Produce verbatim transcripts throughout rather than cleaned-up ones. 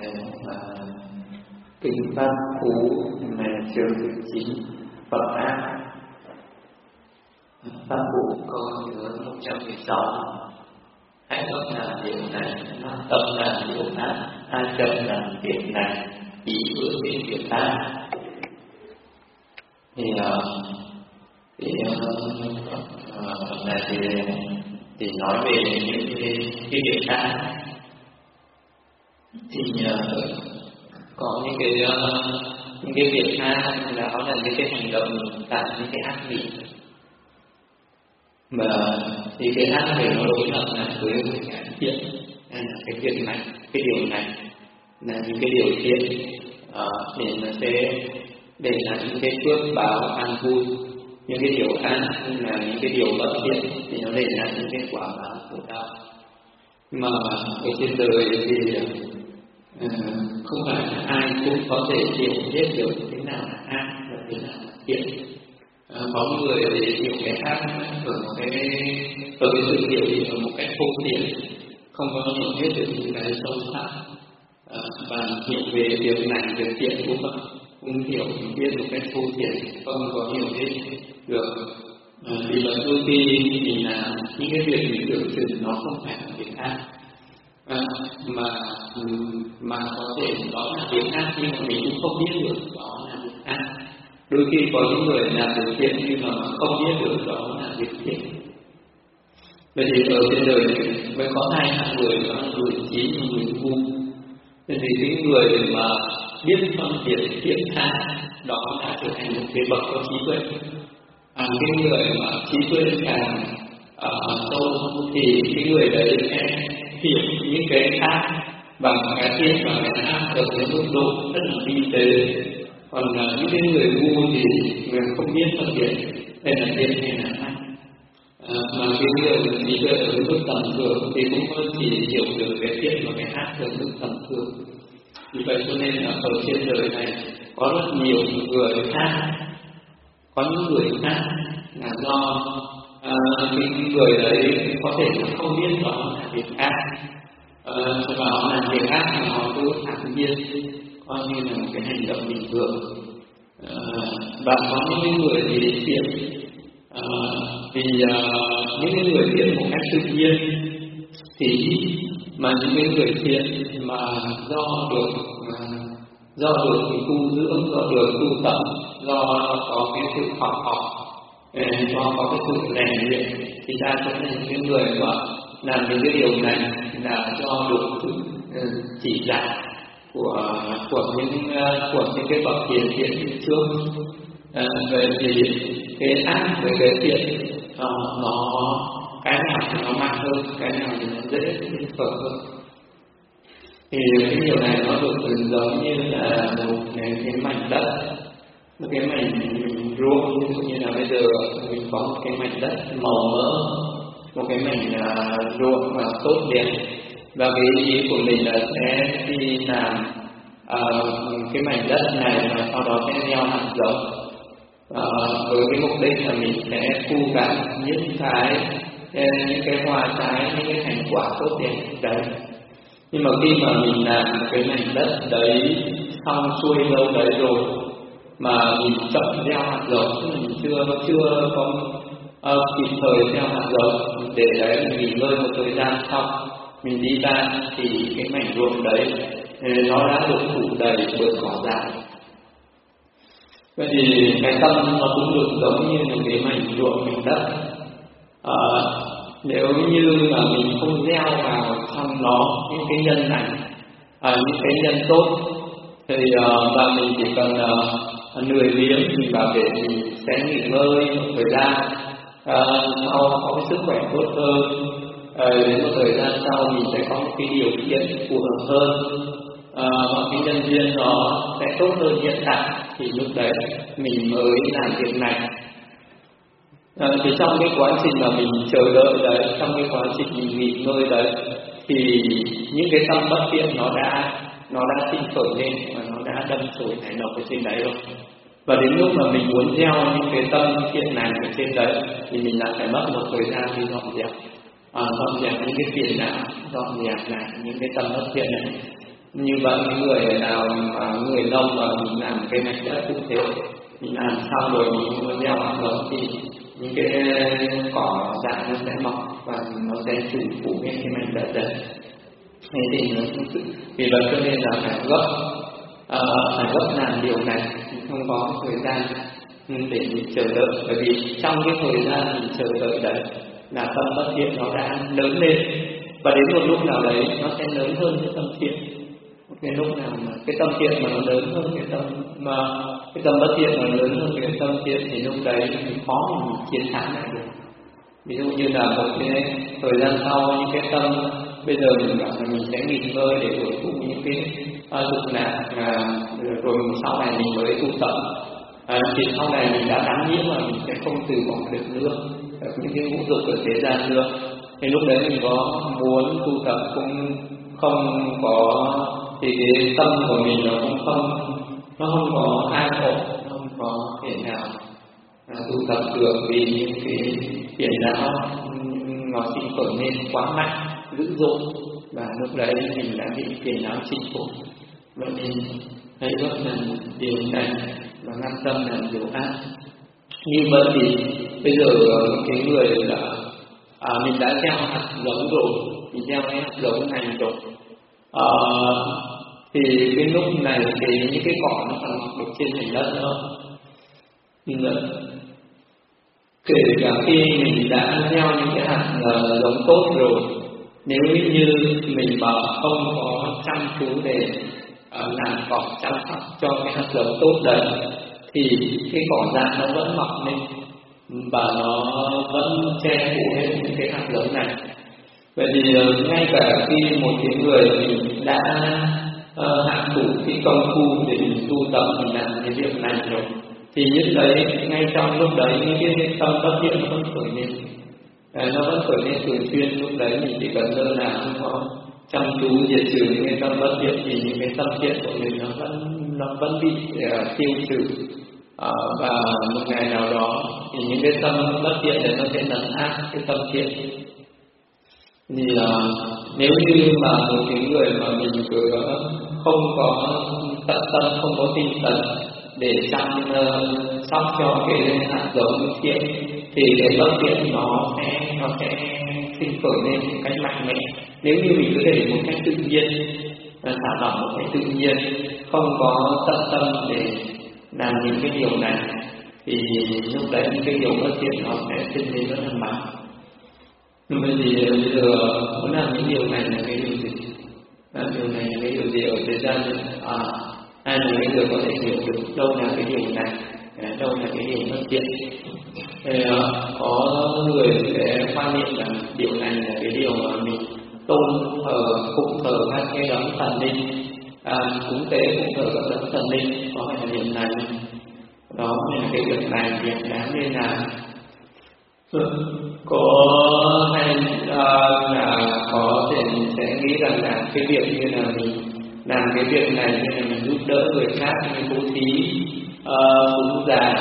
uh, kinh pháp cú là trường thứ chín Phật ác. Pháp cú câu nhớ một trăm mười sáu. Hãy tâm làm việc này, tâm làm việc ác, ai chậm làm việc này, ý ước đến việc ác. Thì thì này thì thì nói về những cái, cái việc ác thì có những cái những cái việc ác đó là những cái hành động tạo những cái ác nghiệp mà thì cái ác này nó đối lập là với cái thiện, là cái việc này, cái điều này là những cái điều thiện uh, để nó sẽ để là những cái phước báo an vui, những cái điều ác là những cái điều bất thiện thì nó để là những cái quả báo của đạo. Mà ở trên đời thì uh, không phải là ai cũng có thể hiểu biết được thế nào là ác và thế nào là thiện. À, có người để hiểu cái ác ở một cái ở cái sự hiểu ở một cách thô thiển, không có hiểu biết được những cái sâu sắc, à, và hiểu về việc này việc thiện cũng vậy, cũng hiểu biết một cách thô thiển, không có hiểu biết được. À, vì vậy đôi khi thì là những cái việc mình tưởng chừng nó không phải là việc ác, à, mà mà có thể đó là việc ác nhưng mà mình cũng không biết được đó là việc ác. Đôi khi có những người làm việc thiện nhưng mà không biết được đó là việc thiện. Vậy thì ở trên đời mới có hai hạng người, đó là người trí và người ngu. Vậy thì cái người mà biết phân biệt thiện ác đó đã trở thành một cái bậc có trí tuệ. À, cái người mà trí tuệ càng uh, sâu thì cái người đấy sẽ hiểu những cái ác bằng cái thiện và cái ác ở cái mức độ rất là vi tế. Còn uh, những cái người ngu thì người không biết phân biệt đây là thiện hay là ác. À, mà cái người trí tuệ ở mức tầm thường thì cũng có chỉ hiểu được cái thiện và cái ác ở mức tầm thường. Vì vậy cho nên là ở trên đời này có rất nhiều người ác, có những người ác là do uh, cái người đấy có thể là không biết đó là việc ác, uh, và họ làm việc ác mà họ cứ thản nhiên coi như là một cái hành động bình thường. À, và có những người thì thiện, à, vì à, những người thiện một cách tự nhiên thì mà những cái người thiện mà do được à, do được tu dưỡng, do được tu tập, do có cái sự học học, do có cái sự rèn luyện thì ta sẽ là những cái người mà làm những cái điều này là do được sự uh, chỉ dạy của của những của những cái bậc hiền thiện trước. À, về thì cái ác với cái thiện uh, nó cái nào thì nó mạnh hơn, cái nào thì nó dễ thích hợp hơn. Thì cái điều này nó được giống như là một cái, cái mảnh đất, một cái mảnh ruộng, ví dụ như là bây giờ mình có một cái mảnh đất màu mỡ, một cái mảnh uh, ruộng mà tốt đẹp. Và cái ý của mình là sẽ đi làm uh, cái mảnh đất này và sau đó sẽ gieo hạt giống, uh, với cái mục đích là mình sẽ thu gặt những cái những cái hoa trái, những cái thành quả tốt đẹp đấy. Nhưng mà khi mà mình làm cái mảnh đất đấy xong xuôi lâu đấy rồi mà mình chậm gieo hạt giống, tức là mình chưa chưa có uh, kịp thời gieo hạt giống, để đấy mình nghỉ ngơi một thời gian sau mình đi ra thì cái mảnh ruộng đấy nó đã được phủ đầy bởi cỏ dại. Vậy thì cái tâm nó cũng được giống như một cái mảnh ruộng mảnh đất. À, nếu như mà mình không gieo vào trong nó những cái nhân lành, à, những cái nhân tốt thì uh, và mình chỉ cần uh, lười biếng mình vào để mình sẽ nghỉ ngơi một thời gian, uh, sau có cái sức khỏe tốt hơn. À, đến một thời gian sau mình sẽ có một cái điều kiện phù hợp hơn, à, và cái nhân duyên nó sẽ tốt hơn hiện tại, thì lúc đấy mình mới làm việc này. À, thì trong cái quá trình mà mình chờ đợi đấy, trong cái quá trình mình nghỉ ngơi đấy, thì những cái tâm bất thiện nó đã nó đã sinh khởi lên và nó đã đâm chồi nảy nở ở trên đấy rồi. Và đến lúc mà mình muốn gieo những cái tâm thiện này ở trên đấy thì mình lại phải mất một thời gian đi dọn dẹp. À, dọn dẹp những cái phiền não, dọn dẹp lại những cái tâm bất thiện này. Như vậy người nào mà người nông mà mình làm cái mạch đất cũng thế, mình làm xong rồi mình muốn gieo hạt giống thì những cái cỏ dại nó sẽ mọc và nó sẽ phủ phủ hết cái mảnh đất đấy. Thế thì nó vì vậy cho nên là phải gấp uh, phải gấp làm điều này, không có thời gian để mình chờ đợi, bởi vì trong cái thời gian mình chờ đợi đấy là tâm bất thiện nó đã lớn lên, và đến một lúc nào đấy nó sẽ lớn hơn cái tâm thiện. Một cái lúc nào mà cái tâm thiện mà nó lớn hơn cái tâm mà cái tâm bất thiện mà lớn hơn cái tâm thiện thì lúc đấy thì khó mà mình chiến thắng lại được. Ví dụ như là một cái thời gian sau những cái tâm bây giờ mình bảo là mình sẽ nghỉ ngơi để hưởng thụ những cái dục lạc, rồi sau này mình mới tu tập. À, thì sau này mình đã đắm nhiễm mà mình sẽ không từ bỏ được nữa những cái ngũ dục ở thế gian nữa. Thì lúc đấy mình có muốn tu tập cũng không có, thì cái tâm của mình nó cũng không nó không có an ổn, nó không có thể nào à, tu tập được, vì những cái phiền não nó sinh khởi lên quá mạnh dữ dội, và lúc đấy mình đã bị phiền não chinh phục. Vậy nên hãy gấp làm điều này và ngăn tâm làm điều ác. Như vậy thì bây giờ cái người là à, mình đã gieo hạt giống rồi, mình gieo cái hạt giống này rồi, à, thì cái lúc này thì những cái cỏ nó còn mọc được trên mảnh đất nữa. Nhưng mà kể cả khi mình đã gieo những cái hạt uh, giống tốt rồi, nếu như mình mà không có chăm chú để uh, làm cỏ chăm sóc cho cái hạt giống tốt đấy, thì cái cỏ dại nó vẫn mọc lên và nó vẫn che phủ hết những cái hạt giống này. Vậy thì uh, ngay cả khi một cái người mình đã uh, hạ thủ cái công phu để mình tu tập, mình làm cái việc này rồi, thì nhất đấy ngay trong lúc đấy những cái tâm bất thiện nó vẫn khởi lên, à, nó vẫn khởi lên thường xuyên. Lúc đấy mình chỉ cần đơn là không có chăm chú diệt trừ những cái tâm bất thiện thì những cái tâm thiện của mình nó vẫn nó vẫn bị uh, tiêu trừ, uh, và một ngày nào đó thì những cái tâm bất thiện này nó sẽ lấn át cái tâm thiện. Thì uh, nếu như mà một cái người mà mình cứ không có tận tâm, không có tinh tấn để chăm uh, sóc cho cái hạt giống thiện, thì cái tâm thiện nó sẽ nó sẽ sinh khởi lên một cách mạnh mẽ. Nếu như mình cứ để một cách tự nhiên, uh, thả lỏng một cách tự nhiên, không có tận tâm để làm những cái điều này, thì lúc đấy những cái điều bất thiện nó sẽ sinh lên rất là mạnh. Nhưng mà thì bây giờ muốn làm những điều này là cái điều gì? Làm điều này là cái điều gì ở thế gian? À, ai là cái người có thể hiểu được đâu là cái điều này, đâu là cái điều bất thiện? Thì có người sẽ quan niệm rằng điều này là cái điều mà mình tôn thờ, phụng thờ các cái đấng thần linh, à, cúng tế phụng thờ các đấng thần linh, có phải là điều này? Đó là cái việc này việc đáng nên làm. Có hay là có thể mình sẽ nghĩ rằng là cái việc như là mình làm cái việc này như là mình giúp đỡ người khác, như bố thí, cúng già,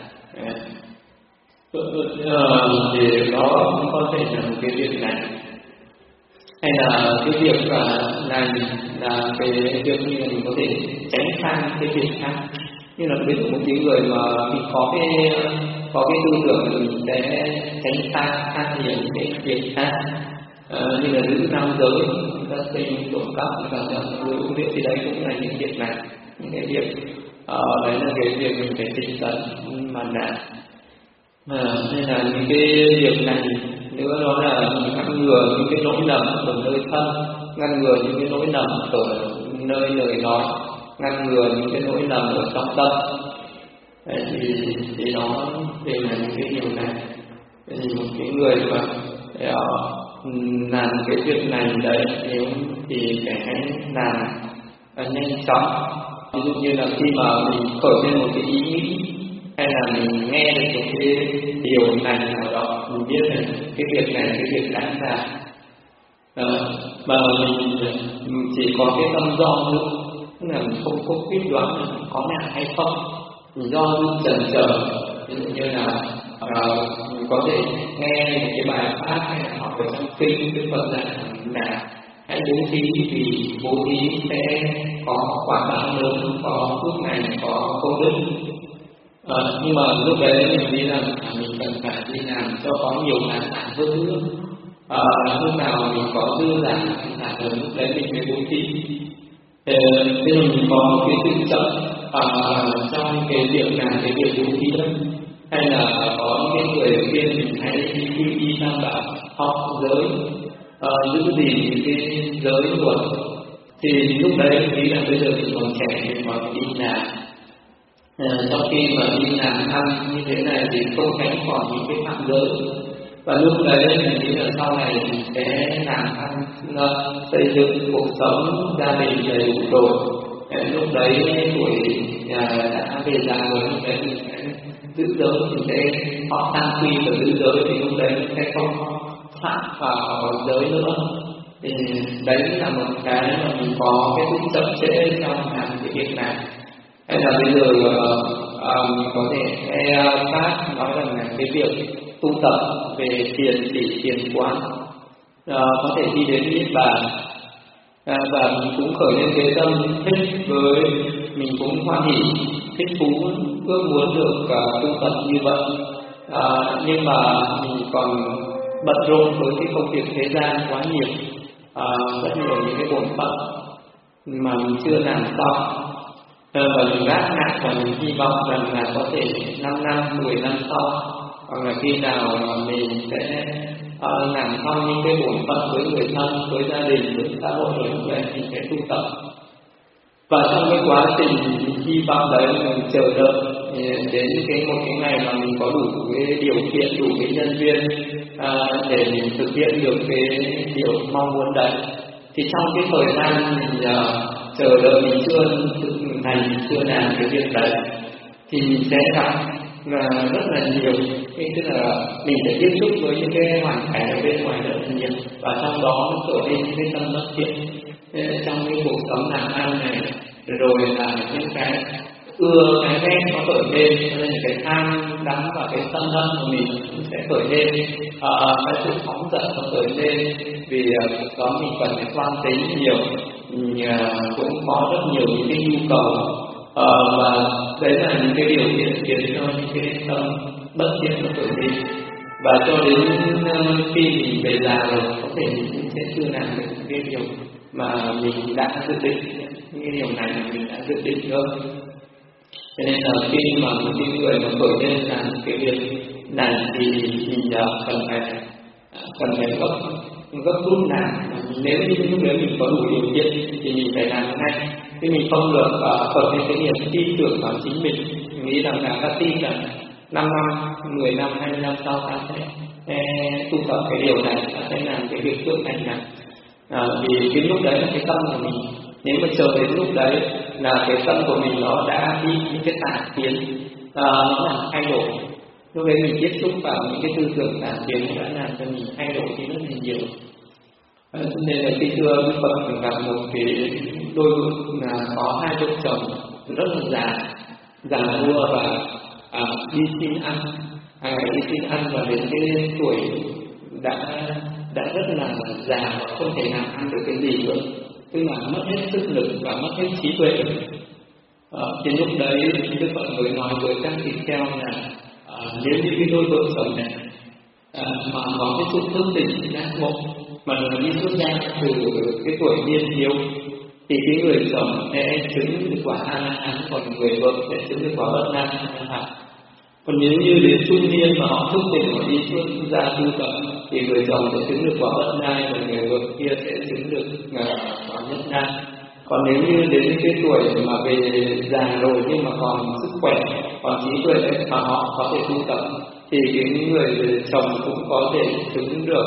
thì đó cũng có thể là một cái việc này. Hay là cái việc này là cái việc như là mình có thể tránh sang cái việc khác, như là ví dụ một cái người mà mình có cái có cái tư tưởng là mình sẽ tránh xa xa nhiều cái việc khác, à, như là giữ nam giới, các sinh trộm cắp, và người uống rượu, thì đấy cũng là những việc này, những cái việc uh, đấy là cái việc mình phải tinh tấn mà làm. À, nên là những cái việc này nữa đó là ngăn ngừa những cái lỗi lầm ở nơi thân, ngăn ngừa những cái lỗi lầm ở nơi lời nói, ngăn ngừa những cái lỗi lầm ở trong tâm. Đấy, thì, thì nó đều là những cái điều này. Thì một cái người mà để, uh, làm cái việc này đấy, nếu thì phải làm uh, nhanh chóng. Ví dụ như là khi mà mình khởi lên một cái ý nghĩ, hay là mình nghe được một cái điều này nào đó, mình biết là cái việc này là cái việc đáng làm, uh, mà mình, mình chỉ có cái tâm do nữa, tức là mình không có quyết đoán là có làm hay không, mình do chần chờ. Ví dụ như là uh, mình có thể nghe một cái bài pháp hay là học ở trong kinh Đức Phật dạy là hãy bố thí vì bố thí sẽ có quả báo lớn, có phước lành, có công đức. À, nhưng mà lúc đấy mình nghĩ rằng à, mình cần phải đi làm cho có nhiều tài sản hơn nữa. À, lúc nào mình có dư giả tài sản rồi lúc đấy mình mới bố thí. Thế nên mình có cái sự chậm à, trong cái việc làm cái việc bố thí đó, hay là có những cái người khuyên mình hãy đi quy y tam bảo, học giới, à, giữ gìn cái giới luật. Thì lúc đấy mình nghĩ là bây giờ mình còn trẻ, mình còn đi làm. À, trong khi mà đi làm ăn như thế này thì không tránh khỏi những cái phạm giới. Và lúc đấy mình nghĩ là sau này mình sẽ làm ăn, xây dựng cuộc sống gia đình đầy đủ rồi. Lúc đấy tuổi đã về già rồi, lúc đấy mình sẽ giữ giới, mình sẽ họ tam quy và giữ giới, thì lúc đấy mình sẽ không phạm vào giới nữa. Thì đấy là một cái mà mình có cái sự chậm trễ trong làm cái việc này. Hay là bây giờ uh, mình có thể nghe Pháp nói rằng là cái việc tu tập về thiền chỉ thiền quán uh, có thể đi đến niết bàn. À, và mình cũng khởi lên cái tâm thích với, mình cũng hoan hỉ, thích thú, ước muốn được uh, tu tập như vậy. À, nhưng mà mình còn bận rộn với cái công việc thế gian quá nhiều, à, rất nhiều những cái bổn phận mà mình chưa làm xong. À, và mình gác lại và mình hy vọng rằng là có thể năm năm, mười năm sau, hoặc là khi nào mà mình sẽ uh, làm xong những cái bổn phận với người thân, với gia đình, với xã hội rồi, lúc đấy mình sẽ tu tập. Và trong cái quá trình mình hy vọng đấy, mình chờ đợi đến cái một cái ngày mà mình có đủ cái điều kiện, đủ cái nhân duyên uh, để mình thực hiện được cái điều mong muốn đấy. Thì trong cái thời gian mình uh, chờ đợi, mình chưa thực hành, mình chưa làm cái việc đấy, thì mình sẽ gặp là rất là nhiều, tức là mình sẽ tiếp xúc với những cái hoàn cảnh ở bên ngoài rất là nhiều, và trong đó nó khởi lên những cái tâm bất thiện trong cái cuộc sống làm ăn này, rồi là những cái ưa cái ghét nó khởi lên, cho nên cái tham đắm và cái sân hận của mình cũng sẽ khởi lên, à, cái sự phóng dật nó khởi lên, vì uh, cuộc sống mình cần phải quan tính nhiều, mình uh, cũng có rất nhiều những cái nhu cầu. Ờ, và đấy là những cái điều kiện khiến cho những cái tâm bất thiện nó khởi lên. Và cho đến uh, khi mình về già rồi, có thể mình cũng sẽ chưa làm được những cái điều mà mình đã dự định. Những cái điều này là mình đã dự định thôi. Cho nên là khi mà một cái người mà khởi lên làm cái việc này thì mình uh, cần phải uh, cần phải gấp gấp rút làm. Nếu như lúc đấy mình có đủ điều kiện thì mình phải làm ngay. Khi mình không được uh, khởi lên cái niềm tin tưởng vào chính mình, mình nghĩ rằng là ta tin rằng năm năm, mười năm, hai mươi năm sau ta sẽ eh, tu tập cái điều này, ta sẽ làm cái việc phước lành này. À, vì cái lúc đấy là cái tâm của mình, nếu mà chờ đến lúc đấy là cái tâm của mình nó đã bị những cái tà kiến, uh, nó làm thay đổi. Lúc đấy mình tiếp xúc vào những cái tư tưởng tà kiến đã làm cho mình thay đổi đi rất là nhiều. À, nên là khi xưa Đức Phật gặp một cái đôi là có hai vợ chồng rất là già, già nua và à, đi xin ăn, hàng ngày đi xin ăn, và đến cái tuổi đã đã rất là già và không thể nào ăn được cái gì nữa, tức là mất hết sức lực và mất hết trí tuệ. À, thì lúc đấy Đức Phật mới nói với các tỳ kheo là à, nếu như cái đôi vợ chồng này à, mà có cái sự thức tỉnh giác ngộ, mà đi xuất gia từ cái tuổi niên thiếu, thì cái người chồng sẽ chứng được quả A La Hán, còn người vợ sẽ chứng được quả Bất Nam A La Hán. Còn nếu như đến trung niên mà họ thức tỉnh, họ đi xuất gia tu tập, thì người chồng sẽ chứng được quả Bất Nam, và người vợ kia sẽ chứng được quả Nhất Nam. Còn nếu như đến cái tuổi mà về già rồi nhưng mà còn sức khỏe, còn trí tuệ mà họ có thể tu tập, thì cái người chồng cũng có thể chứng được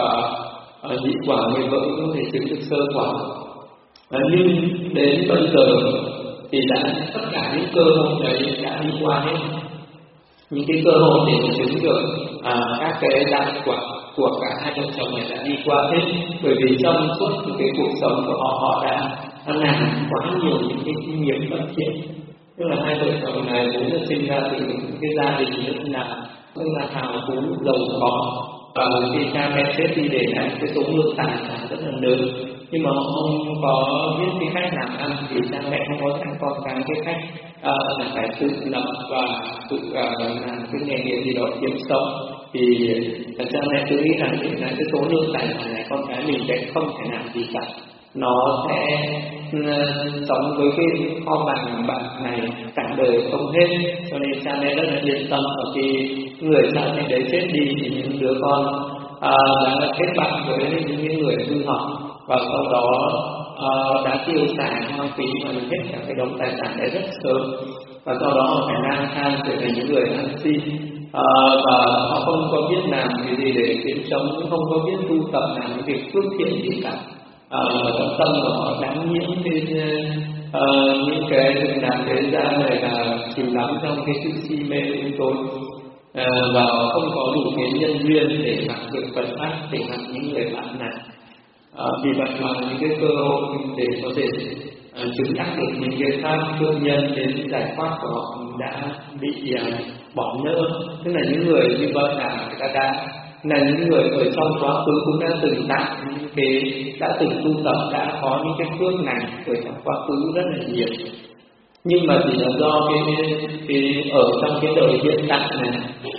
cả nhị quả, người vợ cũng có thể chứng được sơ quả. À, nhưng đến bây giờ thì đã tất cả những cơ hội đấy đã đi qua hết. Những cái cơ hội để chứng được à, các cái đại quả của cả hai vợ chồng này đã đi qua hết, bởi vì trong suốt cái cuộc sống của họ, họ đã làm quá nhiều những cái kinh nghiệm bất thiện. Tức là hai vợ chồng này cũng được sinh ra từ những cái gia đình rất là rất là hào phú, giàu có, và khi cha mẹ chết đi để lại cái số lượng tài sản rất là lớn, nhưng mà họ không có biết cái cách làm ăn, thì cha mẹ không có dạy con cái cái cách uh, là phải tự lập và tự uh, làm cái nghề nghiệp gì đó kiếm sống, thì uh, cha mẹ cứ nghĩ rằng là cái số lượng tài sản này con cái mình sẽ không thể làm gì cả, nó sẽ uh, sống với cái kho vàng bạc này cả đời không hết, cho nên cha mẹ rất là yên tâm. Và khi người cha mẹ đấy chết đi thì những đứa con uh, đã kết bạn với những người hư hỏng, và sau đó uh, đã tiêu xài hoang phí và hết cả cái đống tài sản đấy rất sớm, và sau đó họ phải lang thang trở thành những người ăn xin, uh, và họ không có biết làm cái gì để kiếm sống, cũng không có biết tu tập làm những việc phước thiện gì cả. Uh, trong tâm của họ đáng nhiễm cái uh, những cái việc làm thế gian này là chìm đắm trong cái sự si mê u tối, uh, và họ không có đủ cái nhân duyên để gặp được Phật pháp, để gặp những người bạn này. À, vì vậy mà những cái cơ hội để có thể uh, chứng đắc được những cái pháp thượng nhân đến giải thoát của họ đã bị uh, bỏ lỡ. Tức là những người như vậy là người ta đã là những người ở trong quá khứ cũng đã từng tạo những cái đã từng tu tập, đã có những cái phước này ở trong quá khứ rất là nhiều, nhưng mà chỉ là do cái, cái ở trong cái đời hiện tại này,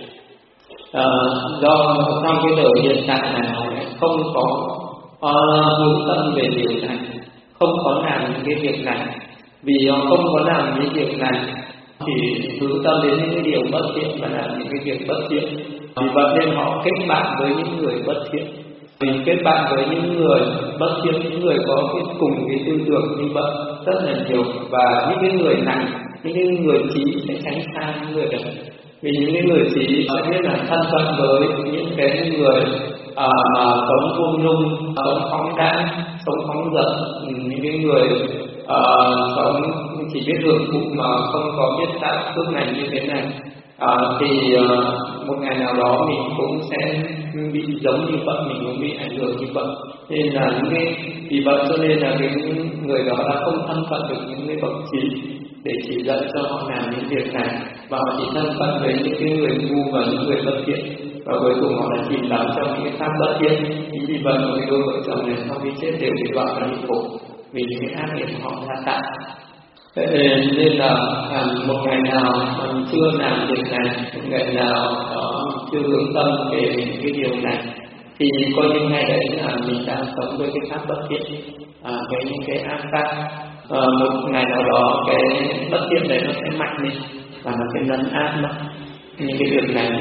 à, do trong cái đời hiện tại này họ không có Uh, hướng tâm về điều này, không có làm những cái việc này. Vì họ không có làm những việc này thì hướng tâm đến những cái điều bất thiện và làm những cái việc bất thiện. Vì vậy nên họ kết bạn với những người bất thiện. Vì kết bạn với những người bất thiện, những người có cái cùng cái tư tưởng như vậy rất là nhiều, và những cái người này, những cái người trí sẽ tránh xa những người đó. Vì những cái người trí sẽ biết là thân cận với những cái người À, mà sống buông lung, sống phóng đãng, sống phóng dật, những cái người à, sống chỉ biết hưởng thụ mà không có biết tạo phước này như thế này, à, thì à, một ngày nào đó mình cũng sẽ bị giống như vậy, mình cũng bị ảnh hưởng như vậy. Nên là những cái vì vậy cho nên là cái người đó đã không thân cận được những cái bậc trí để chỉ dẫn cho họ làm những việc này, và họ chỉ thân cận với những cái người ngu và những người bất thiện, và cuối cùng họ đã chìm đắm trong những cái pháp bất thiện. Vì vậy mà đôi vợ chồng này sau khi chết đều bị đọa vào địa ngục vì những cái ác nghiệp họ đã tạo. Vậy nên là à, một ngày nào mình chưa làm việc này, một ngày nào đó chưa hướng tâm về cái điều này, thì coi như ngày đấy là mình đang sống với cái pháp bất thiện, à, với những cái ác pháp. À, một ngày nào đó cái bất thiện này nó sẽ mạnh lên và nó sẽ lấn át mất những cái việc này.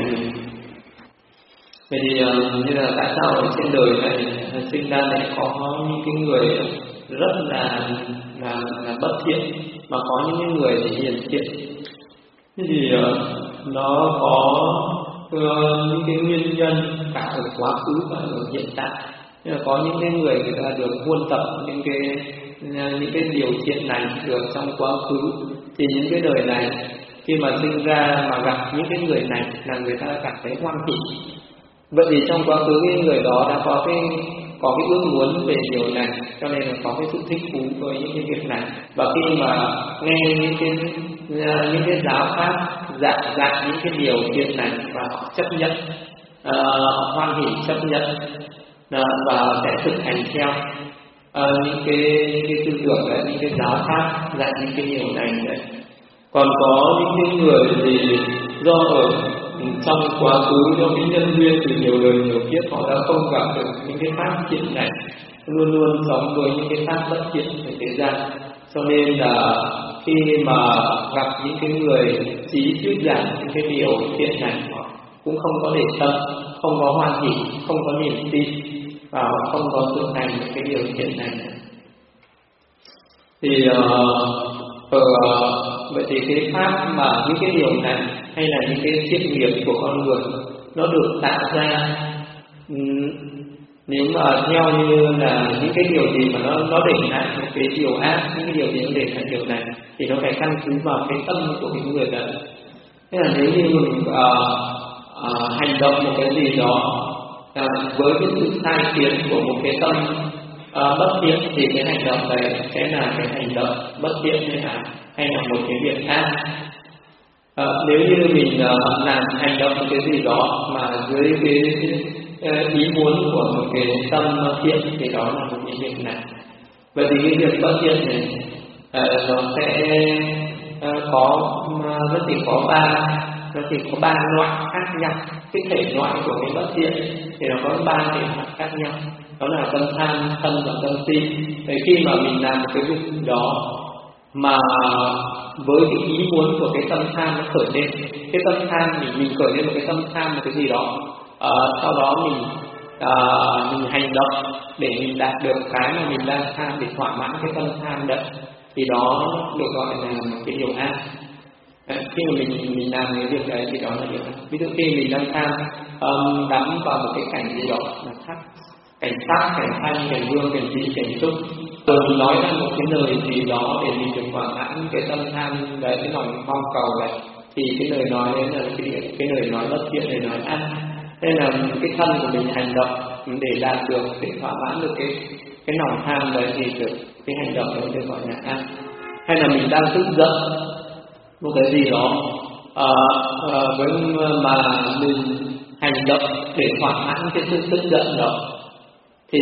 Vậy thì như là tại sao ở trên đời này sinh ra lại có những cái người rất là là, là bất thiện, mà có những cái người thì hiền thiện? Thế thì nó có uh, những cái nguyên nhân cả ở quá khứ và ở hiện tại. Nên là có những cái người người ta được huân tập những cái những cái điều thiện này được trong quá khứ, thì những cái đời này khi mà sinh ra mà gặp những cái người này là người ta cảm thấy hoan hỉ. Vậy thì trong quá khứ cái người đó đã có cái có cái ước muốn về điều này, cho nên là có cái sự thích thú với những cái việc này, và khi mà nghe những cái những cái giáo pháp dạy dạy những cái điều thiện này và họ chấp nhận, uh, hoan hỉ chấp nhận uh, và sẽ thực hành theo uh, những cái những cái tư tưởng đấy, những cái giáo pháp dạy những cái điều này đấy. Còn có những cái người thì do ở trong quá khứ, do cái nhân duyên từ nhiều đời nhiều kiếp họ đã không gặp được những cái pháp thiện này, luôn luôn sống với những cái pháp bất thiện ở thế gian, cho nên là khi mà gặp những cái người trí thuyết giảng những cái điều thiện này, họ cũng không có để tâm, không có hoan hỉ, không có niềm tin và không có thực hành những cái điều thiện này. Thì uh, ở vậy thì cái pháp mà những cái điều này hay là những cái thiện nghiệp của con người nó được tạo ra, uhm, nếu mà theo như là những cái điều gì mà nó nó để lại một cái điều ác, những cái điều gì nó để lại điều này, thì nó phải căn cứ vào cái tâm của cái người đó. Thế là nếu như mình uh, uh, hành động một cái gì đó uh, với cái sự sai khiến của một cái tâm uh, bất thiện, thì cái hành động này sẽ là cái hành động bất thiện hay là hay là một cái việc ác. À, nếu như mình uh, làm hành động cái gì đó mà dưới cái uh, ý muốn của một cái tâm thiện thì đó là một cái việc này. Vậy thì cái việc bất thiện này uh, nó sẽ uh, có uh, nó chỉ có ba nó chỉ có ba loại khác nhau. Cái thể loại của cái bất thiện thì nó có ba thể loại khác nhau, đó là tâm tham, sân và tâm si. Thì khi mà mình làm một cái việc đó mà với cái ý muốn của cái tâm tham nó khởi lên, cái tâm tham mình mình khởi lên một cái tâm tham một cái gì đó, à, sau đó mình à, mình hành động để mình đạt được cái mà mình đang tham, để thỏa mãn cái tâm tham đấy, thì đó được gọi là một cái điều ác. À, khi mà mình mình làm cái việc đấy thì đó là điều ác. Ví dụ khi mình đang tham um, đắm vào một cái cảnh gì đó là thắt, cảnh sắc, cảnh thanh, cảnh hương, cảnh vị, cảnh xúc, rồi mình nói ra một cái lời gì đó để mình được thỏa mãn cái tâm tham đấy, cái lòng mong cầu đấy, thì cái lời nói đấy là cái, cái lời nói bất thiện, lời nói ác. Nên là cái thân của mình hành động để đạt được, để thỏa mãn được cái cái lòng tham đấy thì được cái hành động đấy được gọi là ác. Hay là mình đang tức giận một cái gì đó à, à, với mà mình hành động để thỏa mãn cái sự tức giận đó, thì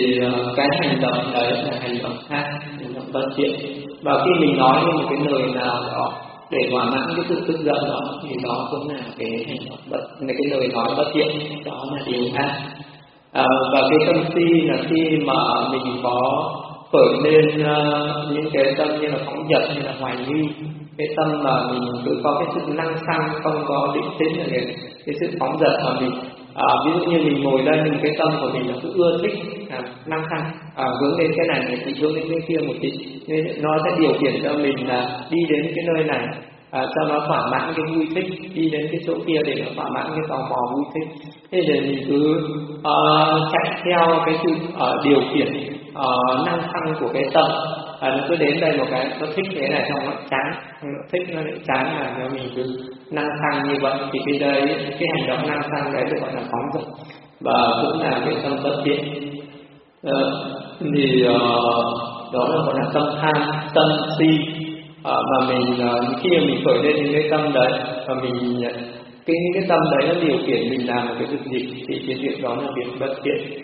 cái hành động đấy là hành động khác, hành động bất thiện. Và khi mình nói một cái lời nào đó để thỏa mãn cái sự tức giận đó thì đó cũng là cái hành động bất, là cái lời nói bất thiện, đó là điều ác. À, và cái tâm si là khi mà mình có khởi lên uh, những cái tâm như là phóng dật, như là hoài nghi, cái tâm mà mình cứ có cái sự năng xăng, không có định tĩnh, là cái, cái sự phóng dật mà mình à, ví dụ như mình ngồi đây, mình cái tâm của mình là cứ ưa thích à, năng xăng, à, hướng đến cái này thì hướng đến cái kia một tí, nên nó sẽ điều khiển cho mình là đi đến cái nơi này à, cho nó thỏa mãn cái vui thích, đi đến cái chỗ kia để nó thỏa mãn cái tò mò vui thích. Thế để mình cứ uh, chạy theo cái sự uh, điều khiển uh, năng xăng của cái tâm. À, nó cứ đến đây một cái nó thích thế này, xong nó chán, nó thích nó lại chán, là nếu mình cứ năng xăng như vậy thì cái đây cái hành động năng xăng đấy được gọi là phóng dật, và cũng là cái tâm bất thiện. À, thì uh, đó là gọi là tâm tham, tâm si. À, mà mình uh, khi mà mình khởi lên những cái tâm đấy và mình cái cái tâm đấy nó điều khiển mình làm một cái việc gì thì cái việc đó là việc bất thiện.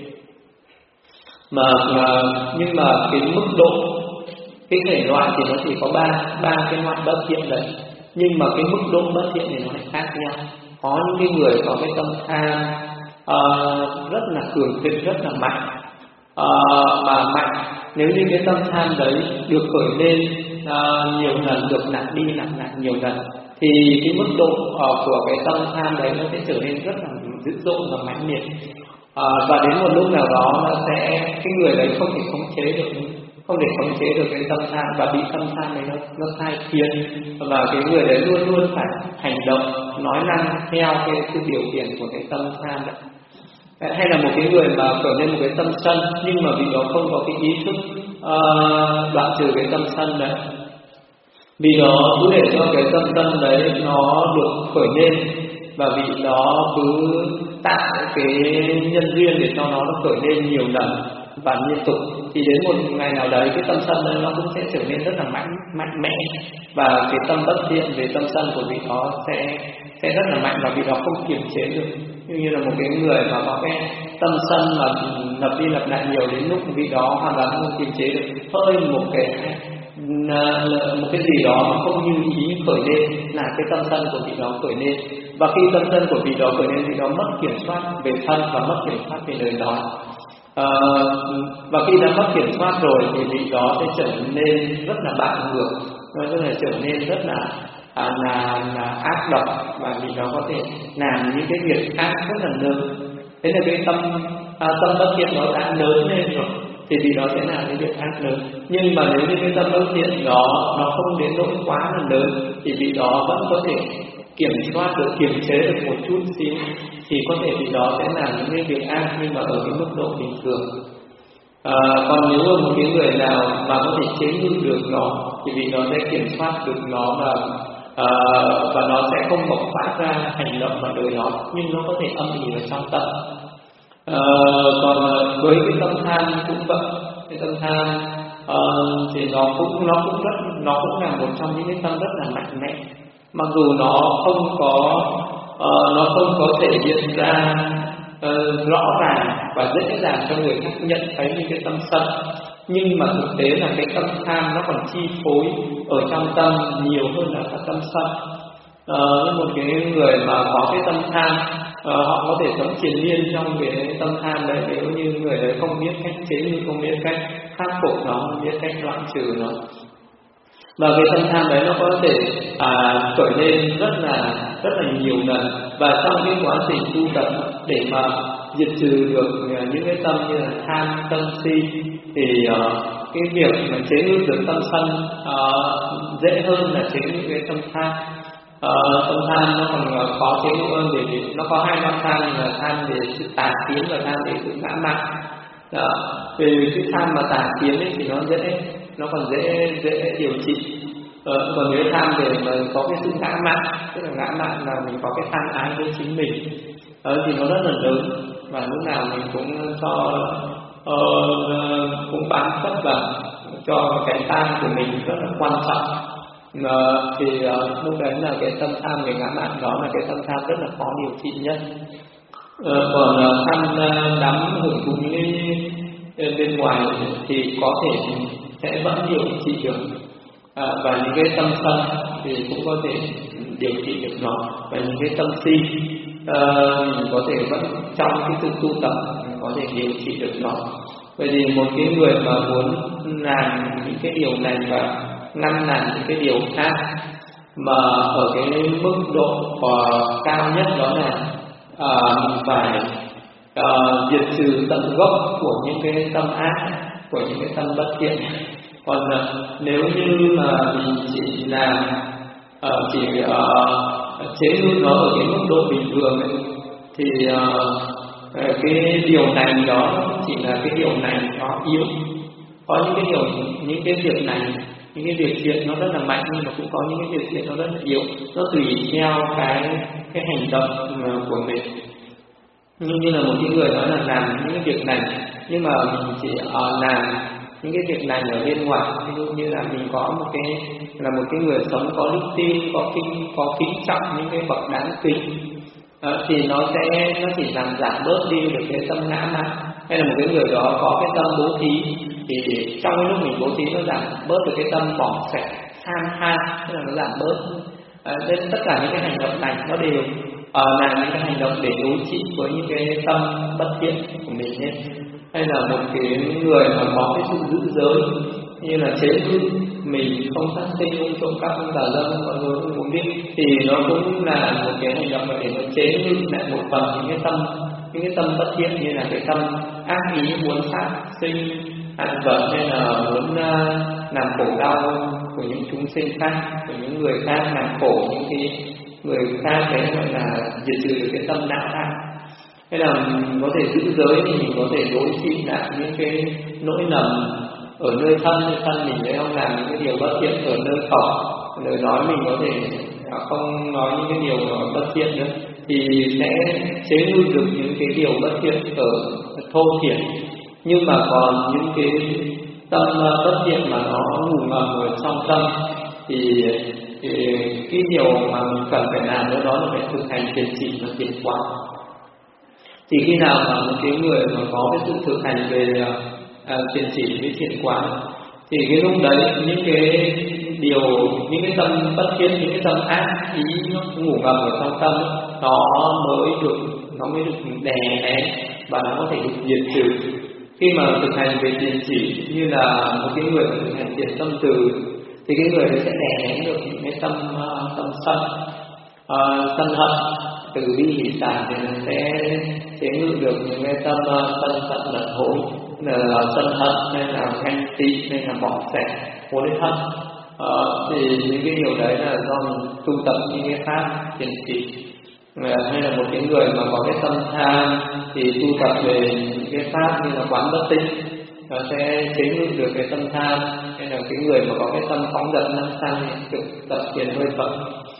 Mà, mà nhưng mà cái mức độ, cái thể loại thì nó chỉ có ba ba cái loại bất thiện đấy, nhưng mà cái mức độ bất thiện thì nó lại khác nhau. Có những cái người có cái tâm tham uh, rất là cường thịnh, rất là mạnh, uh, mà mạnh nếu như cái tâm tham đấy được khởi lên uh, nhiều lần, được nặng đi nặng nặng nhiều lần, thì cái mức độ uh, của cái tâm tham đấy nó sẽ trở nên rất là dữ dội và mãnh liệt. À, và đến một lúc nào đó nó sẽ, cái người đấy không thể khống chế được, không thể khống chế được cái tâm tham, và bị tâm tham này nó nó sai khiến, và cái người đấy luôn luôn phải hành động nói năng theo cái sự điều khiển của cái tâm tham đấy. Hay là một cái người mà khởi lên một cái tâm sân, nhưng mà vì đó không có cái ý thức uh, đoạn trừ cái tâm sân đấy, vì đó cứ để cho cái tâm sân đấy nó được khởi lên, và vì đó cứ tạo cái nhân duyên để cho nó nó khởi lên nhiều lần và liên tục, thì đến một ngày nào đấy cái tâm sân đấy nó cũng sẽ trở nên rất là mạnh mạnh mẽ, và cái tâm bất thiện về tâm sân của vị đó sẽ sẽ rất là mạnh, và vị đó không kiềm chế được. Như như là một cái người mà có cái tâm sân mà lặp đi lặp lại nhiều đến lúc vị đó hoàn toàn không kiềm chế được, hơi một cái một cái gì đó mà không như ý khởi lên là cái tâm sân của vị đó khởi lên, và khi tâm sân của vị đó khởi lên thì nó mất kiểm soát về thân và mất kiểm soát về lời nói. À, và khi đã mất kiểm soát rồi thì vị đó sẽ trở nên rất là bạo ngược, nó sẽ trở nên rất là à, là, là ác độc, và vị đó có thể làm những cái việc ác rất là lớn. Thế là cái tâm à, tâm bất thiện nó đã lớn lên rồi thì vị đó sẽ làm cái việc ác lớn. Nhưng mà nếu như cái tâm bất thiện đó nó không đến nỗi quá là lớn thì vị đó vẫn có thể kiểm soát được, kiềm chế được một chút xíu, thì có thể vị đó sẽ làm những cái việc ác, nhưng mà ở cái mức độ bình thường. À, còn nếu mà một cái người nào mà có thể chế ngự được nó thì vị đó sẽ kiểm soát được nó, và à, và nó sẽ không bộc phát ra hành động và đời nó, nhưng nó có thể âm ỉ vào trong tâm. À, còn với cái tâm tham cũng vậy, cái tâm tham uh, thì nó cũng nó cũng rất nó cũng là một trong những cái tâm rất là mạnh mẽ, mặc dù nó không có uh, nó không có thể hiện ra uh, rõ ràng và dễ dàng cho người khác nhận thấy những cái tâm sân. Nhưng mà thực tế là cái tâm tham nó còn chi phối ở trong tâm nhiều hơn là các tâm sân. Uh, một cái người mà có cái tâm tham, uh, họ có thể sống triền miên trong cái tâm tham đấy nếu như người đấy không biết cách chế ngự, không biết cách khắc phục nó, không biết cách đoạn trừ nó. Và cái tâm tham đấy nó có thể à, khởi lên rất là rất là nhiều lần, và trong cái quá trình tu tập để mà diệt trừ được những cái tâm như là tham, sân, si thì uh, cái việc mà chế ngự được tâm sân uh, dễ hơn là chế ngự cái tâm tham. Uh, tâm tham nó còn uh, khó chế ngự hơn, bởi vì nó có hai tâm tham là tham về sự tà kiến và tham về sự ngã mạn. Đó. Vì cái tham mà tà kiến ấy thì nó dễ nó còn dễ dễ điều trị. Ờ, còn nếu tham về mà có cái sự ngã mạn, tức là ngã mạn là mình có cái tham ái với chính mình, ờ, thì nó rất là lớn, và lúc nào mình cũng cho uh, cũng bám chấp vào cho cái tham của mình rất là quan trọng. Uh, thì uh, lúc đấy là cái tâm tham về ngã mạn đó là cái tâm tham rất là khó điều trị nhất. Uh, còn uh, tham uh, đắm hưởng thụ những cái bên ngoài thì có thể sẽ vẫn điều trị được. À, và những cái tâm sân thì cũng có thể điều trị được nó, và những cái tâm si uh, mình có thể vẫn trong cái sự tu tập mình có thể điều trị được nó. Vậy thì một cái người mà muốn làm những cái điều này và ngăn nản những cái điều khác mà ở cái mức độ uh, cao nhất, đó là uh, mình phải uh, diệt trừ tận gốc của những cái tâm ác, của những cái tâm bất thiện. Còn uh, nếu như mà mình chỉ làm uh, chỉ uh, chế ngự nó ở cái mức độ bình thường ấy, thì uh, cái điều này đó chỉ là cái điều này nó yếu. Có những cái điều, những cái việc này, những cái việc thiện nó rất là mạnh, nhưng mà cũng có những cái việc thiện nó rất là yếu. Nó tùy theo cái cái hành động của mình. Như như là một cái người nói là làm những cái việc này, nhưng mà mình chỉ uh, làm những cái việc này ở bên ngoài, ví dụ như là mình có một cái là một cái người sống có đức tin, có kính có kính trọng những cái bậc đáng kính, đó, thì nó sẽ nó chỉ làm giảm bớt đi được cái tâm ngã mạn. Hay là một cái người đó có cái tâm bố thí, thì trong cái lúc mình bố thí nó giảm bớt được cái tâm bỏ sẻ, tham ham, tức là nó giảm bớt. À, nên tất cả những cái hành động này nó đều à, là những cái hành động để đối trị với những cái tâm bất thiện của mình nhé. Hay là một cái người mà có cái sự giữ giới, như là chế ngự mình không sát sinh, không trộm cắp, không tà dâm, không nói dối, không uống rượu, thì nó cũng là một cái hành động để nó chế ngự lại một phần những cái tâm những cái tâm bất thiện, như là cái tâm ác ý muốn sát sinh, ăn vật, hay là muốn uh, làm khổ đau của những chúng sinh khác, của những người khác, làm khổ những cái người khác, đấy gọi là diệt trừ được cái tâm não khác. Hay là mình có thể giữ giới thì mình có thể đối trị lại những cái nỗi lầm ở nơi thân, nơi thân mình sẽ không làm những cái điều bất thiện ở nơi khẩu, lời nói mình có thể không nói những cái điều bất thiện nữa, thì sẽ chế ngự được những cái điều bất thiện ở thô thiển. Nhưng mà còn những cái tâm bất thiện mà nó ngủ ngầm ở trong tâm thì, thì cái điều mà mình cần phải làm nữa đó là phải thực hành thiền chỉ và thiền quán. Thì khi nào mà một cái người mà có cái sự thực hành về à, thiền chỉ với thiền quán, thì cái lúc đấy những cái điều, những cái tâm bất thiện, những cái tâm ác ý nó ngủ ngầm ở trong tâm, nó mới được nó mới được đè nén và nó có thể được diệt trừ. Khi mà thực hành về thiền chỉ như là một cái người thực hành thiền tâm từ, thì cái người ấy sẽ đè nén được những cái tâm tâm sân, uh, sân hận, từ bi hỷ xả, thì nó sẽ chế ngự được những cái tâm sân hận lận hối, là sân hận hay là ganh tị hay là bỏ sẻ, hối hận. Uh, thì những cái điều đấy là do mình tu tập những cái pháp thiền chỉ. Hay là một cái người mà có cái tâm tham thì tu tập về những cái pháp như là quán bất tinh, nó sẽ chế ngự được cái tâm tham. Hay là cái người mà có cái tâm phóng dật năng sang thì tập thiền hơi phật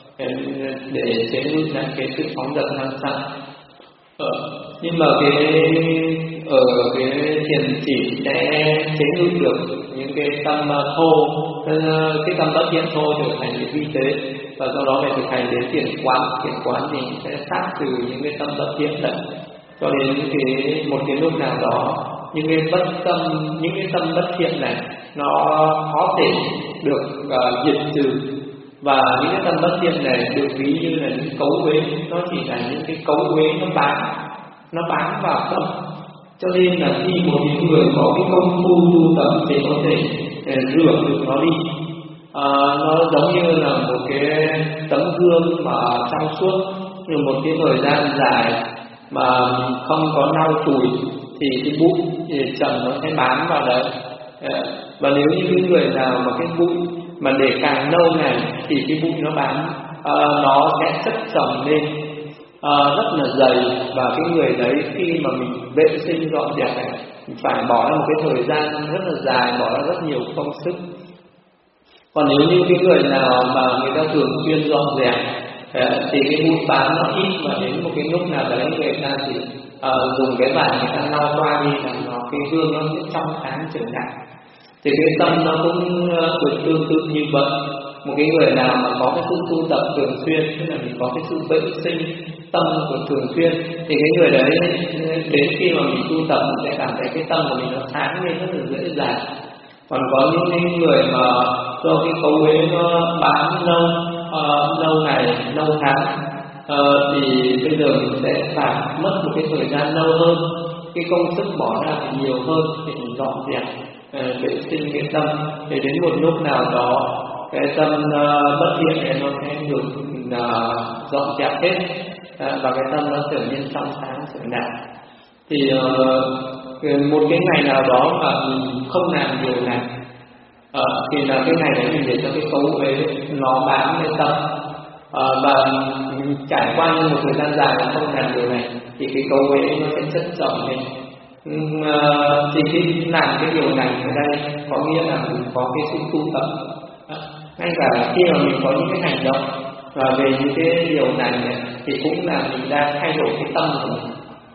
để chế ngự lại cái sự phóng dật năng sang. Ờ, nhưng mà cái ở cái thiền chỉ sẽ chế ngự được những cái tâm thô, cái tâm bất thiện thô trở thành cái vi tế, và sau đó phải thực hành đến thiền quán. Thiền quán thì sẽ sát trừ những cái tâm bất thiện đấy. cho đến cái một cái lúc nào đó những cái bất tâm, những cái tâm bất thiện này nó có thể được uh, diệt trừ, và những cái tâm bất thiện này được ví như là những cấu uế, nó chỉ là những cái cấu uế nó bám nó bám vào tâm. Cho nên là khi một người có cái công phu tu tập thì có thể rửa được nó đi. À, nó giống như là một cái tấm gương mà trong suốt, như một cái thời gian dài mà không có lau chùi thì cái bụi thì trần nó sẽ bám vào đấy. À, và nếu như cái người nào mà cái bụi mà để càng lâu này thì cái bụi nó bám, à, nó sẽ chất chồng lên à, rất là dày, và cái người đấy khi mà mình vệ sinh dọn dẹp này phải bỏ ra một cái thời gian rất là dài, bỏ ra rất nhiều công sức. Còn nếu như cái người nào mà người ta thường xuyên dọn dẹp thì cái bụi bám nó ít, mà đến một cái lúc nào đấy người ta chỉ uh, dùng cái vải người ta lau qua đi là nó cái gương nó sẽ trong sáng trở lại. Thì cái tâm nó cũng được tương tự như vậy. Một cái người nào mà có cái sự tu tập thường xuyên, tức là mình có cái sự vệ sinh tâm của thường xuyên, thì cái người đấy đến khi mà mình tu tập mình sẽ cảm thấy cái tâm của mình nó sáng lên rất là dễ dàng. Còn có những người mà do cái cấu uế nó bám lâu uh, lâu ngày lâu tháng uh, thì bây giờ mình sẽ phải mất một cái thời gian lâu hơn, cái công sức bỏ ra thì nhiều hơn để mình dọn dẹp uh, vệ sinh cái tâm, để đến một lúc nào đó cái tâm uh, bất thiện này nó sẽ được uh, dọn dẹp hết, uh, và cái tâm nó trở nên trong sáng trở lại. Thì uh, một cái ngày nào đó mà mình không làm điều này uh, thì là cái ngày đấy mình để cho cái cấu uế nó bám lên tâm, uh, và mình trải qua như một thời gian dài mà không làm điều này thì cái cấu uế nó sẽ chất chồng lên. Uh, thì cái làm cái điều này ở đây có nghĩa là mình có cái sự tu tập. Uh, ngay cả khi mà mình có những cái hành động và về những cái điều này, này thì cũng là mình đang thay đổi cái tâm của mình.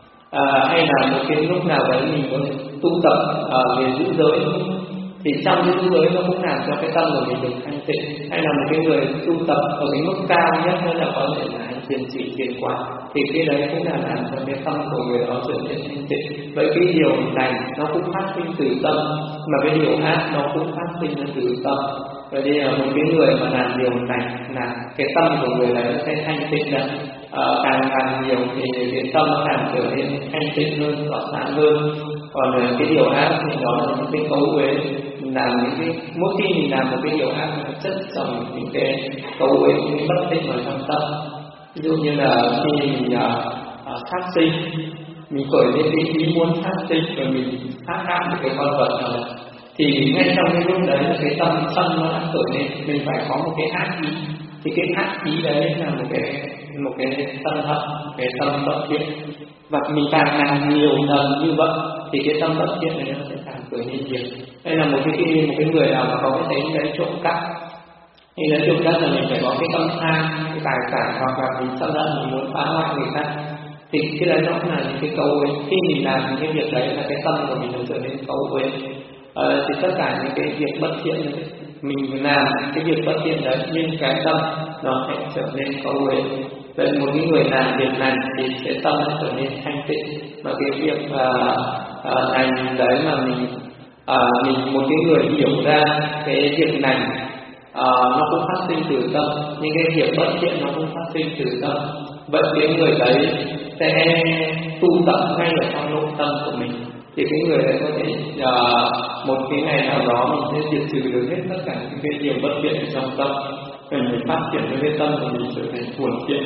À, hay là một cái lúc nào đấy mình có tu tập à, về giữ giới, thì trong cái giữ giới nó cũng làm cho cái tâm của mình được thanh tịnh. Hay là một cái người tu tập ở cái mức cao nhất nữa là có thể là hành thiền chỉ thiền quán, thì cái đấy cũng là làm cho cái tâm của người đó trở nên thanh tịnh. Vậy cái điều này nó cũng phát sinh từ tâm, mà cái điều ác nó cũng phát sinh từ tâm. Vậy nên là một cái người mà làm điều này là cái tâm của người đấy nó sẽ thanh tịnh đấy. À, càng càng nhiều thì cái tâm nó càng trở nên thanh tịnh hơn, tỏa sáng hơn. Còn cái điều ác thì đó là những cái cấu uế, làm những cái mỗi khi mình làm một cái điều ác nó chất chồng những cái cấu uế, những cái bất tịnh ở trong tâm. Ví dụ như là khi mình sát uh, sinh, mình khởi lên cái ý muốn sát sinh và mình sát hại một cái con vật nào đó, thì ngay trong cái lúc đấy là cái tâm sân nó đã khởi lên, mình phải có một cái ác ý. Thì cái ác ý đấy là một cái một cái tâm hận, cái tâm bất thiện, và mình càng làm nhiều lần như vậy thì cái tâm bất thiện này nó sẽ càng khởi lên nhiều. Đây là một cái một cái người nào mà có cái tính đấy trộm cắp, thì lấy trộm cắp là mình phải có cái tâm tham, cái tài sản, hoặc là mình sân hận, mình muốn phá hoại người ta, thì cái đấy nó cũng là những cái câu ấy. Khi mình làm những cái việc đấy là cái tâm của mình nó trở nên câu ấy. Ờ, thì tất cả những cái việc bất thiện đấy, mình làm cái việc bất thiện đấy nhưng cái tâm nó sẽ trở nên câu ấy. Vậy một cái người làm việc này thì cái tâm nó trở nên thanh tịnh, và cái việc uh, uh, này đấy mà mình uh, mình một cái người hiểu ra cái việc này uh, nó cũng phát sinh từ tâm, nhưng cái việc bất thiện nó cũng phát sinh từ tâm. Vậy cái người đấy sẽ tu tập ngay ở trong nội tâm của mình, thì cái người đấy có thể uh, một cái ngày nào đó mình sẽ diệt trừ được hết tất cả những cái điều bất thiện trong tâm, để mình phát triển cái tâm của mình trở thành thuần thiện.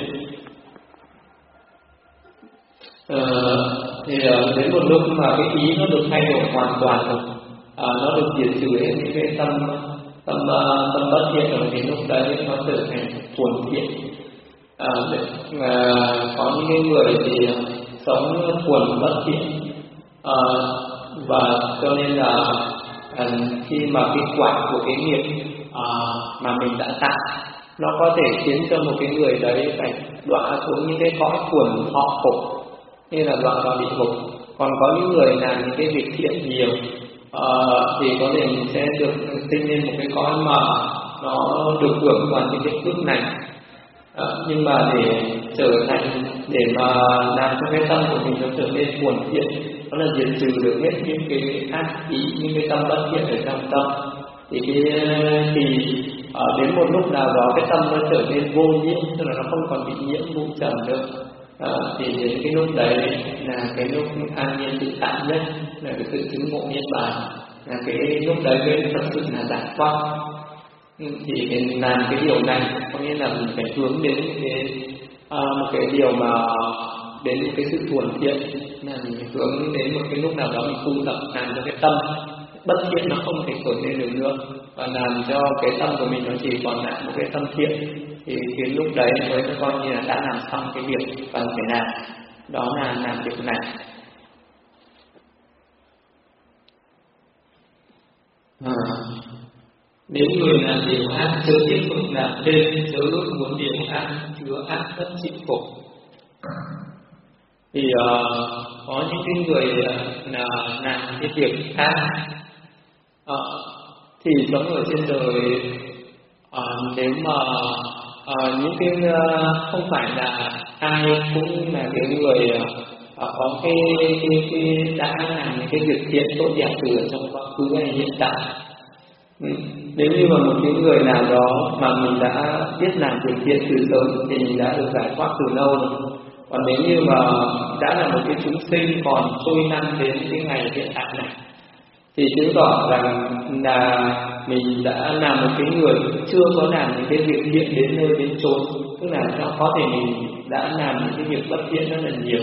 Uh, thì uh, đến một lúc mà cái ý nó được thay đổi hoàn toàn rồi, uh, nó được diệt trừ hết những cái tâm tâm uh, tâm bất thiện rồi, thì lúc đấy nó trở thành thuần thiện. Uh, để, uh, có những cái người thì uh, sống thuần bất thiện, uh, và cho nên là uh, khi mà cái quả của cái nghiệp uh, mà mình đã tạo nó có thể khiến cho một cái người đấy phải đọa xuống những cái cõi thuần thọ khổ, như là đọa vào địa ngục. Còn có những người làm những cái việc thiện nhiều uh, thì có thể mình sẽ được sinh lên một cái cõi mà nó được hưởng toàn những cái phước này. À, nhưng mà để trở thành để mà làm cho cái tâm của mình nó trở nên buồn thiện, nó là diệt trừ được hết những cái ác ý, những cái tâm bất thiện ở trong tâm, thì cái thì à, đến một lúc nào đó cái tâm nó trở nên vô nhiễm, tức là nó không còn bị nhiễm vụ trần nữa. À, thì đến cái lúc đấy là cái lúc an nhiên tự tại nhất, là cái sự chứng ngộ niết bàn, là cái lúc đấy mới thật sự là giải thoát. Thì để làm cái điều này có nghĩa là mình phải hướng đến cái à, một cái điều mà đến một cái sự thuần thiện, là mình phải hướng đến một cái lúc nào đó mình tu tập làm cho cái tâm bất thiện nó không thể khởi lên được nữa, và làm cho cái tâm của mình nó chỉ còn lại một cái tâm thiện, thì cái lúc đấy mới coi như là đã làm xong cái việc cần phải làm, đó là làm việc này. À, nếu người làm điều ác chớ tiếp tục làm thêm, chớ ước muốn điều ác chứa ác tất chịu phục. Thì uh, có những cái người uh, là làm cái việc ác uh, thì sống ở trên đời, uh, nếu mà uh, những cái uh, không phải là ai cũng là cái người uh, có cái, cái, cái đã làm những cái việc thiện tốt đẹp từ ở trong quá khứ hay hiện tại. Ừ. Nếu như mà một cái người nào đó mà mình đã biết làm việc thiện từ sớm thì mình đã được giải thoát từ lâu rồi. Còn nếu như mà đã là một cái chúng sinh còn trôi năm đến cái ngày hiện tại này, thì chứng tỏ rằng là mình đã là một cái người chưa có làm những cái việc thiện đến nơi đến chốn, tức là nó có thể mình đã làm những cái việc bất thiện rất là nhiều.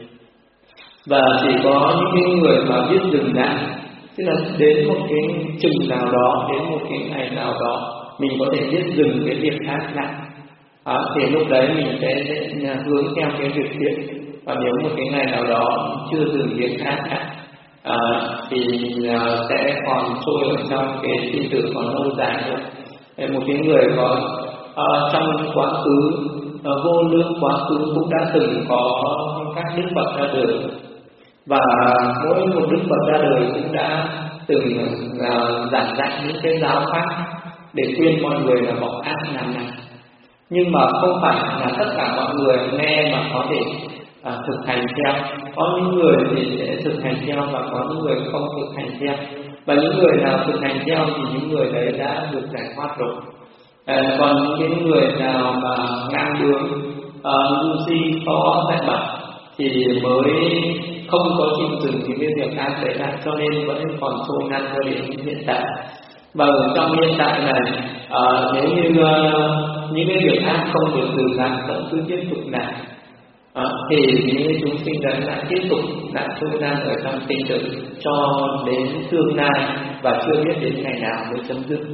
Và chỉ có những cái người mà biết dừng lại, tức là đến một cái chừng nào đó, đến một cái ngày nào đó mình có thể biết dừng cái việc ác lại, à, thì lúc đấy mình sẽ hướng theo cái việc thiện. Và nếu một cái ngày nào đó chưa dừng việc ác lại, à, thì mình sẽ còn trôi ở trong cái sinh tử còn lâu dài nữa. Một cái người có à, trong quá khứ à, vô lượng quá khứ cũng đã từng có các đức Phật ra đời, và mỗi một đức Phật ra đời cũng đã từng uh, giảng dạy những cái giáo pháp để khuyên mọi người là bỏ ác làm này. Nhưng mà không phải là tất cả mọi người nghe mà có thể uh, thực hành theo. Có những người thì sẽ thực hành theo và có những người không thực hành theo. Và những người nào thực hành theo thì những người đấy đã được giải thoát rồi. Uh, còn những người nào mà ngang đường, ngu si có dạy bảo thì mới không có chịu dừng những cái việc ác đấy lại, cho nên vẫn còn trôi năn cho đến hiện tại. Và ở trong hiện tại này, à, nếu như uh, những cái việc ác không được dừng lại vẫn cứ tiếp tục làm, à, thì những cái chúng sinh đấy lại tiếp tục lại trôi năn ở trong sinh tử cho đến tương lai và chưa biết đến ngày nào mới chấm dứt.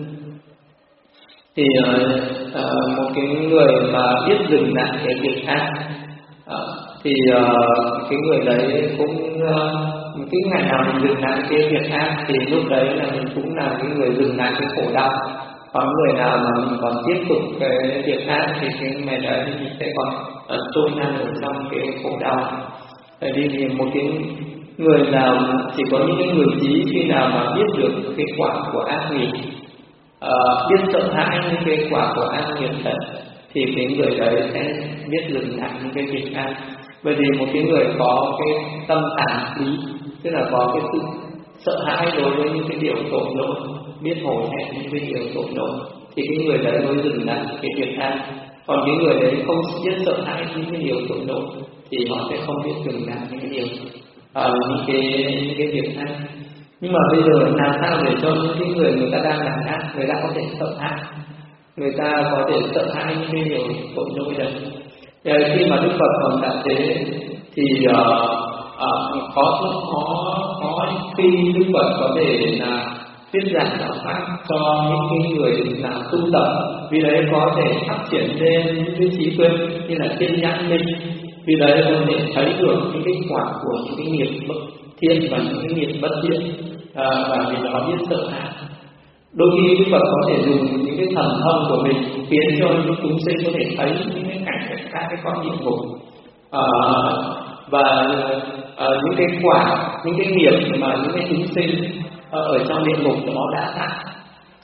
Thì uh, uh, một cái người mà biết dừng lại cái việc ác, uh, thì uh, cái người đấy cũng uh, cái ngày nào mình dừng lại cái việc ác thì lúc đấy là mình cũng là cái người dừng lại cái khổ đau. Còn người nào mà mình còn tiếp tục cái việc ác thì cái ngày đấy thì mình sẽ còn uh, trôi năn ở trong cái khổ đau. Tại vì một cái người nào chỉ có những cái người trí khi nào mà biết được cái quả của ác nghiệp, uh, biết sợ hãi những cái quả của ác nghiệp thật, thì cái người đấy sẽ biết dừng lại những cái việc ác. Bởi vì một cái người có cái tâm tản ý, tức là có cái sự sợ hãi đối với những cái điều tội lỗi, biết hổ thẹn những cái điều tội lỗi, thì cái người đấy mới dừng lại cái việc ác. Còn cái người đấy không biết sợ hãi những cái điều tội lỗi thì họ sẽ không biết dừng lại những cái điều uh, những cái những cái việc ác. Nhưng mà bây giờ làm sao để cho những cái người người ta đang làm ác, người ta có thể sợ hãi, người ta có thể sợ hãi những cái điều tội lỗi đấy. Khi mà Đức Phật còn tại thế thì uh, uh, có có có khi Đức Phật có thể là thuyết giảng đạo pháp cho những cái người làm tu tập, vì đấy có thể phát triển lên những cái trí tuệ như là thiên nhãn minh, vì đấy có thể thấy được những cái quả của những cái nghiệp bất thiên và những cái nghiệp bất thiện, uh, và vì đó biết sợ hãi. Đôi khi Đức Phật có thể dùng những cái thần thông của mình khiến cho những chúng sinh có thể thấy những cái cảnh các cái con địa ngục, à, và à, những cái quả, những cái nghiệp mà những cái chúng sinh ở trong địa ngục đó đã tạo.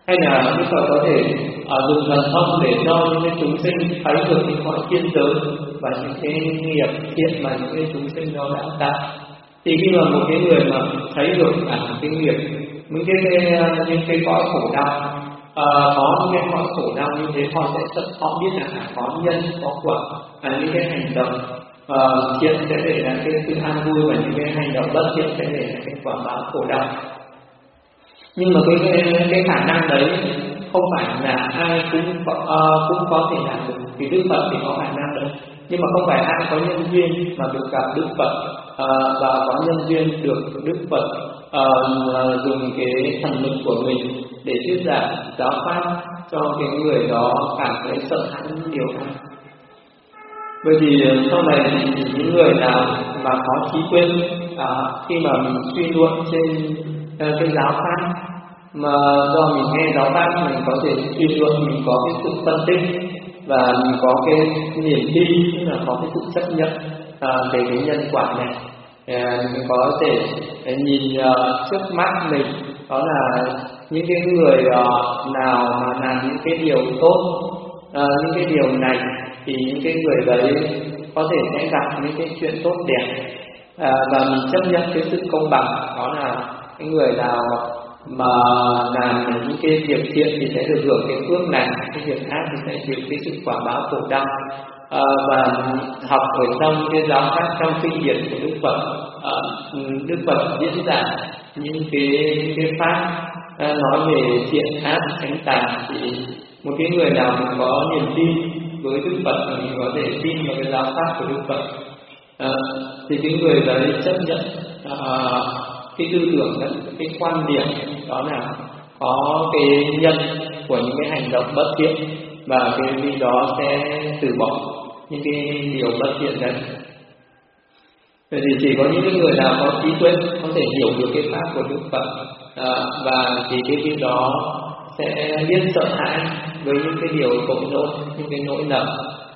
hay là Đức Phật có thể uh, dùng thần thông để cho những cái chúng sinh thấy được những cõi thiên giới và những cái nghiệp thiện mà những cái chúng sinh đó đã tạo. Thì khi mà một cái người mà thấy được cả cái nghiệp, những cái, cái những cái cõi khổ đau, uh, có những cái cõi khổ đau như thế, họ sẽ họ biết là có nhân có quả, à, những cái hành động uh, thiện sẽ để lại cái sự an vui, và những cái hành động bất thiện sẽ để lại cái quả báo khổ đau. Nhưng mà cái cái, cái khả năng đấy không phải là ai cũng có, uh, cũng có thể làm được. Thì Đức Phật thì có khả năng đấy, nhưng mà không phải ai có nhân duyên mà được gặp Đức Phật, uh, và có nhân duyên được Đức Phật uh, dùng cái thần lực của mình để thuyết giảng giáo pháp cho cái người đó cảm thấy sợ hãi những điều này. Bởi vì sau này thì những người nào mà có trí tuệ, uh, khi mà mình suy luận trên uh, cái giáo pháp, mà do mình nghe giáo pháp mình có thể suy luận, mình có cái sự phân tích và mình có cái niềm tin, tức là có cái sự chấp nhận à, về cái nhân quả này. À, mình có thể nhìn uh, trước mắt mình đó là những cái người uh, nào mà làm những cái điều tốt, uh, những cái điều này thì những cái người đấy có thể sẽ gặp những cái chuyện tốt đẹp, à, và mình chấp nhận cái sự công bằng, đó là cái người nào mà làm những cái việc thiện thì sẽ được hưởng cái phước này, cái việc ác thì sẽ chịu cái sự quả báo khổ đau. À, và học ở trong cái giáo pháp, trong kinh điển của Đức Phật, à, Đức Phật diễn giải những cái cái pháp à, nói về thiện ác chánh tà, thì một cái người nào mà có niềm tin với Đức Phật thì mình có thể tin vào cái giáo pháp của Đức Phật, à, thì cái người đấy chấp nhận à, cái tư tưởng, cái quan điểm đó là có cái nhân của những cái hành động bất thiện, và cái vì đó sẽ từ bỏ những cái điều bất thiện đấy. Vậy thì chỉ có những cái người nào có trí tuệ có thể hiểu được cái pháp của Đức Phật, à, và thì cái việc đó sẽ biết sợ hãi với những cái điều tội lỗi, những cái nỗi lầm,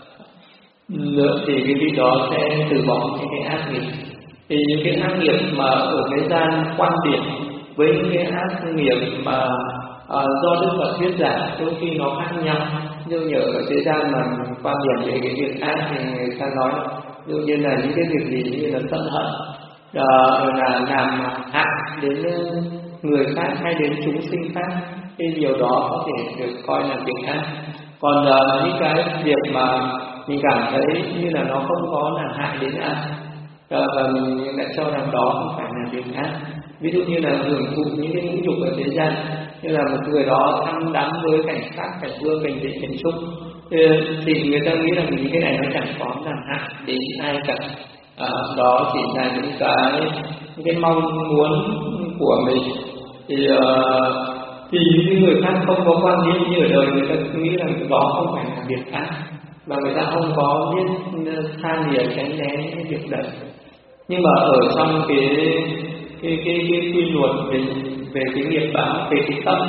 thì cái việc đó sẽ từ bỏ những cái ác nghiệp. Thì những cái ác nghiệp mà ở cái gian quan điểm với những cái ác nghiệp mà à, do Đức Phật thuyết giảng đôi khi nó khác nhau. Như như ở thế gian mà quan điểm về cái việc ác thì người ta nói ví dụ như là những cái việc gì như là sân hận, à, là làm hại đến người khác hay đến chúng sinh khác, cái điều đó có thể được coi là việc ác. Còn à, những cái việc mà mình cảm thấy như là nó không có làm hại đến ai, và mình lại cho rằng đó không phải là việc ác. Ví dụ như là hưởng thụ những cái ngũ dục ở thế gian, như là một người đó ăn đắm với cảnh sát, cảnh vương, cảnh thị, cảnh trúc, thì người ta nghĩ rằng những cái này nó chẳng có làm hại đến ai cả. À, đó chỉ là những cái những cái mong muốn của mình. Thì uh, thì những người khác không có quan niệm như ở đời, người ta nghĩ rằng đó không phải là việc ác, và người ta không có biết than lìa tránh né cái việc đấy. Nhưng mà ở trong cái cái cái cái quy luật về về cái nghiệp báo, về cái tâm,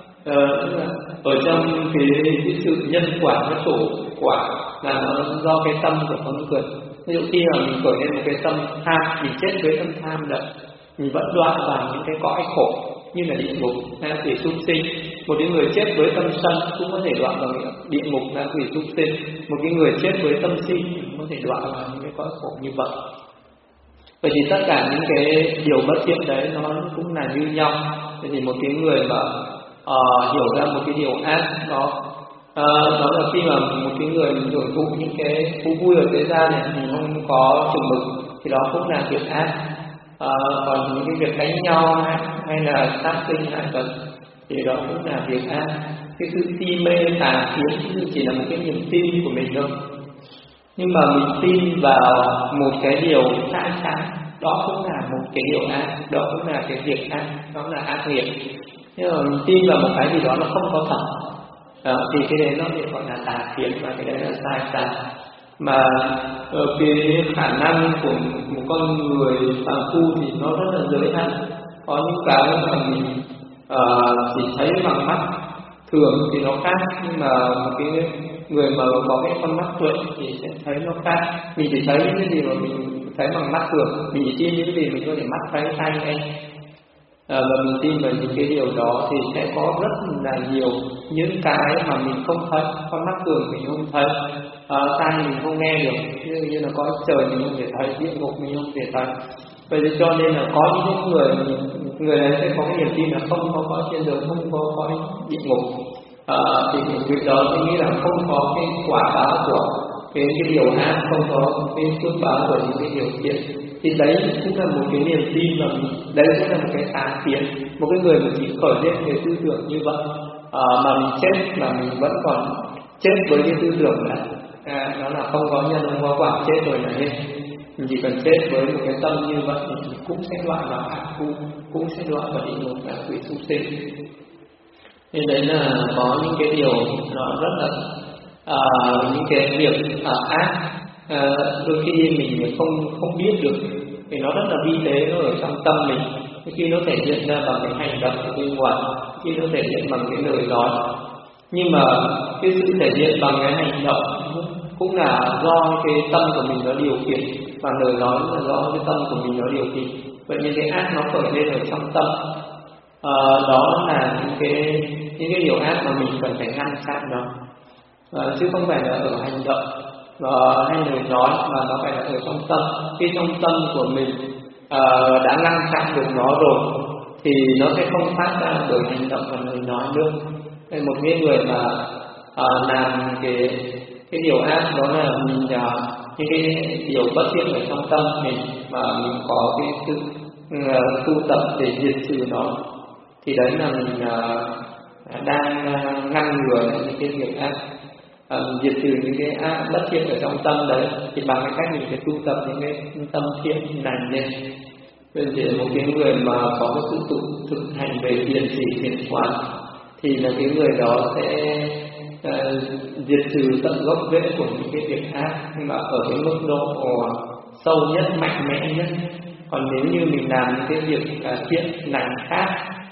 uh, ở trong cái, cái sự nhân quả, nó chủ quả là nó do cái tâm của con người. Ví dụ khi mà mình khởi lên một cái tâm tham, mình chết với tâm tham đấy, mình vẫn đọa vào những cái cõi khổ như là địa ngục, ngạ quỷ súc sinh. Một cái người chết với tâm sân cũng có thể đọa vào địa ngục, ngạ quỷ súc sinh. Một cái người chết với tâm si cũng có thể đọa vào những cái cõi khổ như vậy. Vậy thì tất cả những cái điều bất thiện đấy nó cũng là như nhau. Vậy thì một cái người mà uh, hiểu ra một cái điều ác đó, uh, đó là khi mà một cái người hưởng thụ những cái thú vui ở thế gian này thì không có chừng mực, thì đó cũng là việc ác. À, còn những cái việc đánh nhau hay, hay là sát sinh hại vật thì đó cũng là việc ác. Cái sự si mê tà kiến chỉ là một cái niềm tin của mình thôi, nhưng mà mình tin vào một cái điều sai trái, đó cũng là một cái điều ác, đó cũng là cái việc ác, đó là ác nghiệp. Nhưng mà mình tin vào một cái gì đó nó không có thật, đó, thì cái đấy nó bị gọi là tà kiến, và cái đấy là sai trái. Mà ở cái khả năng của một con người phàm phu thì nó rất là giới hạn. Có những cái mà mình uh, chỉ thấy bằng mắt thường thì nó khác, nhưng mà một cái người mà có cái con mắt tuệ thì sẽ thấy nó khác. Mình chỉ thấy những cái gì mà mình thấy bằng mắt thường, mình chỉ tin những cái gì mình có thể mắt thấy, tay nghe. à, và mình tin vào những cái điều đó thì sẽ có rất là nhiều những cái mà mình không thấy, con mắt thường mình không thấy, à, tai mình không nghe được, ví dụ như là có trời mình không thể thấy, địa ngục mình không thể thấy. Vậy thì cho nên là có những người người ấy sẽ có cái niềm tin là không có có thiên đường, không có có địa ngục, à, thì việc đó tôi nghĩ là không có cái quả báo của cái cái điều ác, không có cái phước báo của những cái điều thiện. Thì đấy cũng là một cái niềm tin và mình, đấy cũng là một cái sáng kiến. Một cái người mà chỉ khởi lên cái tư tưởng như vậy, à, mà mình chết mà mình vẫn còn chết với cái tư tưởng là à, nó là không có nhân không có quả, chết rồi là hết. Mình chỉ cần chết với một cái tâm như vậy thì cũng sẽ loại vào ác khu, cũng sẽ loại vào địa ngục và quỷ súc sinh. Nên đấy là có những cái điều nó rất là à, những cái việc à, ác à, đôi khi mình không không biết được thì nó rất là vi tế, nó ở trong tâm mình. Khi nó thể hiện ra bằng cái hành động ở bên ngoài, khi nó thể hiện bằng cái lời nói, nhưng mà cái sự thể hiện bằng cái hành động cũng là do cái tâm của mình nó điều khiển, và lời nói là do cái tâm của mình nó điều khiển. Vậy nên cái ác nó khởi lên ở trong tâm, à, đó là những cái những cái điều ác mà mình cần phải ngăn chặn nó, à, chứ không phải là ở hành động và hay lời nói, mà nó phải là ở trong tâm. Khi trong tâm của mình à, đã ngăn chặn được nó rồi thì nó sẽ không phát ra bởi hành động và lời nói nữa. Nên một cái người mà à, làm cái cái điều ác đó là mình à, những cái điều bất thiện ở trong tâm mình mà mình có cái sự uh, tu tập để diệt trừ nó, thì đấy là mình uh, đang uh, ngăn ngừa những cái việc ác, uh, diệt trừ những cái ác bất thiện ở trong tâm đấy. Thì bằng cái cách mình phải tu tập những cái tâm thiện lành lên. Nên thì một cái người mà có cái sự thực, thực hành về thiền chỉ thiền quán thì là cái người đó sẽ uh, diệt trừ tận gốc rễ của những cái việc ác, nhưng mà ở cái mức độ uh, sâu nhất, mạnh mẽ nhất. Còn nếu như mình làm những cái việc uh, thiện lành khác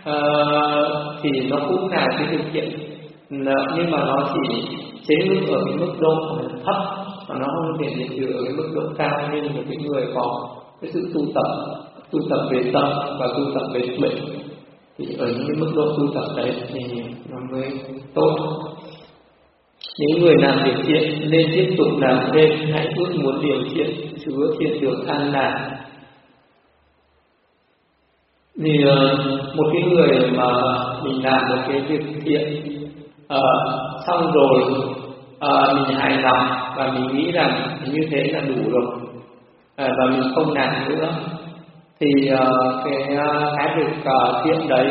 uh, thì nó cũng là cái thực hiện, uh, nhưng mà nó chỉ chế ngự ở cái mức độ thấp, và nó không thể diệt trừ ở cái mức độ cao. Nên là cái người có cái sự tu tập, tu tập về tâm và tu tập về tuệ, thì ở những cái mức độ tu tập đấy thì nó mới tốt. Những người làm việc thiện nên tiếp tục làm thêm, hãy ước muốn điều thiện chứa thiện được an lạc. Thì uh, một cái người mà mình làm một cái việc thiện uh, xong rồi uh, mình hài lòng và mình nghĩ rằng như thế là đủ rồi, uh, và mình không làm nữa, thì uh, cái uh, cái việc uh, thiện đấy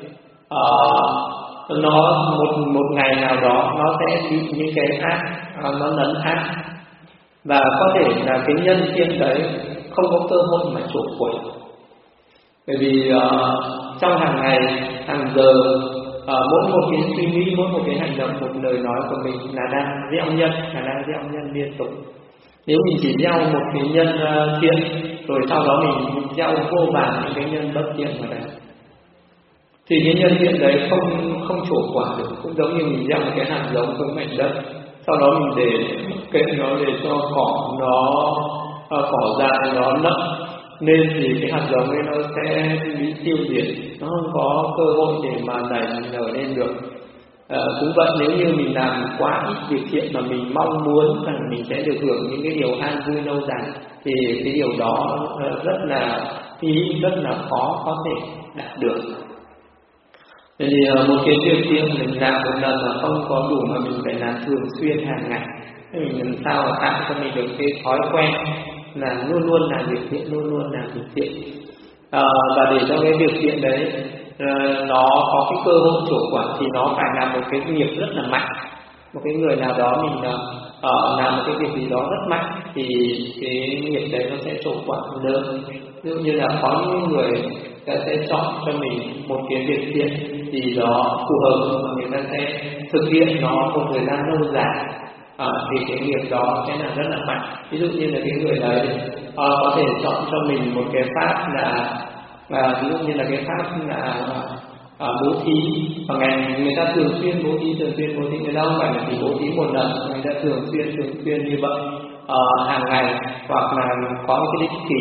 uh, nó một một ngày nào đó nó sẽ bị những cái ác uh, nó lấn át, và có thể là cái nhân thiện đấy không có cơ hội mà trổ quẩy. Bởi vì uh, trong hàng ngày, hàng giờ, uh, mỗi một cái suy nghĩ, mỗi một cái hành động, một lời nói của mình là đang gieo nhân, là đang gieo nhân liên tục. Nếu mình chỉ gieo một cái nhân uh, thiện, rồi sau đó mình gieo vô vàn những cái nhân bất thiện vào đấy, thì cái nhân thiện đấy không không trổ quả được. Cũng giống như mình gieo một cái hạt giống xuống mảnh đất, sau đó mình để kệ nó để cho cỏ nó uh, cỏ dại nó nấp, nên thì cái hạt giống ấy nó sẽ bị tiêu diệt, nó không có cơ hội để mà nảy nở lên được. À, cũng vậy, nếu như mình làm quá ít việc thiện mà mình mong muốn rằng mình sẽ được hưởng những cái điều an vui lâu dài, thì cái điều đó rất là phí, rất là khó có thể đạt được. Thì một cái việc thiện mình làm một lần là không có đủ, mà mình phải làm thường xuyên hàng ngày. Mình làm sao mà tạo cho mình được cái thói quen là luôn luôn làm việc thiện, luôn luôn làm việc thiện, à, và để cho cái việc thiện đấy uh, nó có cái cơ hội trổ quả thì nó phải là một cái nghiệp rất là mạnh. Một cái người nào đó mình uh, làm một cái việc gì đó rất mạnh thì cái nghiệp đấy nó sẽ trổ quả lớn. Ví dụ như là có những người ta sẽ chọn cho mình một cái việc thiện gì đó phù hợp, và người ta sẽ thực hiện nó một thời gian lâu dài. À, thì cái nghiệp đó sẽ là rất là mạnh. Ví dụ như là cái người đấy à, có thể chọn cho mình một cái pháp là à, ví dụ như là cái pháp là à, bố thí, và ngày người ta thường xuyên bố thí, thường xuyên bố thí, người ta không phải là chỉ bố thí một lần, người ta thường xuyên thường xuyên như vậy, à, hàng ngày, hoặc là có những cái định kỳ.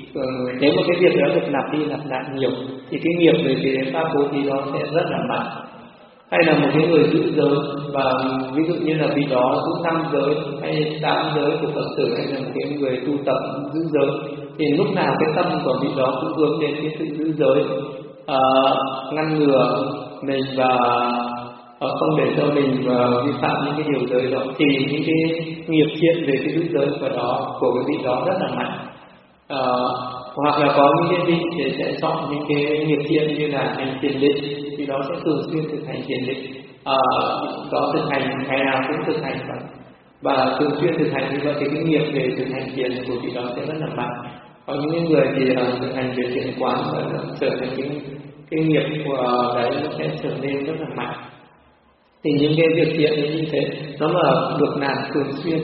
nếu mà cái việc đó được lặp đi lặp lại nhiều thì cái nghiệp về cái pháp bố thí đó sẽ rất là mạnh. Hay là một cái người giữ giới và ví dụ như là vị đó giữ năm giới hay tám giới của Phật tử, hay là một cái người tu tập giữ giới, thì lúc nào cái tâm của vị đó cũng hướng đến cái sự giữ giới, à, ngăn ngừa mình và à, không để cho mình uh, vi phạm những cái điều giới đó, thì những cái nghiệp thiện về cái giữ giới của đó của cái vị đó rất là mạnh. À, hoặc là có những cái vị thì sẽ chọn những cái nghiệp thiện như là hành thiền định, thì đó sẽ thường xuyên thực hành thiền định, à, đó thực hành ngày nào cũng thực hành và, và thường xuyên thực hành như vậy thì cái nghiệp về thực hành thiền của vị đó sẽ rất là mạnh. Có những người thì uh, thực hành về thiền quán và trở thành những cái nghiệp của đấy nó sẽ trở nên rất là mạnh. Thì những cái việc thiện như thế nó mà được làm thường xuyên,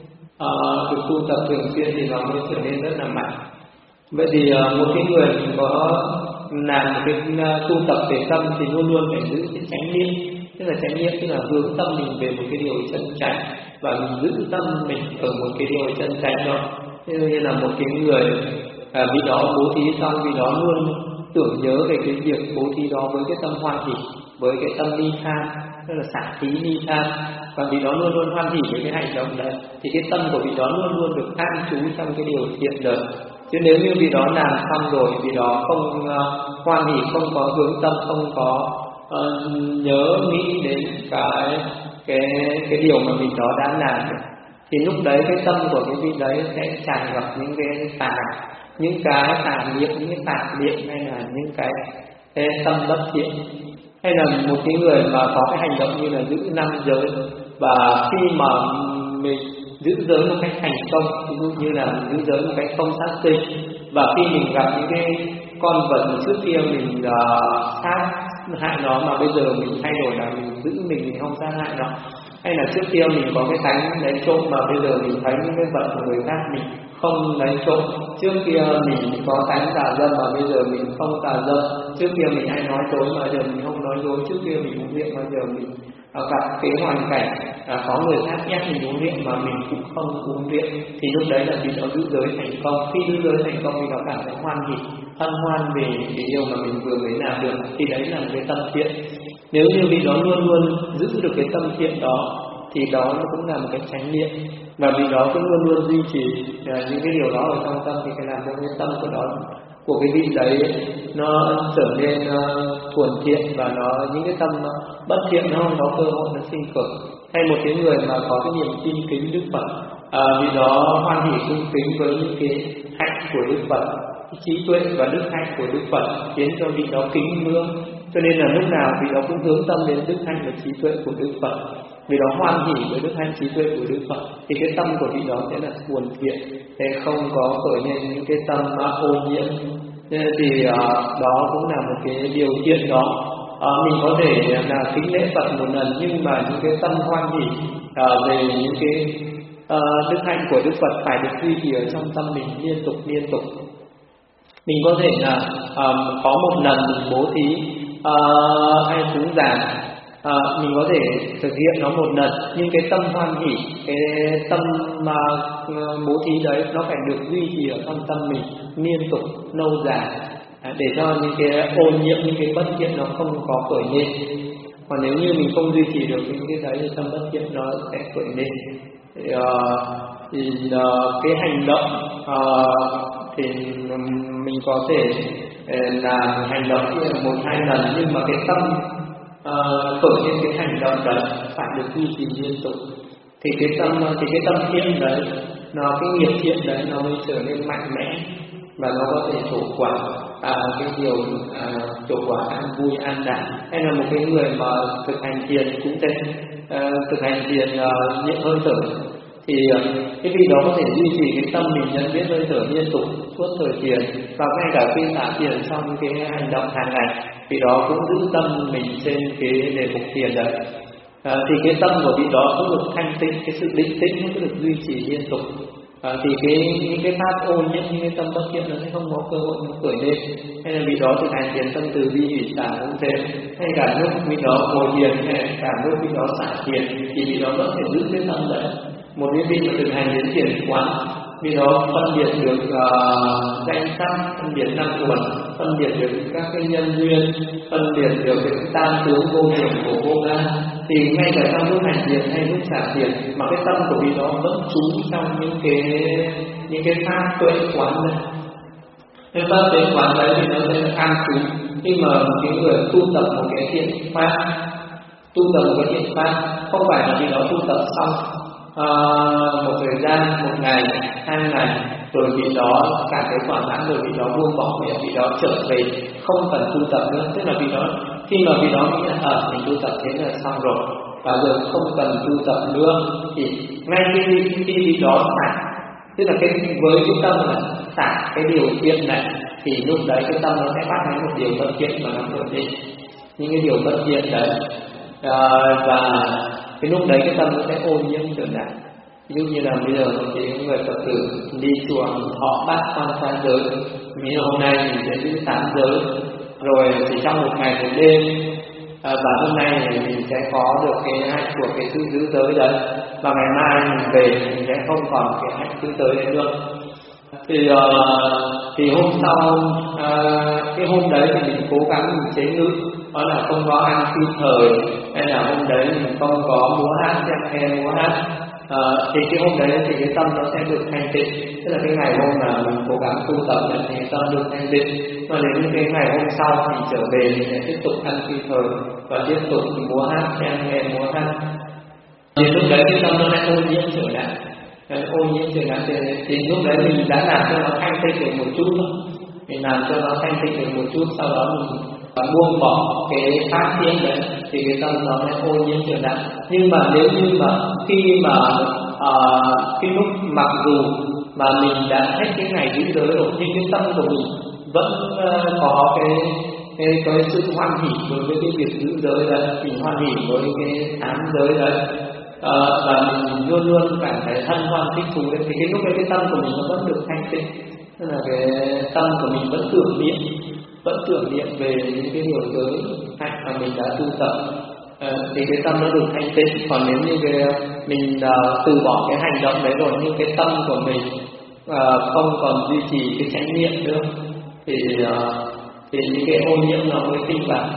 uh, được tu tập thường xuyên thì nó mới trở nên rất là mạnh. Vậy thì uh, một cái người có làm một cái uh, tu tập về tâm thì luôn luôn phải giữ cái chánh niệm, tức là chánh niệm tức là hướng tâm mình về một cái điều chân chánh và mình giữ tâm mình ở một cái điều chân chánh đó. Như là một cái người uh, vị đó bố thí xong, vị đó luôn tưởng nhớ về cái việc bố thí đó với cái tâm hoan hỷ, với cái tâm ly tham, tức là xả thí ly tham, và vị đó luôn luôn hoan hỷ với cái hành động đấy, thì cái tâm của vị đó luôn luôn được an trú trong cái điều thiện đấy. Chứ nếu như vị đó làm xong rồi, vị đó không uh, hoan hỷ, không có hướng tâm, không có uh, nhớ nghĩ đến cái cái cái điều mà vị đó đã làm, thì lúc đấy cái tâm của cái vị đấy sẽ tràn ngập những cái tà, những cái tà niệm, những cái tà niệm, hay là những cái, cái tâm bất thiện. Hay là một cái người mà có cái hành động như là giữ năm giới, và khi mà mình giữ giới một cách thành công, ví dụ như là giữ giới một cách không sát sinh, và khi mình gặp những cái con vật mà trước kia mình uh, sát hại nó, mà bây giờ mình thay đổi là mình giữ mình, mình không sát hại nó. Hay là trước kia mình có cái tánh lấy trộm, mà bây giờ mình thấy những cái vật của người khác mình không lấy trộm. Trước kia mình có tánh tà dâm, mà bây giờ mình không tà dâm. Trước kia mình hay nói dối, mà giờ mình không nói dối. Trước kia mình uống rượu, mà giờ mình à, gặp cái hoàn cảnh à, có người khác nhắc mình uống rượu mà mình cũng không uống rượu, thì lúc đấy là vì nó giữ giới thành công. Khi giữ giới thành công thì nó cảm thấy hoan hỉ, hân hoan về cái điều mà mình vừa mới làm được, thì đấy là một cái tâm thiện. Nếu như vì nó luôn luôn giữ được cái tâm thiện đó, thì đó nó cũng là một cái chánh niệm, và vì đó cũng luôn luôn duy trì uh, những cái điều đó ở trong tâm, thì cái làm cho cái tâm của đó, của cái vị đấy nó trở nên uh, thuần thiện, và nó những cái tâm uh, bất thiện nó không có cơ hội nó sinh khởi. Hay một cái người mà có cái niềm tin kính Đức Phật, uh, vì đó hoan hỷ cung kính với những cái hạnh của Đức Phật, cái trí tuệ và đức hạnh của Đức Phật khiến cho vị đó kính ngưỡng. Cho nên là lúc nào vị đó cũng hướng tâm đến đức hạnh và trí tuệ của Đức Phật, vì đó hoan hỷ với đức hạnh trí tuệ của Đức Phật, thì cái tâm của vị đó sẽ là thuần thiện, sẽ không có khởi lên những cái tâm ô nhiễm. Nên thì uh, đó cũng là một cái điều thiện đó. Uh, mình có thể là kính lễ Phật một lần, nhưng mà những cái tâm hoan hỷ uh, về những cái uh, đức hạnh của Đức Phật phải được duy trì ở trong tâm mình liên tục liên tục. Mình có thể là um, có một lần mình bố thí uh, hay cúng dường, uh, mình có thể thực hiện nó một lần, nhưng cái tâm hoan hỷ, cái tâm mà uh, bố thí đấy nó phải được duy trì ở trong tâm mình liên tục lâu dài, uh, để cho những cái ô nhiễm, những cái bất thiện nó không có khởi lên. Còn nếu như mình không duy trì được những cái đấy thì tâm bất thiện nó sẽ khởi lên. Thì, uh, thì uh, cái hành động uh, thì mình có thể làm hành động một hai lần, nhưng mà cái tâm uh, khởi lên cái hành động đấy phải được duy trì liên tục, thì cái tâm thì cái tâm thiện đấy, nó cái nghiệp thiện đấy nó mới trở nên mạnh mẽ, và nó có thể trổ quả à, cái điều à, trổ quả an vui an lạc. Hay là một cái người mà thực hành thiền cũng thế, uh, thực hành thiền uh, nhẹ hơi thở, thì cái vị đó có thể duy trì cái tâm mình nhận biết hơi thở liên tục suốt thời thiền, và ngay cả khi xả thiền xong cái hành động hàng ngày, vị đó cũng giữ tâm mình trên cái đề mục thiền đấy. À, thì cái tâm của vị đó cũng được thanh tịnh, cái sự định tĩnh nó cũng được duy trì liên tục. À, thì cái những cái pháp ô nhiễm, những cái tâm bất thiện nó sẽ không có cơ hội nó khởi lên. Hay là vị đó thực hành thiền tâm từ bi hỷ xả cũng thế, hay cả lúc vị đó ngồi thiền, hay cả lúc vị đó xả thiền, thì vị đó vẫn phải giữ cái tâm đấy. Một cái vị mà thực hành đến thiền quán vì nó phân biệt được uh, danh sắc, phân biệt năm uẩn, phân biệt được các cái nhân duyên, phân biệt được cái tam tướng vô điểm của vô ngã. Thì ngay cả trong lúc hành thiền hay lúc xả thiền mà cái tâm của vị đó vẫn trú trong những cái những cái pháp tuệ quán này. Cái pháp tuệ quán đấy thì nó sẽ an trú. Khi mà một cái người tu tập một cái thiện pháp, tu tập một cái thiện pháp không phải là vì đó tu tập xong à, một thời gian, một ngày, hai ngày rồi vì đó cảm thấy thỏa mãn, rồi vì đó buông bỏ, vì đó trở về không cần tu tập nữa. Tức là vì đó khi mà vì đó nghĩ là ở mình tu tập thế là xong rồi và giờ không cần tu tập nữa, thì ngay khi khi vì đó xả, tức là cái với cái tâm là xả cái điều thiện này, thì lúc đấy cái tâm nó sẽ bắt lấy một điều bất thiện mà nó vượt đi những cái điều bất thiện đấy à, và cái lúc đấy cái tâm nó sẽ ô nhiễm trở lại. Ví dụ như là bây giờ một cái người Phật tử đi chùa họ bát quan trai giới, như hôm nay mình sẽ giữ tám giới, rồi chỉ trong một ngày một đêm à, và hôm nay thì mình sẽ có được cái hạnh của cái sự giữ giới đấy, và ngày mai mình về mình sẽ không còn cái hạnh giữ giới đấy nữa. Thì uh, thì hôm sau uh, cái hôm đấy thì mình cố gắng mình chế ngự, đó là không có ăn phi thời, hay là hôm đấy mình không có múa hát xem nghe múa hát. Uh, thì cái hôm đấy thì cái tâm nó sẽ được thanh tịnh, tức là cái ngày hôm mà mình cố gắng tu tập thì cái tâm được thanh tịnh. Và đến cái ngày hôm sau thì trở về mình sẽ tiếp tục ăn phi thời và tiếp tục múa hát xem nghe múa hát. Thì lúc đấy cái tâm nó lại ô nhiễm trở lại, ô nhiễm trở lại. Thì lúc đấy mình đã làm cho nó thanh tịnh được một chút thôi, mình làm cho nó thanh tịnh được một chút, sau đó mình buông bỏ cái pháp thiện đấy thì cái tâm nó sẽ ô nhiễm trở lại. Nhưng mà nếu như mà khi mà uh, cái lúc mặc dù mà mình đã hết cái ngày giữ giới rồi, nhưng cái tâm của mình vẫn uh, có cái cái cái sự hoan hỉ đối với cái việc giữ giới đấy, mình hoan hỉ với cái tám giới đấy, uh, và mình luôn luôn cảm thấy hân hoan thích thú đấy, thì cái lúc đấy cái tâm của mình nó vẫn được thanh tịnh, tức là cái tâm của mình vẫn tưởng niệm vẫn tưởng niệm về những cái điều giới hạnh mà mình đã tu tập, à, thì cái tâm nó được thanh tịnh. Còn nếu như cái mình uh, từ bỏ cái hành động đấy rồi, nhưng cái tâm của mình uh, không còn duy trì cái chánh niệm nữa, thì uh, thì những cái ô nhiễm nó mới sinh vào.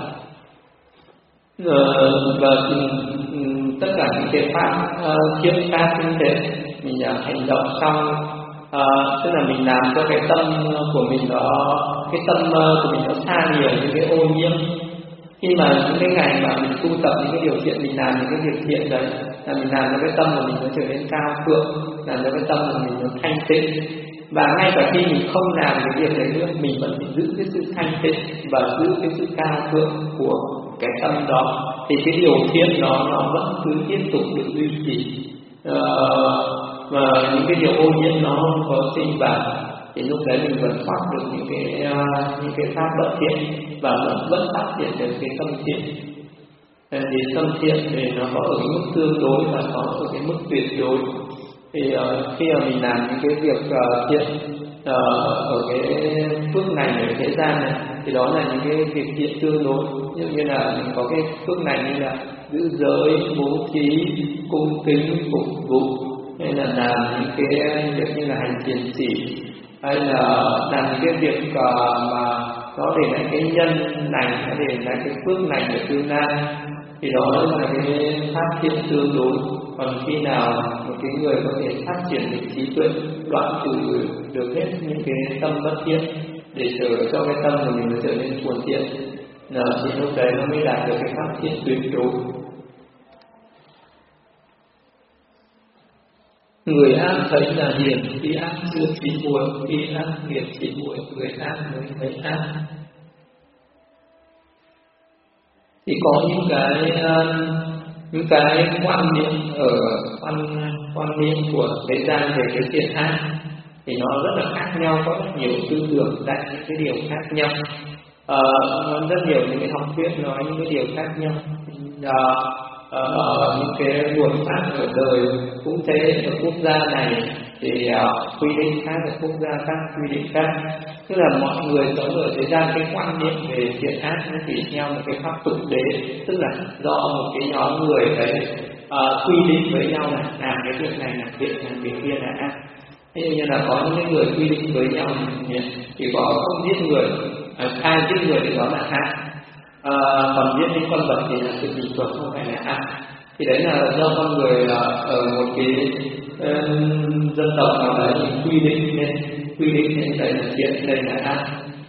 Uh, và um, tất cả những cái pháp uh, chiếm pháp như thế mình đã hành động xong, À, tức là mình làm cho cái tâm của mình đó, cái tâm của mình nó xa nhiều những cái ô nhiễm. Khi mà những cái ngày mà mình tu tập những cái điều thiện, mình làm những cái việc thiện đấy, là mình làm cho cái tâm của mình nó trở nên cao thượng, làm cho cái tâm của mình nó thanh tịnh. Và ngay cả khi mình không làm cái việc đấy nữa, mình vẫn phải giữ cái sự thanh tịnh và giữ cái sự cao thượng của cái tâm đó, thì cái điều thiện đó nó vẫn cứ tiếp tục được duy trì. Uh, và những cái điều ô nhiễm nó không có sinh vào, thì lúc đấy mình vẫn thoát được những cái uh, những cái pháp bất thiện, và vẫn vẫn phát triển được cái tâm thiện. Thì tâm thiện thì nó có ở cái mức tương đối và có ở cái mức tuyệt đối. Thì uh, khi mà mình làm những cái việc uh, thiện uh, ở cái phước này ở thế gian này, thì đó là những cái việc thiện tương đối. Ví dụ như là mình có cái phước này như là giữ giới, bố thí, cung kính, phục vụ, hay là làm những cái việc như là hành thiền chỉ, hay là làm những cái việc uh, mà có để lại cái nhân này, có để lại cái phước này ở tương lai, thì đó là cái phát triển tương đối. Còn khi nào một cái người có thể phát triển được trí tuệ, đoạn trừ được hết những cái tâm bất thiện để trở cho cái tâm của mình nó trở nên thuần thiện, là thì lúc đấy nó mới đạt được cái phát triển tuyệt đối. Người ác thấy là hiền, khi ác chưa chín muồi, khi ác nghiệp chín muồi, người ác mới thấy ác. Thì có những cái những cái quan niệm ở quan quan niệm của thế gian về cái thiện ác thì nó rất là khác nhau, có rất nhiều tư tưởng dạy những cái điều khác nhau, à, rất nhiều những cái học thuyết nói những cái điều khác nhau. À, à, những cái luật pháp ở đời cũng thế, ở quốc gia này thì uh, quy định khác, ở quốc gia khác quy định khác. Tức là mọi người sống ở thế gian, cái quan niệm về thiện ác nó chỉ theo một cái pháp tục đế, tức là do một cái nhóm người đấy uh, quy định với nhau là làm cái việc này là thiện, làm việc kia là ác. Ví dụ như là có những cái người quy định với nhau thì có không giết người, à, ai giết người thì đó là ác, à, còn giết những con vật thì là sự bình thường, không phải là ác. Thì đấy là do con người ở một cái uh, dân tộc nào đấy quy định nên quy định nên đây là thiện, đây là ác.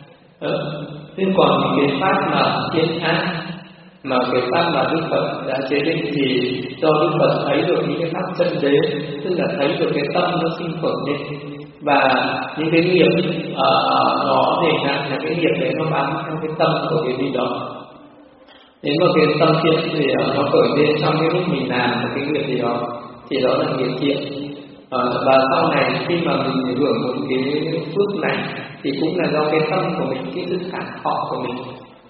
Ờ, thế còn cái pháp mà thiện ác mà cái pháp mà Đức Phật đã chế định thì do Đức Phật thấy được những cái pháp chân đế, tức là thấy được cái tâm nó sinh khởi lên và những cái nghiệp uh, nó để lại là cái nghiệp đấy nó bám theo cái tâm của cái gì đó. Nếu mà cái tâm thiện thì uh, nó khởi lên trong cái lúc mình làm một cái nghiệp gì đó thì đó là nghiệp thiện. Uh, và sau này khi mà mình hưởng một cái phước này thì cũng là do cái tâm của mình, cái sự khả thọ của mình,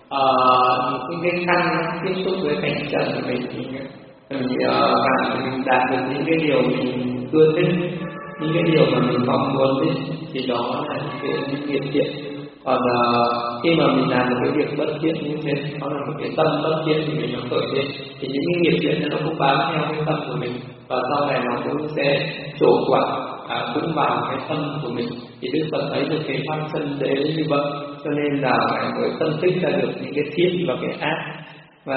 uh, những cái căn tiếp xúc với cảnh trần của mình thì mình uh, và mình đạt được những cái điều mình ưa thích, những cái điều mà mình mong muốn ấy, thì đó là những cái nghiệp thiện. Còn uh, khi mà mình làm một cái việc bất thiện như thế, nó là một cái tâm bất thiện thì mình nó khởi lên thì những cái nghiệp thiện nó cũng bám theo cái tâm của mình và sau này nó cũng sẽ trổ quả à, cũng vào cái tâm của mình. Thì Đức Phật thấy được cái pháp chân đế như vậy, cho nên là Ngài mới phân tích ra được những cái thiện và cái ác, và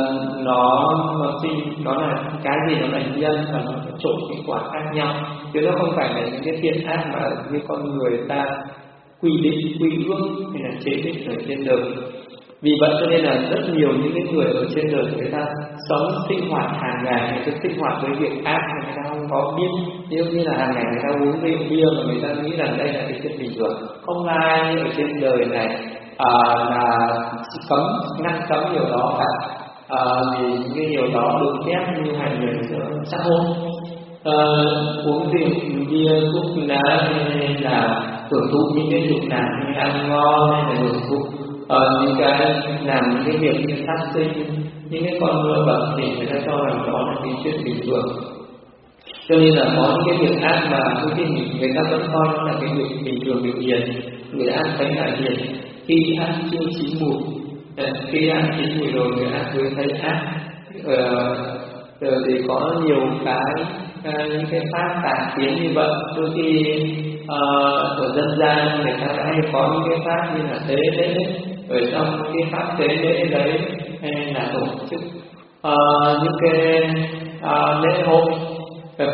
nó nó sinh nó là cái gì, nó là nhân và nó trổ cái quả khác nhau, chứ nó không phải là những cái thiện ác mà như con người ta quy định, quy ước hay là chế định ở trên đời. Vì vậy cho nên là rất nhiều những cái người ở trên đời người ta sống sinh hoạt hàng ngày, người ta sinh hoạt với việc ác mà người ta không có biết. Ví dụ như là hàng ngày người ta uống rượu bia mà người ta nghĩ rằng đây là cái chuyện bình thường. Không ai ở trên đời này à, là cấm ngăn cấm điều đó cả, à, vì những cái điều đó được phép như hành người xã hội. À, uống rượu bia thuốc lá hay là hưởng thụ những cái dục lạc như ăn ngon hay là hưởng thụ Ờ, những cái làm những cái việc như phát sinh những cái con mưa bẩn thì người ta cho rằng đó là cái chuyện bình thường. Cho nên là có những cái việc ác mà đôi khi người ta vẫn coi nó là cái việc bình thường, việc hiền. Người ác thấy là hiền khi ác chưa chín mùi, khi ác chín mùi rồi người ác mới thấy ác. Ờ, thì có nhiều cái những cái pháp tà kiến như vậy. Đôi khi uh, ở dân gian người ta hay có những cái pháp như là tế lễ, ở trong cái pháp tế lễ đấy hay là tổ chức uh, những cái uh, lễ hội, và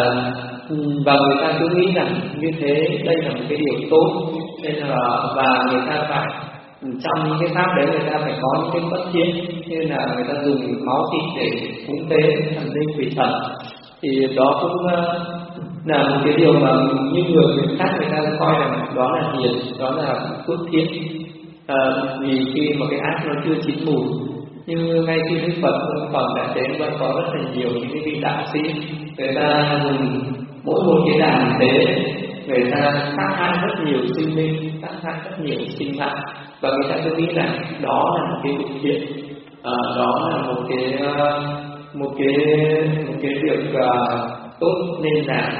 và người ta cứ nghĩ rằng như thế đây là một cái điều tốt, nên là và người ta phải trong những cái pháp đấy người ta phải có những cái bất thiện, như là người ta dùng máu thịt để cúng tế thần linh quỷ thần, thì đó cũng uh, là một cái điều mà những người khác người ta coi rằng đó là hiền, đó là phước thiện. À, vì khi mà cái ác nó chưa chín mùi, nhưng ngay khi Đức Phật cũng còn đã đến vẫn có rất là nhiều những cái vị đạo sĩ người ta dùng mỗi một cái đàn tế người ta sát hại rất nhiều sinh linh, sát hại rất nhiều sinh mạng, và người ta cứ nghĩ rằng đó là một cái việc thiện, à, đó là một cái một cái một cái việc uh, tốt nên làm.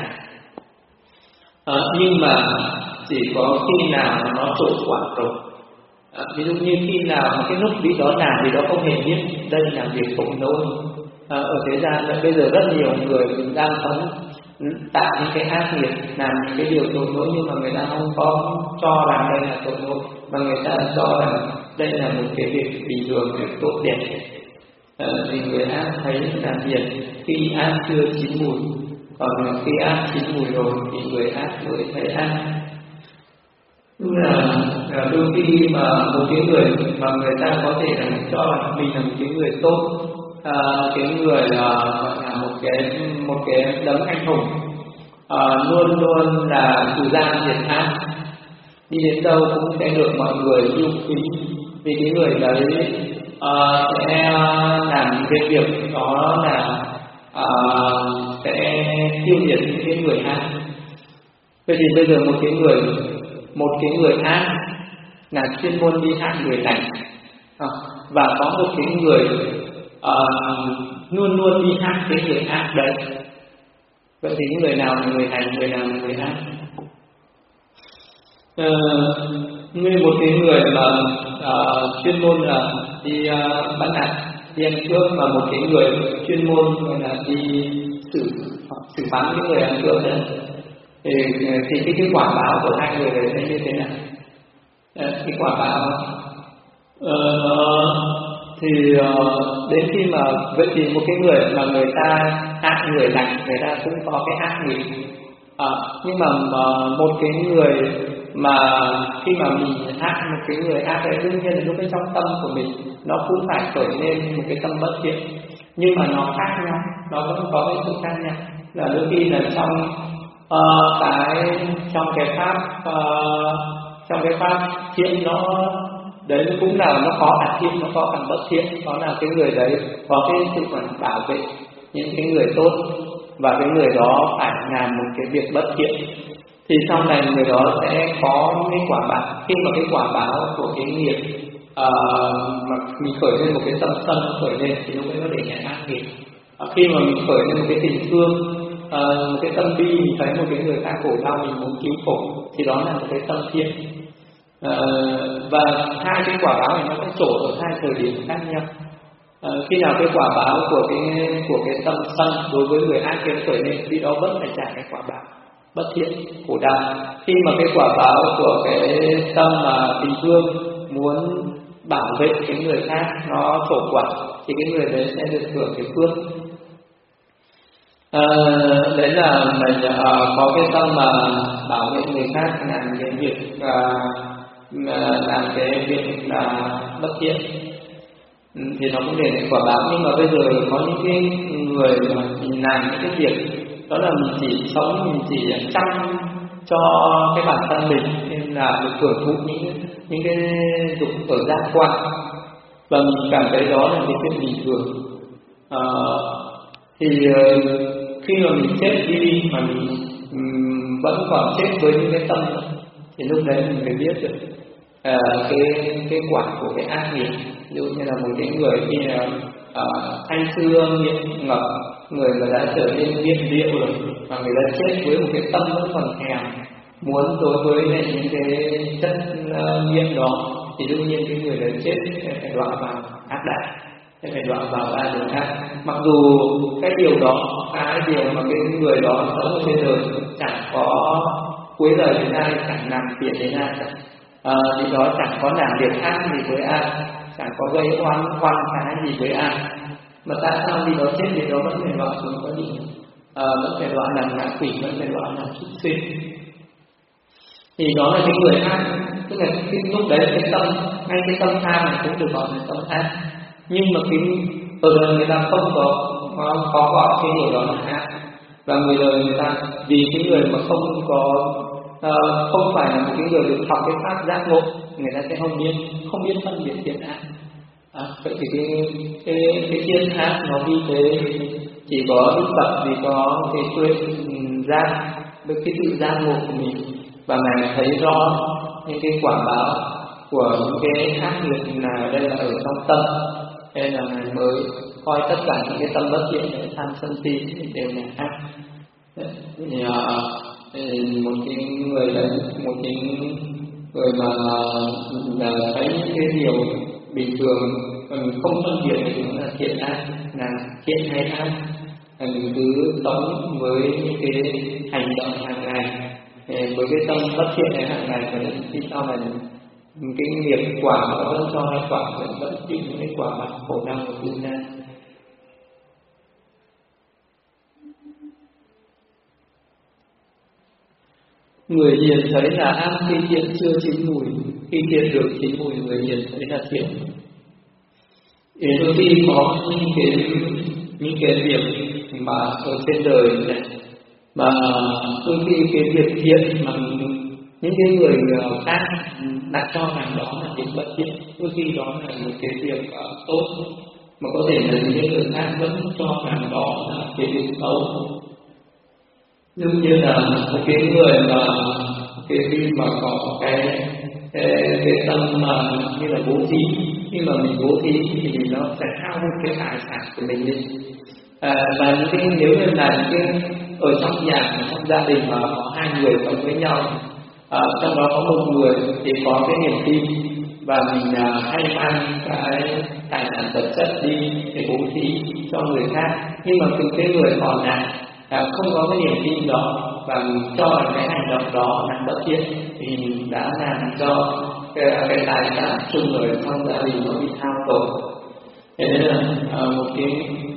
À, nhưng mà chỉ có khi nào nó trổ quả rồi, à, ví dụ như khi nào mà cái lúc vị đó làm thì đó không hề biết đây là việc tội lỗi. À, ở thế gian bây giờ rất nhiều người mình đang sống tạo những cái ác nghiệp, làm những cái điều tội lỗi, nhưng mà người ta không có cho rằng đây là tội lỗi, mà người ta cho rằng đây là một cái việc bình thường, việc tốt đẹp. À, vì người ác thấy là hiền khi ác chưa chín mùi, còn khi ác chín mùi rồi thì người ác mới thấy ác. Tức là, là đôi khi mà một cái người mà người ta có thể là cho là mình là một cái người tốt, à, cái người à, là một cái một cái đấng anh hùng, à, luôn luôn là trừ gian diệt ác, đi đến đâu cũng sẽ được mọi người yêu quý, vì cái người đấy uh, sẽ làm những cái việc đó là uh, sẽ tiêu diệt những cái người ác. Vậy thì bây giờ một cái người một cái người ác là chuyên môn đi hại người lành, uh, và có một cái người uh, luôn luôn đi hại cái người ác đấy. Vậy thì người nào là người lành, người nào là người ác? Uh, như một cái người mà uh, chuyên môn là đi uh, bán hàng, đi ăn cướp, và một cái người chuyên môn là đi xử xử bắn cái người ăn cướp đấy, thì, thì cái, cái quả báo của hai người đấy sẽ như thế nào? Cái quả báo ờ, thì uh, đến khi mà vậy thì một cái người mà người ta ác người lành, người ta cũng có cái ác nghiệp. À, nhưng mà, mà một cái người mà khi mà mình ác một cái người ác ấy, đương nhiên là lúc cái trong tâm của mình nó cũng phải khởi lên một cái tâm bất thiện, nhưng mà nó khác nhau, nó vẫn có cái sự khác nhau. Là đôi khi là trong uh, cái trong cái pháp uh, trong cái pháp thiện nó đấy cũng là nó có cả thiện, nó có cả bất thiện. Đó là cái người đấy có cái sự phản bảo vệ những cái người tốt, và cái người đó phải làm một cái việc bất thiện, thì sau này người đó sẽ có cái quả báo. Khi mà cái quả báo của cái nghiệp uh, mà mình khởi lên một cái tâm sân khởi lên thì lúc đấy nó để nhận ác nghiệp. Uh, khi mà mình khởi lên một cái tình thương, uh, một cái tâm bi, mình thấy một cái người ta khổ đau mình muốn cứu khổ, thì đó là một cái tâm thiện. Uh, và hai cái quả báo này nó sẽ trổ ở hai thời điểm khác nhau. Uh, khi nào cái quả báo của cái của cái tâm sân đối với người ác kia khởi lên, khi đó vẫn phải trả cái quả báo bất thiện khổ đau. Khi mà cái quả báo của cái tâm mà tình thương muốn bảo vệ cái người khác nó trổ quả, thì cái người đấy sẽ được hưởng cái phước. À, đấy là mình uh, có cái tâm mà bảo vệ người khác, làm cái việc uh, làm cái việc là bất thiện, thì nó cũng để lại quả báo. Nhưng mà bây giờ có những cái người mà mình làm những cái việc đó là mình chỉ sống, mình chỉ chăm cho cái bản thân mình, nên là được hưởng thụ những những cái dục ở giác quan, và mình cảm thấy đó là cái chuyện bình thường. À, thì khi mà mình chết đi mà mình um, vẫn còn chết với những cái tâm, thì lúc đấy mình mới biết được à, cái cái quả của cái ác nghiệp. Ví dụ như là một cái người khi là uh, thanh xương nghiện ngập, người mà đã trở nên nghiện rượu rồi, và người đã chết với một cái tâm vẫn còn thèm muốn đối với lại những cái chất uh, nghiện đó, thì đương nhiên cái người đã chết sẽ phải đọa vào ác đạo, sẽ phải đọa vào ba đường ác. Mặc dù cái điều đó, cái điều mà cái người đó sống ở trên đời chẳng có cuối đời đến ai, chẳng làm phiền đến ai, à, thì đó chẳng có làm việc ác gì với ai, chẳng có gây oan oan trái gì với ai, mà tại sao vì đó chết thì đó vẫn phải đọa xuống có gì, à, vẫn phải đọa làm ngạ quỷ, vẫn phải đọa làm súc sinh. Thì đó là cái người ác, tức là cái lúc đấy cái tâm, ngay cái tâm tham này cũng được gọi là tâm ác. Nhưng mà cái ở đời người ta không có có gọi cái điều đó là ác, và người đời người ta vì cái người mà không có uh, không phải là một cái người được học cái pháp giác ngộ, người ta sẽ không biết không biết phân biệt thiện ác. À, vậy thì cái cái cái thiện ác nó vì thế chỉ có Đức Phật vì có cái tuệ giác với cái tự giác ngộ của mình, và ngài thấy rõ những cái quả báo của những cái ác nghiệp là đây là ở trong tâm, nên là ngài mới coi tất cả những cái tâm bất thiện để tham sân si đều là ác. Thì uh, một cái người đấy, một cái người mà là thấy những cái điều bình thường mình không phân biệt thì nó là thiện ác, là thiện hay ác, mình cứ sống với những cái hành động hàng ngày với cái tâm bất thiện này hàng ngày, và đến khi sau này cái nghiệp quả nó vẫn cho hay quả vẫn vẫn chịu những cái quả mặt khổ đau của tương lai. Người hiền thấy là ác khi thiện chưa chín mùi, khi thiện được chín mùi người hiền thấy là thiện. Thì đôi khi có những cái những cái việc mà ở trên đời này, mà đôi khi cái việc thiện mà những cái người khác đặt cho rằng đó là việc bất thiện, đôi khi đó là một cái việc uh, tốt, mà có thể là những người khác vẫn cho rằng đó là cái việc xấu. Nhưng như là một cái người mà cái khi mà có cái cái, cái tâm mà như là bố thí, khi mà mình bố thí thì nó sẽ hao hút cái tài sản của mình đi. À, và những cái nếu như là những cái ở trong nhà, trong gia đình mà có hai người sống với nhau, à, trong đó có một người thì có cái niềm tin và mình à, hay mang cái tài sản vật chất đi để bố thí cho người khác, nhưng mà từ cái người còn lại à, không có cái niềm tin đó và mình cho là cái hành động đó là bất thiện thì mình đã làm cho cái, cái tài sản chung ở trong gia đình nó bị hao tổn. Thế nên là à, một cái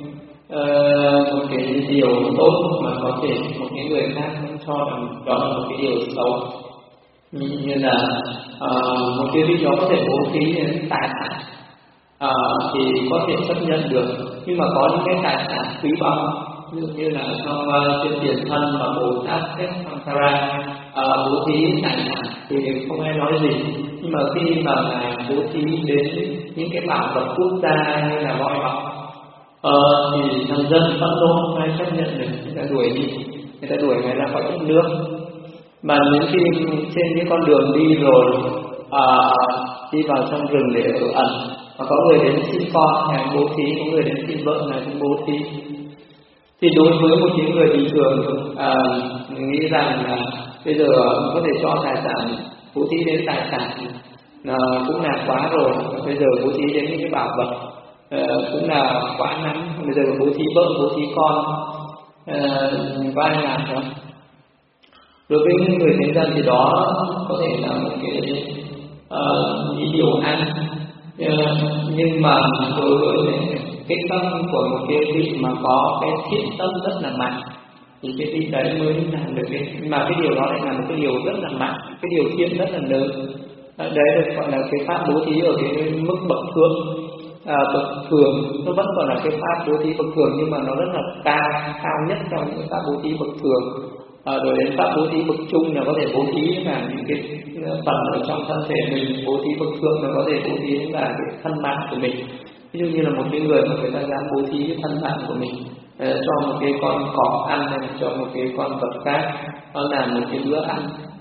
uh, một cái điều tốt mà có thể một cái người khác cũng cho rằng đó là một cái điều xấu, như, như là uh, một cái vị đó có thể bố thí đến tài sản uh, thì có thể chấp nhận được, nhưng mà có những cái tài sản quý báu ví dụ như là trong uh, trên tiền thân và Bồ Tát Thích Sankara uh, bố thí tài sản thì không ai nói gì, nhưng mà khi mà ngài bố thí đến những cái bảo vật quốc gia như là voi ngọc uh, thì thần dân phẫn nộ không ai chấp nhận được, người ta đuổi đi, người ta đuổi người ra khỏi đất nước. Mà đến khi trên cái con đường đi rồi uh, đi vào trong rừng để ở ẩn, và có người đến xin con ngài bố thí, có người đến xin vợ ngài cũng bố thí. Thì đối với một những người bình thường à, mình nghĩ rằng là bây giờ có thể cho tài sản, bố thí đến tài sản à, cũng là quá rồi, bây giờ bố thí đến những cái bảo vật à, cũng là quá lắm, bây giờ bố thí vợ, bố thí con à, có ai làm không? Đối với những người thế dân thì đó có thể là một cái uh, điều ăn, uh, nhưng mà đối với cái tâm của một cái vị mà có cái thiết tâm rất là mạnh thì cái vị đấy mới làm được cái, mà cái điều đó lại là một cái điều rất là mạnh, cái điều thiện rất là lớn. Đấy được gọi là cái pháp bố thí ở cái mức bậc thượng, à, bậc thường, nó vẫn còn là cái pháp bố thí bậc thường nhưng mà nó rất là cao, cao nhất trong những pháp bố thí bậc thường. À, rồi đến pháp bố thí bậc trung là có thể bố thí là những cái phần ở trong thân thể mình, bố thí bậc thượng là có thể bố thí là cái thân mạng của mình. Ví dụ như là một cái người mà người ta dám bố thí cái thân mạng của mình uh, cho một cái con cọp ăn hay cho một cái con vật khác, nó làm một cái bữa ăn.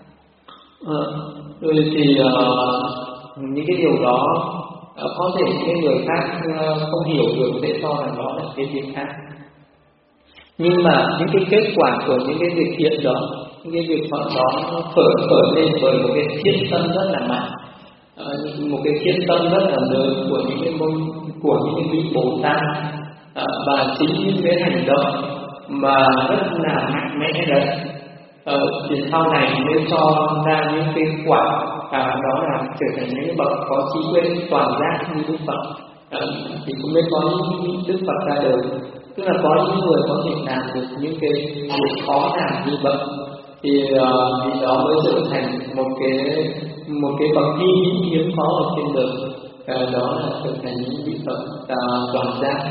Uh, rồi thì uh, những cái điều đó uh, có thể những người khác uh, không hiểu được để cho rằng đó là cái việc khác. Nhưng mà những cái kết quả của những cái việc thiện đó, những cái việc đó nó khởi khởi lên bởi một cái thiết tâm rất là mạnh, à, một cái thiết tâm rất là lớn của những cái môn của những cái vị Bồ Tát, à, và chính những cái hành động mà rất là mạnh mẽ đấy, à, thì sau này mới cho ra những cái quả, à, đó là trở thành những cái bậc có trí huệ toàn giác như Đức Phật, à, thì cũng mới có những Đức Phật ra đời. Tức là có những người có thể làm được những cái việc khó làm như vậy thì uh, vì đó mới trở thành một cái một cái bậc thi hiếm có ở trên đời, uh, đó là trở thành những vị Phật uh, toàn giác.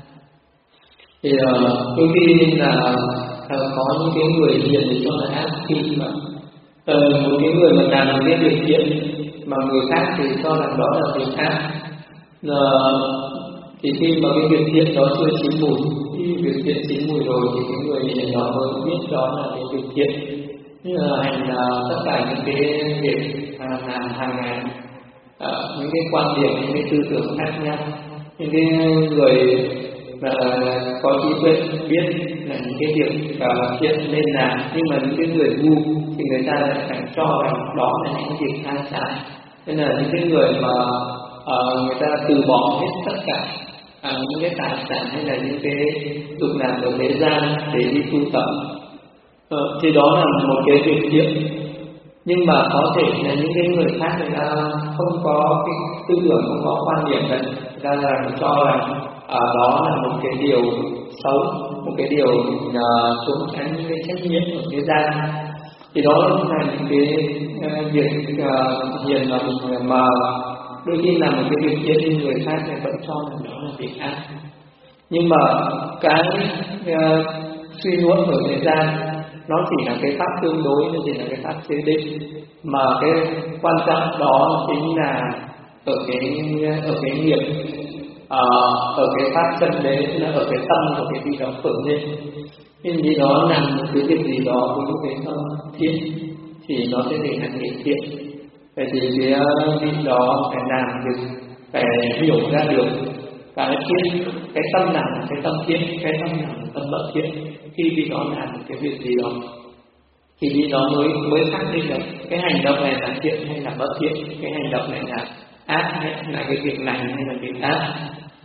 Thì uh, đôi khi là uh, có những cái người hiền để cho là ác, khi mà uh, một cái người mà làm một cái việc thiện mà người khác thì cho rằng đó là việc ác, uh, thì khi mà cái việc thiện đó chưa chín mùi, khi việc thiện chín mùi rồi thì cái người hiền đó mới biết đó là cái việc thiện, như là hành uh, tất cả những cái việc uh, làm hàng ngày, uh, những cái quan điểm, những cái tư tưởng khác nhau. Những cái người mà uh, có trí tuệ biết là những cái việc uh, thiện nên làm, nhưng mà những cái người ngu thì người ta lại phải cho rằng đó là những việc sai trái. Nên là những cái người mà uh, người ta từ bỏ hết tất cả À, những cái tài sản hay là những cái dục làm ở thế gian để đi tu tập, ờ, thì đó là một cái việc thiện. Nhưng mà có thể là những cái người khác người ta không có cái tư tưởng, không có quan điểm này, người ta là cho rằng à, đó là một cái điều xấu, một cái điều uh, trốn tránh những cái trách nhiệm ở thế gian. Thì đó là những cái uh, việc uh, hiền mà mình mà đôi khi làm một cái việc thiện người khác thì vẫn cho rằng đó là việc ác. Nhưng mà cái uh, suy luận ở thời gian nó chỉ là cái pháp tương đối, nó chỉ là cái pháp chế định, mà cái quan trọng đó chính là ở cái ở cái nghiệp, uh, ở cái pháp chân đế, là ở cái tâm của cái vị đó khởi lên. Nên vì đó làm một cái việc gì đó với một cái tâm thiện thì nó sẽ thành là nghiệp thiện. Vậy thì cái vị đó phải làm được, phải hiểu ra được cái thiện, cái tâm nào là cái tâm thiện, cái tâm nào là tâm bất thiện. Khi vị đó làm một cái việc gì đó thì vị đó mới mới xác định được cái hành động này là thiện hay là bất thiện, cái hành động này là ác hay là cái việc này hay là việc ác.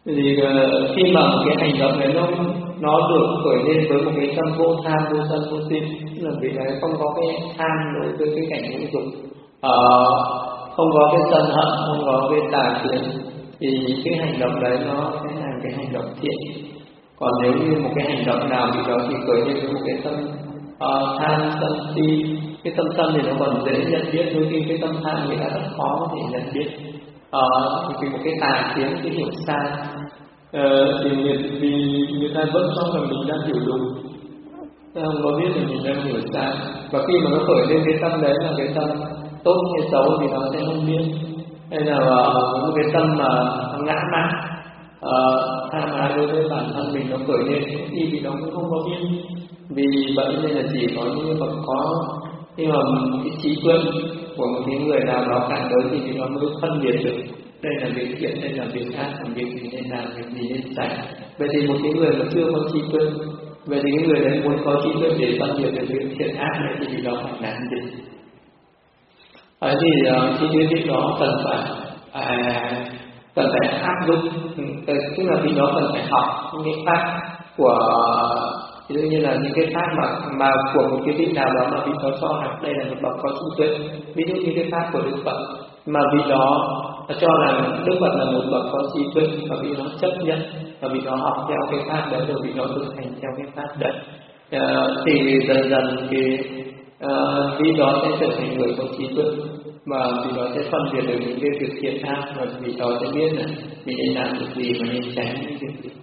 Thì uh, khi mà một cái hành động này nó nó được khởi lên với một cái tâm vô tham, vô sân, vô si, tức là vị đấy không có cái tham đối với cái cảnh ngũ dục, uh, không có cái sân hận, không có cái tà kiến, thì cái hành động đấy nó sẽ là cái hành động thiện. Còn nếu như một cái hành động nào bị đó thì khởi lên với một cái tâm uh, tham, sân si, cái tâm sân thì nó còn dễ nhận biết, đôi khi cái tâm tham người ta rất khó có thể nhận biết. Uh, vì một cái tà kiến, cái hiểu sai, uh, thì người, vì người ta vẫn cho rằng mình đang hiểu đúng, không có biết là mình đang hiểu sai. Và khi mà nó khởi lên cái tâm đấy là cái tâm tốt hay xấu thì nó sẽ không biết. Hay là uh, cái tâm mà ngã mạn, uh, tham ái đối với bản thân mình nó khởi lên thì vì nó cũng không có biết. Vì vậy nên là chỉ có như Phật có, nhưng mà cái trí tuệ của một cái người nào đó càng tới thì nó mới phân biệt được đây là việc thiện, đây là việc ác, làm việc gì nên làm, việc gì nên tránh. Vậy thì một cái người mà chưa có trí tuệ, vậy thì cái người đấy muốn có trí tuệ để phân biệt được việc thiện ác này thì nó phải làm gì? Thế thì uh, cái quyết định đó cần phải à, cần phải áp dụng, tức là vì đó cần phải học những cái pháp của, ví dụ như là những cái pháp mà mà của một cái vị nào đó mà vị đó cho rằng đây là một bậc có trí tuệ, ví dụ như cái pháp của Đức Phật mà vị đó cho rằng Đức Phật là một bậc có trí tuệ và vị đó chấp nhận và vị đó học theo cái pháp đấy rồi vị đó thực hành theo cái pháp đấy, à, thì dần dần thì uh, vị đó sẽ trở thành người có trí tuệ và vị đó sẽ phân biệt được những cái việc thiện ác và vị đó sẽ biết là mình nên làm việc gì và nên tránh những việc gì.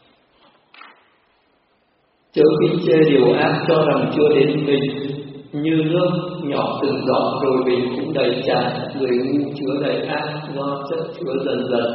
Chớ khinh chê điều ác cho rằng chưa đến mình, như nước nhỏ từng giọt rồi bình cũng đầy tràn, người ngu chứa đầy ác do chất chứa dần dần.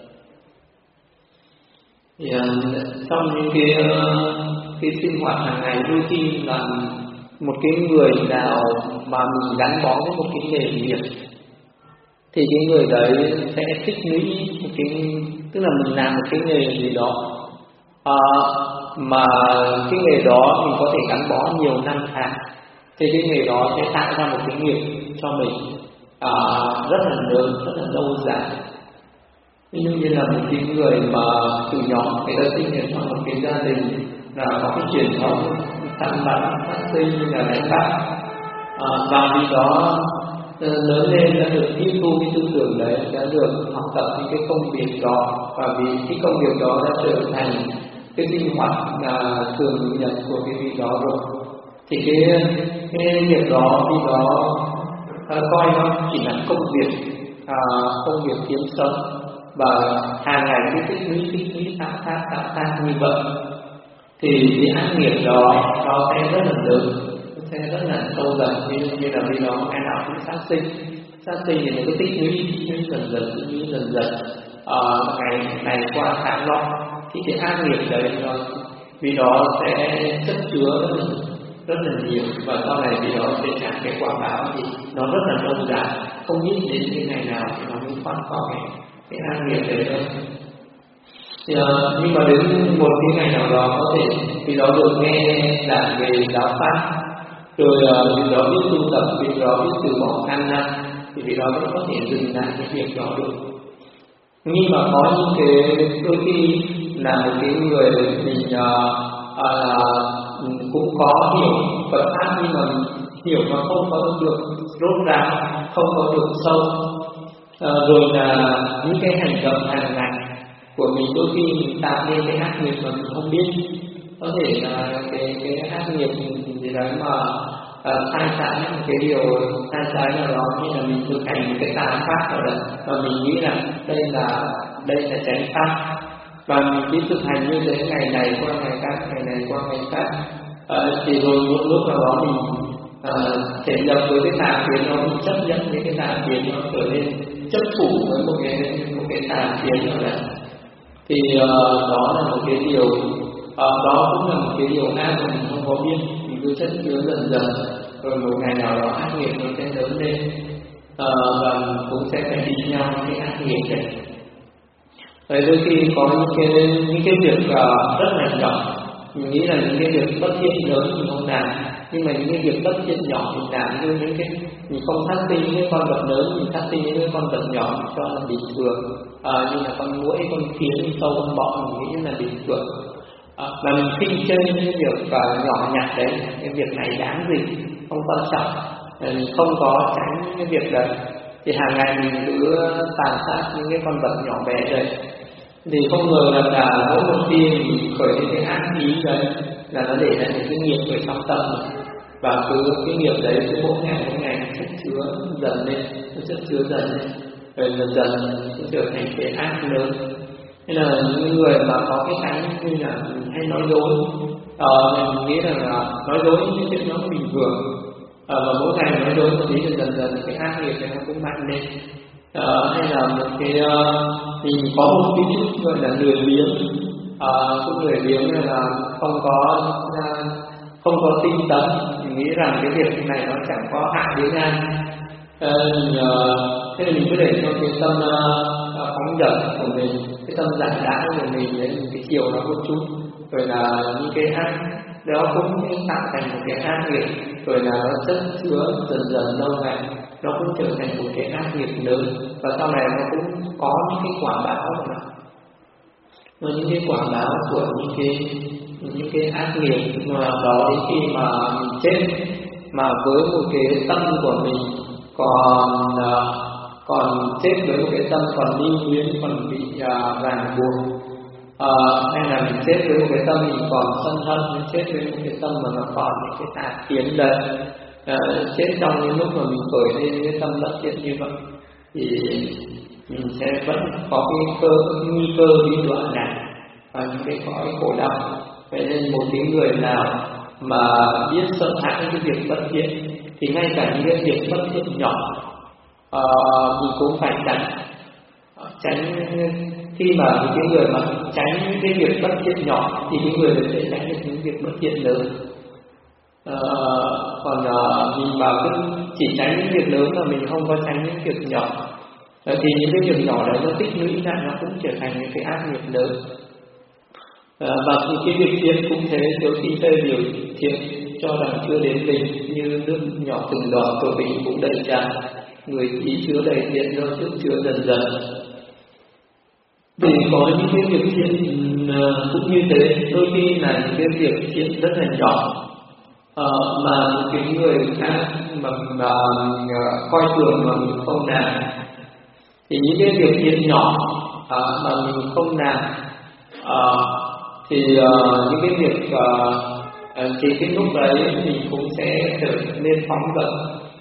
Thì, uh, trong những cái, uh, cái sinh hoạt hàng ngày đôi khi là một cái người nào mà mình gắn bó với một cái nghề nghiệp thì cái người đấy sẽ tích lũy một cái, tức là mình làm một cái nghề gì đó à, mà cái nghề đó mình có thể gắn bó nhiều năm tháng, thì cái nghề đó sẽ tạo ra một cái nghiệp cho mình à, rất là lớn, rất là lâu dài. Ví dụ như là một cái người mà từ nhỏ người ta sinh ra trong một cái gia đình là có cái truyền thống săn bắn phát sinh như là đánh bắt, à, và vì đó lớn lên đã được tiếp thu cái tư tưởng đấy, đã được học tập những cái công việc đó, và vì cái công việc đó đã trở thành cái sinh hoạt là thường nhật của cái vị đó rồi, thì cái cái việc đó vì đó à, coi nó chỉ là công việc, à, công việc kiếm sống, và hàng ngày cái tích lũy tích lũy tạo tác tạo tác như vậy thì cái ác nghiệp đó nó sẽ rất là lớn, sẽ rất là sâu dần. Ví dụ như là vì đó ngày nào cũng sát sinh, sát sinh thì nó cứ tích lũy dần dần tích lũy dần dần, à, ngày này qua tháng đó thì cái ác nghiệp đấy nó vì đó sẽ chất chứa rất là, rất là nhiều, và sau này vì đó sẽ trả cái quả báo thì nó rất là lâu dài, không biết đến cái ngày nào thì nó mới thoát khỏi cái, cái ác nghiệp đấy đâu. Thì, uh, nhưng mà đến một cái ngày nào đó có thể vì đó được nghe giảng về giáo pháp, rồi uh, vì đó biết tu tập, vì đó biết từ bỏ ăn năn, thì vì đó vẫn có thể dừng lại cái việc đó được. Nhưng mà có những cái đôi khi là một cái người mình uh, uh, cũng có hiểu Phật pháp nhưng mà hiểu mà không có được rốt ráo, không có được sâu, uh, rồi là những cái hành động hàng ngày của mình đôi khi mình tạo nên cái ác nghiệp mà mình không biết, có thể là cái cái ác nghiệp gì đấy mà uh, sai trái, một cái điều sai trái nào đó, như là mình thực hành một cái tà pháp nào đấy và mình nghĩ là đây là đây là chánh pháp, và mình cứ thực hành như thế ngày này qua ngày khác, ngày này qua ngày khác, uh, thì rồi một lúc nào đó mình uh, thể nhập với cái tà kiến, nó mình chấp nhận những cái tà kiến, nó trở nên chấp thủ với một cái một cái tà kiến nào đấy, thì uh, đó là một cái điều uh, đó cũng là một cái điều ác mà mình không có biết, mình cứ chất chứa dần dần, rồi một ngày nào đó ác nghiệp nó sẽ lớn lên, uh, và cũng sẽ phải đi nhau cái ác nghiệp này. Rồi đôi khi có những cái những cái việc uh, rất là nhỏ, mình nghĩ là những cái việc bất thiện lớn mình không làm, Nhưng mà những cái việc bất thiện nhỏ mình làm, như những cái mình không sát sinh những cái con vật lớn, mình sát sinh những cái con vật nhỏ mình cho là bình thường, à, như là con muỗi, con kiến, sâu, con bọ mình nghĩ là bình thường. À, mà mình khinh chơi những cái việc uh, nhỏ nhặt đấy, cái việc này đáng gì, không quan trọng, mình không có tránh những cái việc đấy, thì hàng ngày mình cứ tàn sát những cái con vật nhỏ bé đấy, thì không ngờ là, là mỗi một khi mình khởi lên cái ác ý đấy là nó để lại những cái nghiệp ở trong tâm này. Và cứ cái nghiệp đấy cứ mỗi ngày mỗi ngày chất chứa dần lên, nó chất chứa dần lên, rồi dần dần nó trở thành cái ác lớn. Nên là những người mà có cái tánh như là hay nói dối, ờ, mình nghĩ rằng là nói dối những chuyện nó bình thường, ờ, và mỗi ngày nói dối một tí thì dần dần cái ác nghiệp này nó cũng mạnh lên. Ờ, hay là một cái uh, mình có một cái chút gọi là lười biếng, uh, chút lười biếng là không có uh, không có tinh tấn, mình nghĩ rằng cái việc này nó chẳng có hại đến ai. Uh, thế là mình cứ để cho cái tâm uh, phóng dật của mình, cái tâm giải đãi của mình đấy, cái chiều nó một chút, rồi là những cái ác đó cũng tạo thành một cái ác nghiệp, rồi là nó chất chứa dần dần lâu ngày, nó cũng trở thành một cái ác nghiệp lớn, và sau này nó cũng có những cái quả báo mà và những cái quả báo của những cái những cái ác nghiệp mà đó đến khi mà mình chết, mà với một cái tâm của mình còn còn chết với một cái tâm còn đi luyến, còn bị uh, ràng buộc, uh, hay là mình chết với một cái tâm mình còn sân hận, mình chết với một cái tâm mà nó còn những cái tà kiến đấy, uh, chết trong những lúc mà mình khởi lên cái tâm bất thiện như vậy, thì mình sẽ vẫn có cái cơ cái nguy cơ bị đọa lạc và những cái cõi khổ đau. Vậy nên một cái người nào mà biết sợ hãi cái việc bất thiện thì ngay cả những cái việc bất thiện nhỏ uh, mình cũng phải tránh tránh khi mà những người mà tránh những cái việc bất thiện nhỏ thì những người sẽ tránh được những việc bất thiện lớn. Uh, còn uh, mình bảo cứ chỉ tránh những việc lớn mà mình không có tránh những việc nhỏ, uh, thì những cái việc nhỏ đấy nó tích lũy lại nó cũng trở thành những cái ác nghiệp lớn. Uh, và cái việc thiện cũng thế, nếu khi phê điều thiện cho rằng chưa đến bình, như nước nhỏ từng đỏ của bình cũng đầy tràn, người ý chứa đầy thiện do sức chứa dần dần. Thì có những cái việc thiện uh, cũng như thế, đôi khi là những cái việc thiện rất là nhỏ, uh, mà một cái người khác mà, mà uh, coi thường mà mình không làm, thì những cái việc thiện nhỏ uh, mà mình không làm, uh, thì uh, những cái việc uh, uh, thì cái lúc đấy mình cũng sẽ trở nên phóng dật.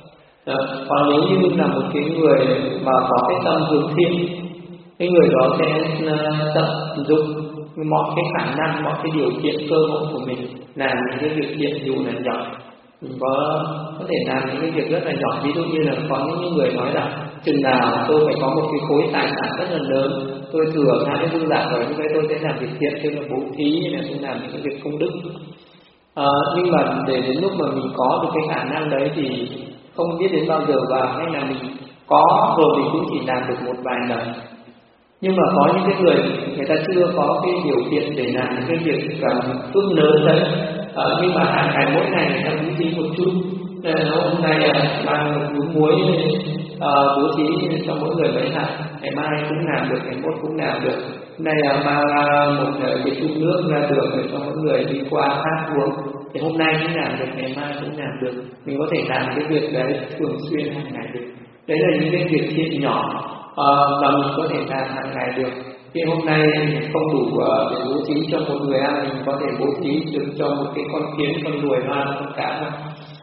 Uh, còn nếu như là một cái người mà có cái tâm hướng thiện, cái người đó sẽ uh, tận dụng mọi cái khả năng, mọi cái điều kiện cơ hội của mình làm những cái việc thiện dù là nhỏ. Mình có có thể làm những cái việc rất là nhỏ, ví dụ như là có những người nói rằng chừng nào tôi phải có một cái khối tài sản rất là lớn, tôi thừa khá cái dư giả rồi, như vậy tôi sẽ làm việc thiện, tôi là bố thí, hay là tôi làm những cái việc công đức. À, nhưng mà để đến lúc mà mình có được cái khả năng đấy thì không biết đến bao giờ vào, hay là mình có rồi thì cũng chỉ làm được một vài lần. Nhưng mà có những cái người người ta chưa có cái điều kiện để làm những cái việc phước lớn đấy, à, nhưng mà hàng ngày mỗi ngày người ta bố thí một chút. Nên hôm nay mang một nhúm muối à, bố thí cho mỗi người mấy hạt, ngày mai cũng làm được, ngày mốt cũng làm được. Hôm nay à, mang một cái chút nước ra đường để cho mỗi người đi qua hát uống, thì hôm nay cũng làm được, ngày mai cũng làm được. Mình có thể làm cái việc đấy thường xuyên hàng ngày được. Đấy là những cái việc thiện nhỏ à, mà mình có thể làm hàng ngày được. Thì hôm nay không đủ uh, để bố thí cho một người ăn, mình có thể bố thí được cho một cái con kiến, con ruồi, nó ăn, con cá thôi.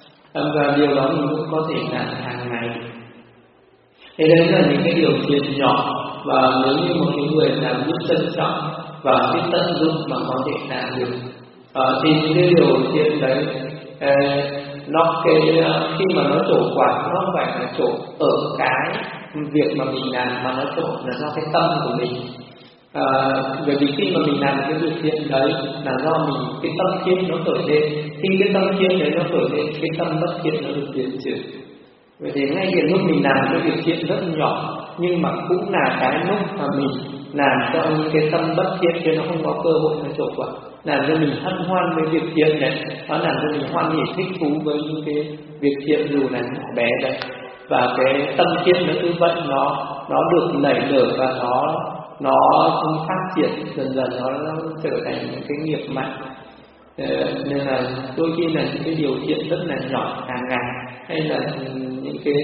Và điều đó mình cũng có thể làm hàng ngày. Thế đấy là những cái điều thiện nhỏ, và nếu như một cái người làm biết trân trọng và biết tận dụng mà có thể làm được, uh, thì những cái điều thiện đấy uh, nó cái uh, khi mà nó trổ quả, nó không phải là trổ ở cái việc mà mình làm, mà nó trổ là do cái tâm của mình. À, bởi vì khi mà mình làm cái việc thiện đấy là do mình cái tâm thiện nó khởi lên, khi cái tâm thiện đấy nó khởi lên, cái tâm bất thiện nó được diệt trừ. Vậy thì ngay cái lúc mình làm cái việc thiện rất nhỏ, nhưng mà cũng là cái lúc mà mình làm cho những cái tâm bất thiện chứ nó không có cơ hội nó trổ quả. làm cho mình hân hoan với việc thiện này, nó làm cho mình hoan hỉ thích thú với những cái việc thiện dù là nhỏ bé đấy. Và cái tâm thiện nó như vậy nó nó được nảy nở và nó nó phát triển dần dần, nó, nó trở thành những cái nghiệp mạnh. Nên là đôi khi là những cái điều thiện rất là nhỏ hàng ngày, hay là những cái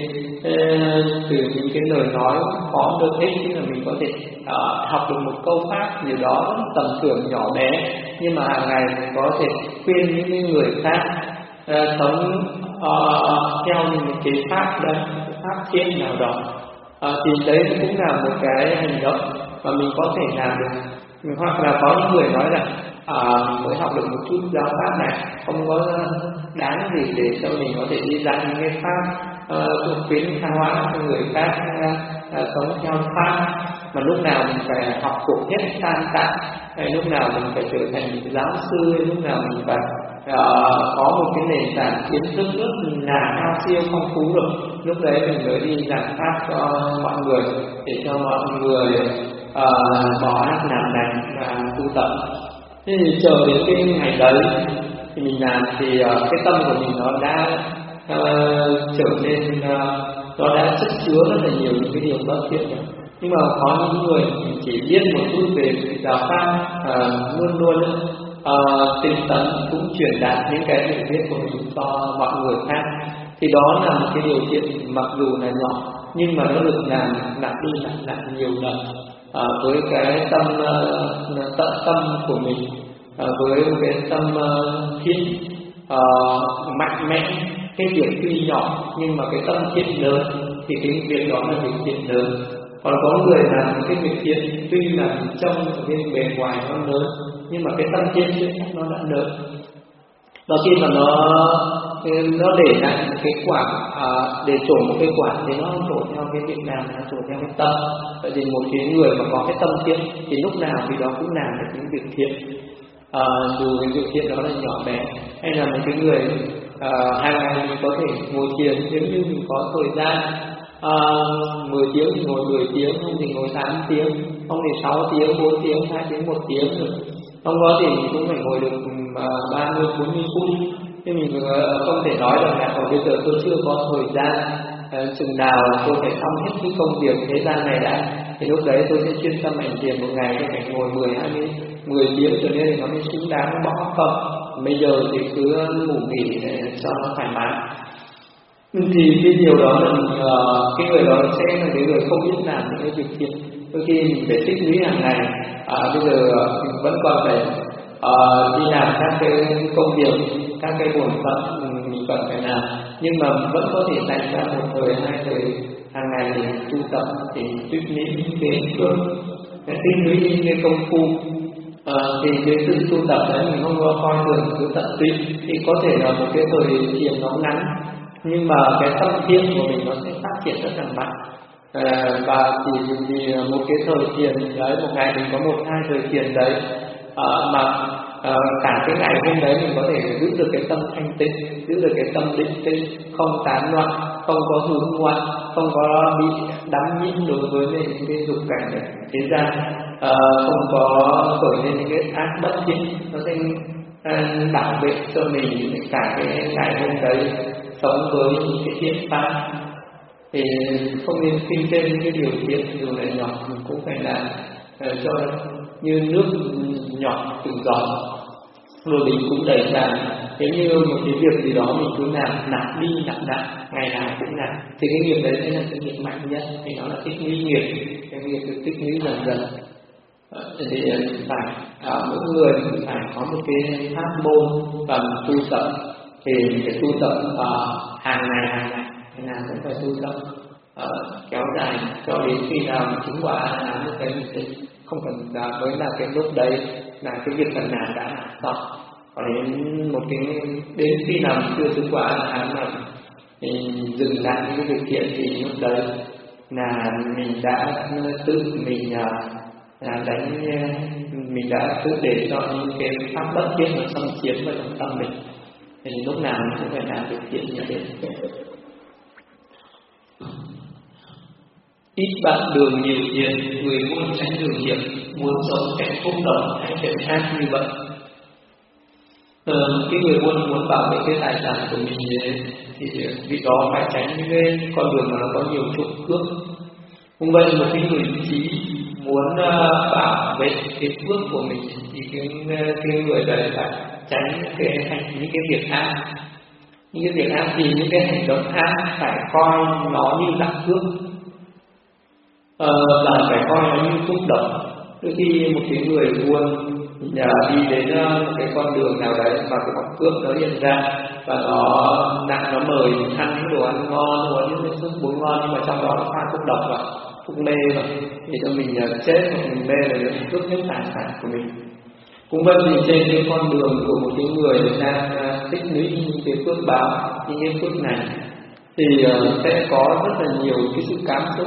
từ những cái lời nói có được ích, như là mình có thể uh, học được một câu pháp gì đó tầm thường nhỏ bé, nhưng mà hàng ngày mình có thể khuyên những cái người khác uh, sống uh, theo những cái pháp đó, pháp thiện nào đó, uh, thì đấy cũng là một cái hành động mà mình có thể làm được. Hoặc là có những người nói là à, mình mới học được một chút giáo pháp này, không có đáng gì để cho mình có thể đi dạy những cái pháp uh, khuyến tha hóa cho người khác uh, uh, sống theo pháp, mà lúc nào mình phải học thuộc hết tam tạng, hay lúc nào mình phải trở thành một giáo sư, hay lúc nào mình phải uh, có một cái nền tảng kiến thức rất là cao siêu phong phú rồi, lúc đấy mình mới đi giảng pháp cho mọi người, để cho mọi người uh, bỏ ác làm lành và tu tập. Thế thì chờ đến cái ngày đấy thì mình làm thì uh, cái tâm của mình nó đã uh, trở nên uh, nó đã chất chứa rất là nhiều những cái điều bất thiện rồi. Nhưng mà có những người chỉ biết một chút về giáo pháp, uh, luôn luôn uh, tinh tấn cũng truyền đạt những cái hiểu biết của mình cho mọi người khác, thì đó là một cái điều thiện mặc dù là nhỏ nhưng mà nó được làm lặp đi lặp lại nhiều lần. À, với cái tâm uh, tận tâm của mình, à, với cái tâm uh, thiện uh, mạnh mẽ, cái việc tuy nhỏ nhưng mà cái tâm thiện lớn thì cái việc đó là việc thiện lớn. Còn có người làm cái việc thiện tuy là trong cái bề ngoài nó lớn nhưng mà cái tâm thiện chưa chắc nó đã lớn. Và khi mà nó nó để lại một cái quả, à, để trổ một cái quả thì nó không trổ theo cái việc làm, nó trổ theo cái tâm. Vậy thì một cái người mà có cái tâm thiện thì lúc nào thì đó cũng làm được những việc thiện, à, dù cái việc thiện đó là nhỏ bé. Hay là một cái người à, hàng ngày mình có thể ngồi thiền, nếu như mình có thời gian à, mười tiếng thì ngồi mười tiếng, không thì ngồi tám tiếng, không thì sáu tiếng, bốn tiếng, hai tiếng, một tiếng rồi. Không có thì mình cũng phải ngồi được ba mươi bốn mươi phút. Nhưng mình không thể nói rằng là bây giờ tôi chưa có thời gian, uh, chừng nào tôi phải xong hết cái công việc thế gian này đã, thì lúc đấy tôi sẽ chuyên tâm hành thiền một ngày tôi phải ngồi mười, hai mươi, mười tiếng trở nên thì nó mới xứng đáng bỏ không. Bây giờ thì cứ ngủ nghỉ để cho nó thoải mái. Thì cái điều đó là uh, cái người đó sẽ là cái người không biết làm những cái việc thiện. Đôi khi mình phải tích lũy hàng ngày, à, bây giờ mình vẫn còn phải uh, đi làm các cái công việc, các cái bổn phận mình cần phải làm, nhưng mà vẫn có thể dành ra một thời, hai thời hàng ngày để tu tập, để tích lũy những cái phước, để tích lũy những cái công phu. À, thì cái sự tu tập đấy mình không có coi thường cứ tận tụy, thì có thể là một cái thời thiền nó ngắn, nhưng mà cái tâm thiện của mình nó sẽ phát triển rất là mạnh. À, và chỉ vì một cái thời thiền đấy, một ngày mình có một hai thời thiền đấy, à, mà à, cả cái ngày hôm đấy mình có thể giữ được cái tâm thanh tịnh, giữ được cái tâm định tĩnh, không tán loạn, không có hướng ngoại, không có bị đắm nhiễm đối với những cái dục cảnh này thế gian, à, không có khởi lên những cái ác bất thiện, nó sẽ à, bảo vệ cho mình cả cái ngày hôm đấy sống với những cái thiện pháp. Thì không nên khinh trên những cái điều thiện dù là nhỏ, mình cũng phải làm uh, cho như nước nhỏ từng giọt rồi mình cũng đẩy tràn. Nếu như một cái việc gì đó mình cứ làm nặng đi nặng nặng, ngày nào cũng làm, thì cái nghiệp đấy sẽ là cái nghiệp mạnh nhất, thì nó là tích lũy nghiệp, cái nghiệp được tích lũy dần dần. uh, thì phải uh, mỗi người phải có một cái pháp môn và tu tập, thì cái tu tập uh, hàng ngày hàng ngày thế nào cũng phải tu tập uh, kéo dài cho đến khi nào mà chứng quả A Hán, lúc đấy mình sẽ không cần là mới là cái lúc đấy là cái việc cần làm đã làm xong. Còn đến một cái đến khi nào mình chưa chứng quả A Hán mà mình dừng lại những cái việc thiện, thì lúc đấy là mình đã tự mình uh, là đánh mình đã tự để cho những cái pháp bất thiện nó xâm chiếm vào trong tâm mình, thì lúc nào mình cũng phải làm việc thiện như thế. Ít bạn đường nhiều tiền, người muốn tránh đường hiểm, muốn sống cảnh phúc đồng hay chuyện khác như vậy. Ờ, cái người buôn muốn bảo vệ cái tài sản của mình thì vì đó phải tránh những cái con đường mà nó có nhiều trộm cướp. Cũng vậy, một cái người trí muốn uh, bảo vệ cái phước của mình thì cái, cái người đấy phải tránh cái hành những cái việc ác. Những cái việc ác thì những cái hành động ác phải coi nó như là cướp, ờ, là phải coi nó như phúc độc. Đôi khi một cái người buôn nhà đi đến uh, một cái con đường nào đấy mà cái bọn cướp nó hiện ra và nó nặng, nó mời ăn những đồ ăn ngon, đồ ăn những cái bún ngon, nhưng mà trong đó nó pha thuốc độc vào, thuốc mê vào, để cho mình uh, chết hoặc mình mê rồi để cướp hết tài sản của mình. Cũng vậy thì trên cái con đường của một cái người đang uh, tích lũy những cái phước báo, những cái phước này thì uh, sẽ có rất là nhiều cái sự cám dỗ.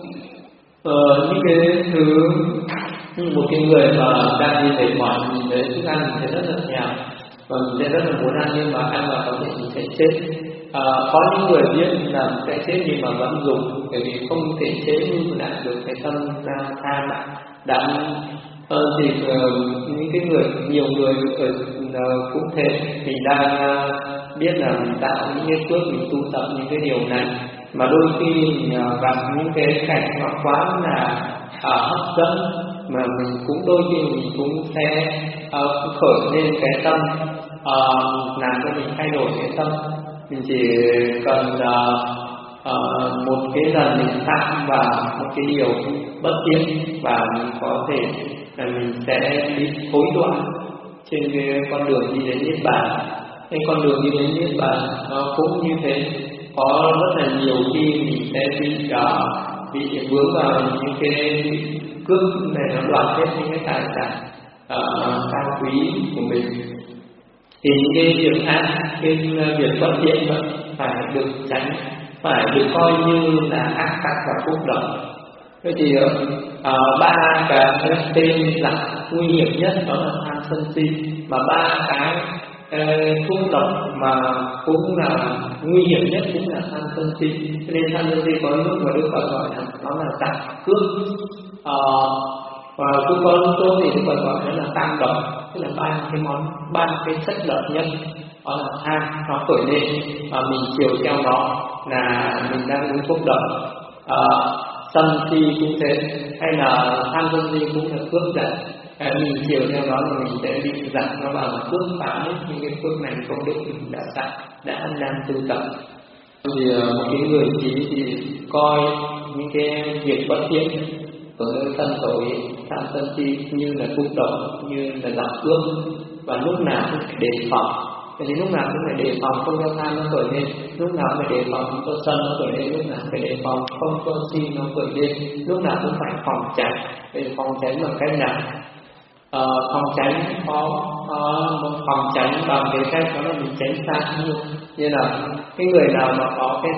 Ờ, những cái thứ một cái người mà đang đi về ngoài nhìn thấy thức ăn mình sẽ rất là nhạt và mình sẽ rất là muốn ăn, nhưng mà ăn vào có thể mình sẽ chết. À, có những người biết là mình sẽ chết nhưng mà vẫn dùng, bởi vì không thể chế như đạt được cái tâm tham đắm. Ờ, thì uh, những cái người nhiều người ở uh, cũng thế, mình đang uh, biết là mình tạo những cái phước, mình tu tập những cái điều này, mà đôi khi mình uh, gặp những cái cảnh nó quá là uh, hấp dẫn, mà mình cũng đôi khi mình cũng sẽ uh, khởi lên cái tâm uh, làm cho mình thay đổi cái tâm. Mình chỉ cần uh, uh, một cái lần mình tham vào một cái điều bất thiện và mình có thể là mình sẽ bị hối đoạn trên cái con đường đi đến niết bàn. Cái con đường đi đến niết bàn nó cũng như thế, có rất là nhiều khi mình sẽ bị uh, bị vướng vào những cái cướp này, nó đoạt hết những cái tài sản uh, cao quý của mình. Thì những cái việc ác, cái việc bất thiện phải được tránh, phải được coi như là ác tắc và phúc độc. Thế thì uh, ba cái tên là nguy hiểm nhất đó là tham sân si, mà ba cái uh, thuốc độc mà cũng là nguy hiểm nhất cũng là tham sân si. Cho nên tham sân si có lúc mà Đức Phật gọi là nó là tạp cướp, uh, và cứ có số thì Đức Phật gọi nó là tam độc, tức là ba cái món, ba cái chất độc nhất đó là tham nó khởi lên và mình chiều theo nó là mình đang uống thuốc độc. Uh, sân si cũng thế, hay là tham sân si cũng là cướp giật, à, mình chiều theo đó là mình sẽ bị giật nó vào và cướp phá hết những cái phước này công đức mình đã tạo, đã đang tu tập. Thì uh, một cái người trí thì coi những cái việc bất thiện của nơi sân tội, tham sân si như là phúc độc, như là giặc cướp, và lúc nào cũng phải đề phòng. Vậy thì lúc nào cũng phải đề phòng không cho tham nó khởi lên, lúc nào cũng phải đề phòng không cho sân nó khởi lên, lúc nào cũng phải đề phòng không cho si nó khởi lên, lúc nào cũng phải phòng tránh. Để phòng tránh bằng cách nào? Ờ, phòng tránh có uh, phòng tránh bằng cái cách đó là mình tránh xa như như là cái người nào mà có cái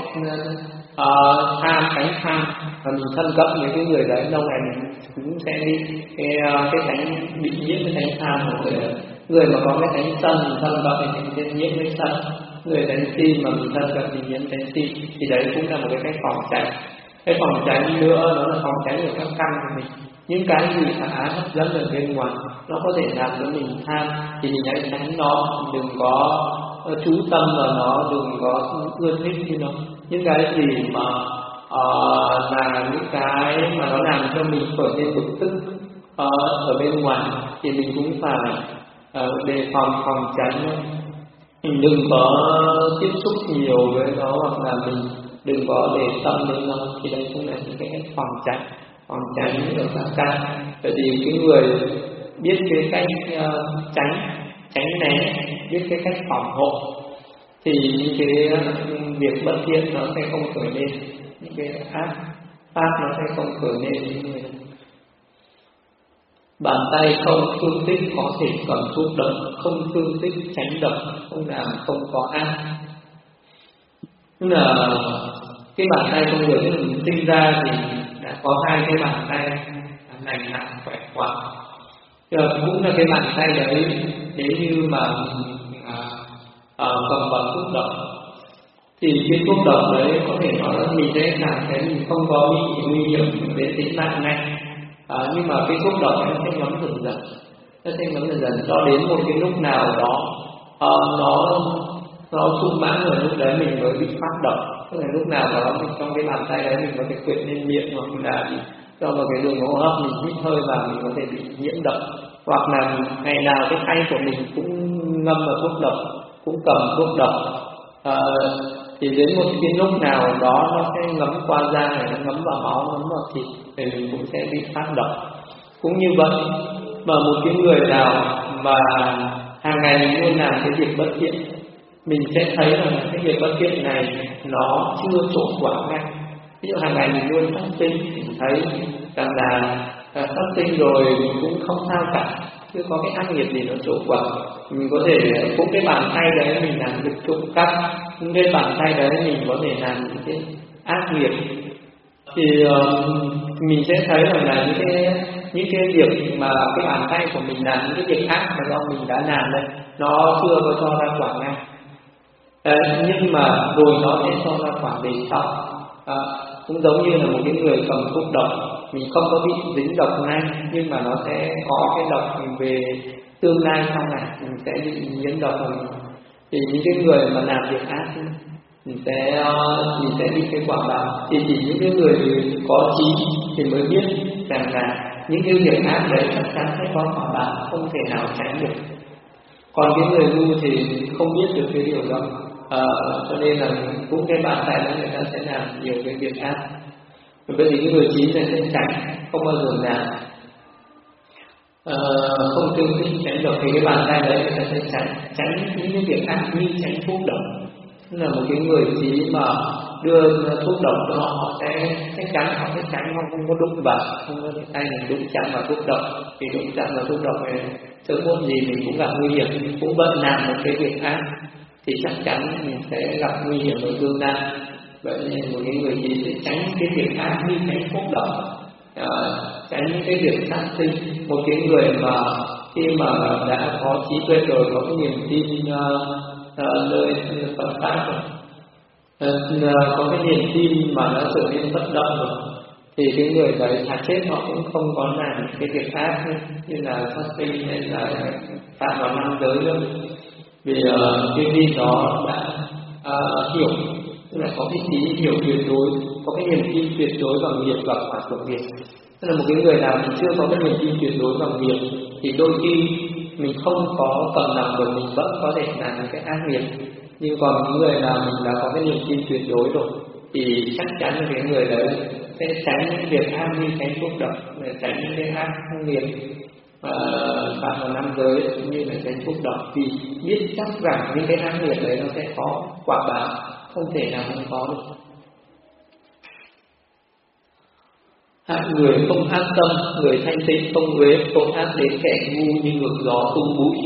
uh, tham, tránh tham và mình thân cận với cái người đấy, lâu ngày mình cũng sẽ đi cái uh, cái tránh bị nhiễm cái tránh tham của người đấy. Người mà có cái tránh sân mình thân cận thì mình sẽ nhiễm với sân, người tránh si mà mình thân cận thì nhiễm tránh si, thì đấy cũng là một cái cách phòng tránh. Cái phòng tránh nữa đó là phòng tránh ở các căn của mình. Những cái gì phá hấp dẫn ở bên ngoài nó có thể làm cho mình tham thì mình hãy tránh nó, đừng có chú tâm vào nó, đừng có ưa thích như nó. Những cái gì mà uh, là những cái mà nó làm cho mình khởi lên bực tức uh, ở bên ngoài thì mình cũng phải uh, đề phòng, phòng tránh. Mình đừng có tiếp xúc nhiều với nó, hoặc là mình đừng có để tâm đến nó, thì đây cũng là những cái cách phòng tránh. Phòng tránh ở các căn. Vậy thì cái người biết cái cách uh, tránh, tránh né, biết cái cách phòng hộ thì những cái uh, việc bất thiện nó sẽ không khởi lên, những cái ác pháp nó sẽ không khởi lên những người. Bàn tay không phương tích có thể cầm thuốc độc, không phương tích tránh độc, không làm không có ác. Tức là cái bàn tay con người khi mình sinh ra thì đã có hai cái bàn tay lành lặn khỏe khoắn, cũng là cái bàn tay đấy nếu như mà mình à, à, cầm vào thuốc độc thì cái thuốc độc đấy có thể nói là mình sẽ cảm thấy mình không có bị nguy hiểm đến tính mạng này, à, nhưng mà cái thuốc độc nó sẽ ngấm dần dần, nó sẽ ngấm dần dần cho đến một cái lúc nào đó uh, nó nó sung mãn rồi lúc đấy mình mới bị phát động. Tức là lúc nào đó mình trong cái bàn tay đấy mình có thể quyện lên miệng, hoặc là do vào cái đường hô hấp mình hít hơi vào mình có thể bị nhiễm độc, hoặc là ngày nào cái tay của mình cũng ngâm vào thuốc độc, cũng cầm thuốc độc. À, thì đến một cái lúc nào đó nó sẽ ngấm qua da này, nó ngấm vào máu, ngấm vào thịt thì mình cũng sẽ bị phát độc. Cũng như vậy, mà một cái người nào mà hàng ngày mình luôn làm cái việc bất thiện, mình sẽ thấy là cái việc bất thiện này nó chưa trổ quả ngay. Ví dụ hàng ngày mình luôn sát sinh, mình thấy rằng là sát sinh rồi mình cũng không sao cả, chưa có cái ác nghiệp gì nó trổ quả. Mình có thể cũng cái bàn tay đấy mình làm việc trộm cắp, những cái bàn tay đấy mình có thể làm những cái ác nghiệp, thì uh, mình sẽ thấy rằng là những cái những cái việc mà cái bàn tay của mình làm, những cái việc ác mà do mình đã làm đây, nó chưa có cho ra quả ngay. Đấy, nhưng mà rồi nó sẽ cho ra quả về sau. À, cũng giống như là một cái người cầm thuốc độc, mình không có bị dính độc ngay, nhưng mà nó sẽ có cái độc về tương lai sau này mình sẽ bị nhiễm độc. Thì những cái người mà làm việc ác mình sẽ mình sẽ bị cái quả báo. Thì chỉ những cái người có trí thì mới biết rằng là những cái việc ác đấy chắc chắn sẽ có quả báo, không thể nào tránh được. Còn cái người ngu thì không biết được cái điều đó. À, cho nên là cũng cái bàn tay đó người ta sẽ làm nhiều cái việc ác. Bởi vì cái người trí này sẽ tránh, không bao giờ làm, à, không tương thích tránh được, thì cái bàn tay đấy người ta sẽ tránh tránh những cái việc ác như tránh thuốc độc. Tức là một cái người trí mà đưa thuốc độc cho họ, họ sẽ chắc chắn họ sẽ tránh, họ không có đụng vào, không có tay mình đụng chạm vào thuốc độc. Vì đụng chạm vào thuốc độc này sớm muộn gì mình cũng gặp nguy hiểm, cũng bận làm một cái việc ác thì chắc chắn mình sẽ gặp nguy hiểm ở tương lai. Vậy nên một cái người trí sẽ tránh cái việc ác như tránh thuốc độc, à, tránh những cái việc sát sinh. Một cái người mà khi mà đã có trí tuệ rồi, có cái niềm tin nơi uh, Phật pháp rồi, uh, có cái niềm tin mà nó trở nên bất động rồi, thì cái người đấy thà chết họ cũng không có làm cái việc ác như là sát sinh hay là phạm vào năm giới nữa. Vì uh, cái gì đó đã uh, hiểu, tức là có cái trí hiểu tuyệt đối, có cái niềm tin tuyệt đối vào nghiệp và quả của nghiệp. Tức là một cái người nào mình chưa có cái niềm tin tuyệt đối vào nghiệp thì đôi khi mình không có cầm lòng được, mình vẫn có thể làm những cái ác nghiệp. Nhưng còn những người nào mình đã có cái niềm tin tuyệt đối rồi thì chắc chắn là cái người đấy sẽ tránh những việc ác như tránh thuốc độc, để tránh những cái ác nghiệp phạm vào năm giới cũng như là tránh thuốc độc, vì biết chắc rằng những cái ác nghiệp đấy nó sẽ có quả báo, không thể nào không có được. Hạng người không ác tâm, người thanh tịnh không uế, tội ác đến kẻ ngu như ngược gió tung bụi.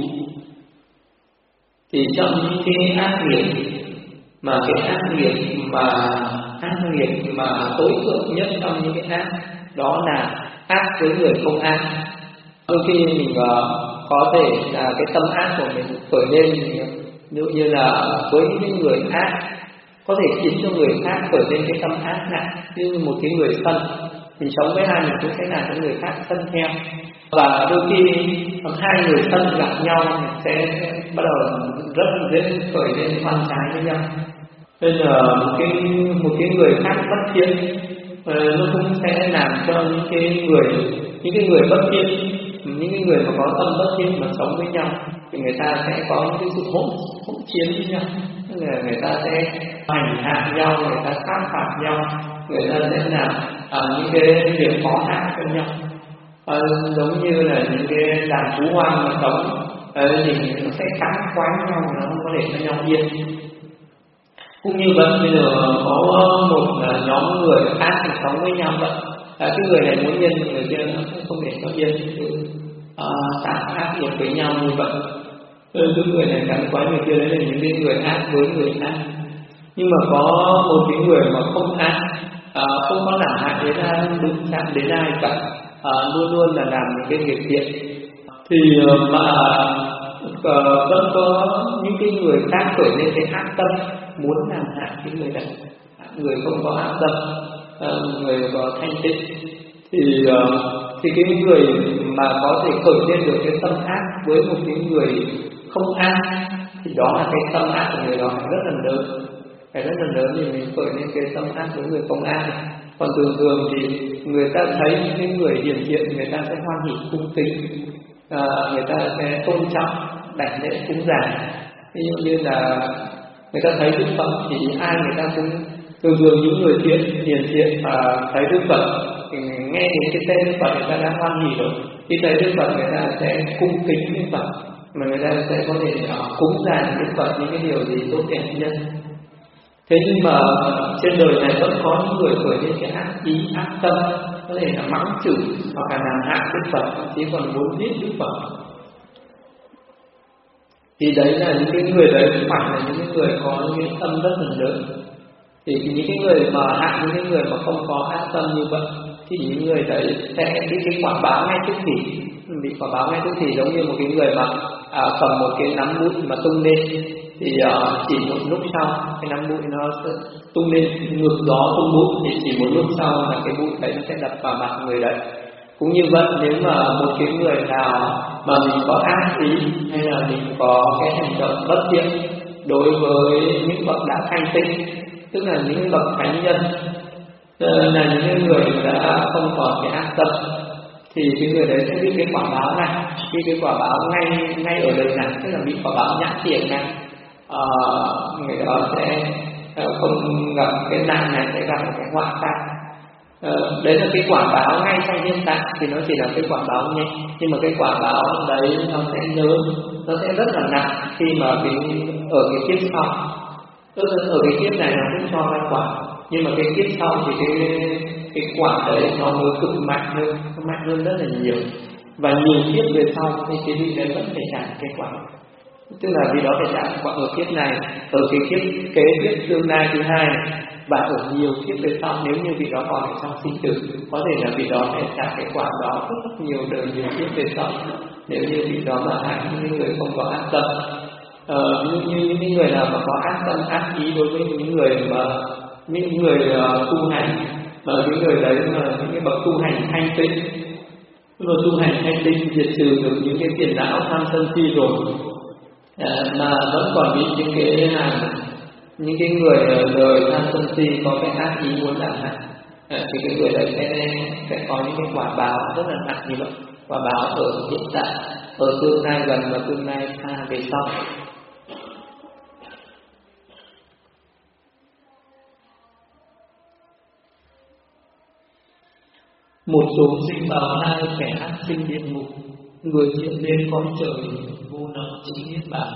Thì trong những cái ác nghiệp mà cái ác nghiệp mà ác nghiệp mà tối thượng nhất trong những cái ác đó là ác với người không ác. Đôi khi mình uh, có thể là cái tâm ác của mình khởi lên, ví dụ như là với những người ác có thể khiến cho người khác khởi lên cái tâm ác lại, như một cái người sân. Mình sống với hai mình cũng sẽ làm cho người khác sân theo, và đôi khi hai người sân gặp nhau sẽ bắt đầu rất dễ khởi lên oan trái với nhau. Nên là một cái một cái người khác bất thiện nó cũng sẽ làm cho những cái người những cái người bất thiện, những cái người mà có tâm bất thiện mà sống với nhau thì người ta sẽ có những cái sự hỗn hỗn chiến với nhau. Tức là người ta sẽ hành hạ nhau, người ta sát phạt nhau, người ta sẽ làm à, những cái việc khó ác cho nhau. À, giống như là những cái đàn thú hoang mà sống à, thì nó sẽ cắn quán nhau, nó không có để cho nhau yên. Cũng như vậy, bây giờ có một nhóm người ác thì sống với nhau vậy, à, cái người này muốn yên, người kia nó sẽ không để nó yên, à, tạo ác nghiệp với nhau như vậy. Ừ, cái người này cắn quái người kia, đấy là những cái người ác với người ác. Nhưng mà có một cái người mà không ác, à, không có làm hại đến ai, đụng chạm đến ai cả, à, luôn luôn là làm những cái việc thiện, thì mà uh, vẫn có những cái người khác khởi lên cái ác tâm muốn làm hại cái người đó, người không có ác tâm, uh, người có thanh tịnh, thì uh, thì cái người mà có thể khởi lên được cái tâm ác với một cái người không ác thì đó là cái tâm ác của người đó phải rất là lớn, phải rất là lớn thì mình khởi lên cái tâm ác với người không ác. Còn thường thường thì người ta thấy những cái người hiền thiện, người ta sẽ hoan hỉ cung kính, à, người ta sẽ tôn trọng đảnh lễ cúng dường. Ví dụ như là người ta thấy Đức Phật thì ai người ta cũng thường thường những người thiện hiền thiện và thấy Đức Phật thì nghe đến cái tên Đức Phật người ta đã hoan hỉ rồi. Khi thấy Đức Phật người ta sẽ cung kính Đức Phật, mà người ta sẽ có thể uh, cúng dường Đức Phật những cái điều gì tốt đẹp nhất. Thế nhưng mà trên đời này vẫn có những người khởi lên cái ác ý, ác tâm, có thể là mắng chửi hoặc là làm hại Đức Phật, thậm chí còn muốn giết Đức Phật. Thì đấy là những cái người đấy phải là những cái người có những cái tâm rất là lớn. Thì những cái người mà hại những cái người mà không có ác tâm như vậy thì những người đấy sẽ bị cái quả báo ngay tức thì, bị quả báo ngay tức thì, giống như một cái người mà à, cầm một cái nắm bụi mà tung lên thì uh, chỉ một lúc sau cái nắm bụi nó sẽ tung lên ngược gió tung bụi, thì chỉ một lúc sau là cái bụi đấy nó sẽ đập vào mặt người đấy. Cũng như vậy, nếu mà một cái người nào mà mình có ác ý hay là mình có cái hành động bất thiện đối với những bậc đã thanh tịnh, tức là những bậc thánh nhân, là những người đã không còn cái ác tâm, thì cái người đấy sẽ bị cái quả báo này, bị cái quả báo ngay ngay ở đời này, tức là bị quả báo nhãn tiền này. À, người đó sẽ không gặp cái nạn này, sẽ gặp một cái họa khác. À, đấy là cái quả báo ngay trong hiện tại thì nó chỉ là cái quả báo nhẹ, nhưng mà cái quả báo đấy nó sẽ lớn, nó sẽ rất là nặng khi mà cái ở cái kiếp sau. Tức là ở cái kiếp này nó cũng cho ra quả, nhưng mà cái kiếp sau thì cái cái quả đấy nó mới cực mạnh hơn, nó mạnh hơn rất là nhiều. Và nhiều kiếp về sau thì cái vị đấy vẫn phải trả cái quả. Tức là vì đó phải trả quả ở kiếp này, ở cái kiếp kế tiếp tương lai thứ hai, và ở nhiều kiếp về sau nếu như vị đó còn ở trong sinh tử, có thể là vị đó phải trả cái quả đó rất, rất nhiều đời, nhiều kiếp về sau. Nếu như vị đó mà hại những người không có ác tâm, ờ, như, như những người nào mà có ác tâm, ác ý đối với những người mà những người uh, tu hành, mà những người đấy mà những cái bậc tu hành thanh tịnh, rồi tu hành thanh tịnh diệt trừ được những cái phiền não tham sân si rồi, à, mà vẫn còn bị những cái hàng những cái người đời tham sân si có cái ác ý muốn làm hại, à, thì cái người đấy sẽ sẽ có những cái quả báo rất là nặng như vậy, quả báo ở hiện tại, ở tương lai gần và tương lai xa về sau. Một số sinh báo hai, kẻ ác sinh địa ngục, người thiện lên cõi trời vô nợ chính niết bàn.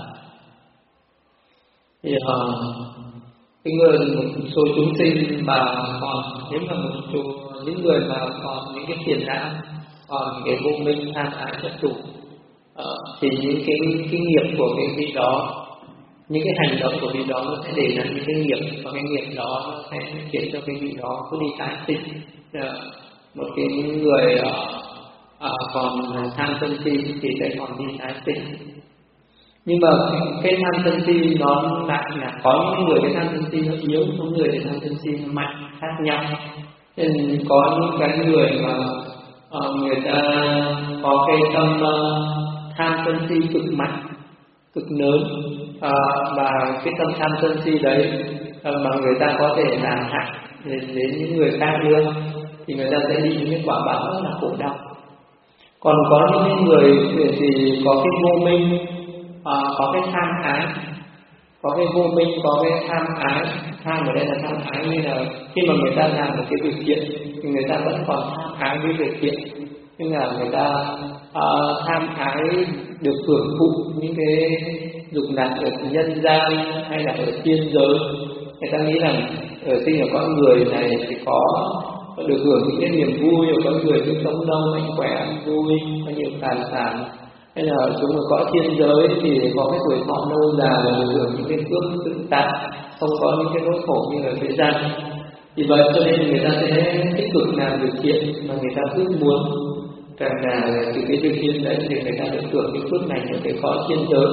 Thì uh, cái người một số chúng sinh mà còn, nếu mà một số những người mà còn những cái phiền não, còn cái vô minh tham ái chấp thủ, uh, thì những cái cái nghiệp của cái vị đó, những cái hành động của vị đó nó sẽ để lại những cái nghiệp, và cái nghiệp đó nó sẽ khiến cho cái vị đó cứ đi tái sinh. Uh, một cái người uh, uh, còn tham sân si thì sẽ còn đi tái sinh. Nhưng mà cái tham sân si nó lại là có những người cái tham sân si nó yếu, có người cái tham sân si nó mạnh, khác nhau. Nên có những cái người mà uh, người ta có cái tâm uh, tham sân si cực mạnh, cực lớn, uh, và cái tâm tham sân si đấy uh, mà người ta có thể làm hại đến, đến những người khác nữa, thì người ta sẽ bị những cái quả báo rất là khổ đau. Còn có những người thì có cái vô minh, à, có cái tham ái, có cái vô minh, có cái tham ái. Tham ở đây là tham ái, như là khi mà người ta làm một cái việc thiện thì người ta vẫn còn tham ái với việc thiện, nhưng là người ta à, tham ái được hưởng thụ những cái dục lạc ở nhân gian hay là ở thiên giới. Người ta nghĩ rằng ở sinh ở con người này thì có được hưởng những cái niềm vui, rồi có người cứ sống lâu mạnh khỏe vui, có nhiều tài sản, hay là chúng ở cõi thiên giới thì có cái tuổi thọ lâu dài, được hưởng những cái phước tự tại, không có những cái nỗi khổ như ở thế gian. Vì vậy cho nên người ta sẽ tích cực làm việc thiện, mà người ta cứ muốn càng là từ cái việc thiện đấy thì người ta được hưởng cái phước này ở cái cõi thiên giới.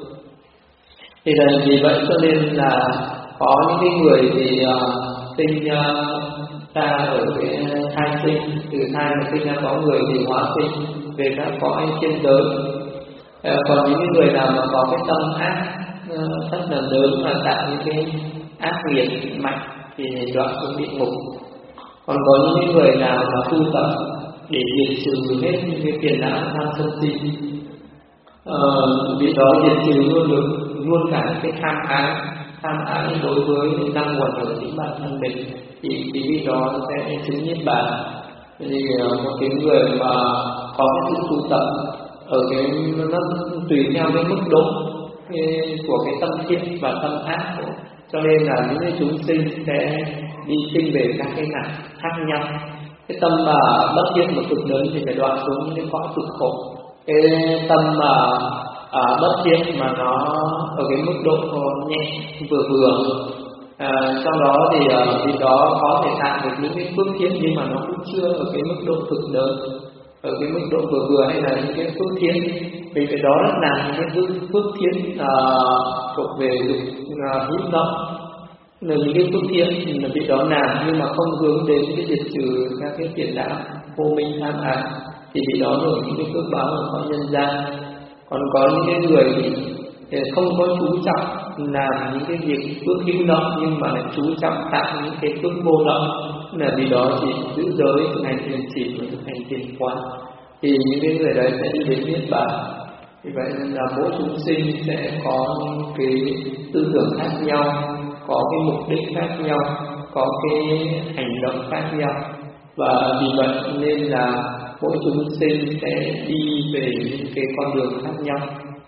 Thì là vì vậy cho nên là có những cái người thì uh, sinh uh, ta ở cái thai sinh, từ thai mà sinh ra có người thì hóa sinh về các cõi thiên giới. À, còn những người nào mà có cái tâm ác, uh, rất là lớn và tạo những cái ác nghiệp mạnh thì đọa xuống địa ngục. Còn có những người nào mà tu tập để diệt trừ hết những cái phiền não tham sân si, uh, vì đó diệt trừ luôn được luôn cả cái tham ái tham ái đối với năng nguồn ở chính bản thân mình, thì thì vì đó sẽ chứng niết bàn. Thì uh, một cái người mà có cái sự tu tập ở cái nó tùy theo cái mức độ cái, của cái tâm thiện và tâm ác, cho nên là những cái chúng sinh sẽ đi sinh về các cái nạn khác nhau. Cái tâm mà bất thiện một cực lớn thì phải đoạn xuống những cái cõi cực khổ. Cái tâm mà à, bất thiện mà nó ở cái mức độ nhẹ vừa vừa, à, trong đó thì à, vì đó có thể tạo được những cái phước thiện, nhưng mà nó cũng chưa ở cái mức độ cực lớn, ở cái mức độ vừa vừa hay là những cái phước thiện. Vì cái đó rất là những cái phước thiện à, thuộc về dục à, hiếp động, là những cái phước thiện là vị đó làm nhưng mà không hướng đến cái diệt trừ các cái phiền não vô minh tham ái, thì vị đó hưởng những cái phước báo ở cõi nhân gian. Còn có những cái người thì không có chú trọng làm những cái việc phước hữu động, nhưng mà lại chú trọng tạo những cái phước vô động, là vì đó chỉ giữ giới, thực hành thiền chỉ và thực hành thiền quán, thì những cái người đấy sẽ đi đến niết bàn. Vì vậy nên là mỗi chúng sinh sẽ có những cái tư tưởng khác nhau, có cái mục đích khác nhau, có cái hành động khác nhau, và vì vậy nên là mỗi chúng sinh sẽ đi về những cái con đường khác nhau.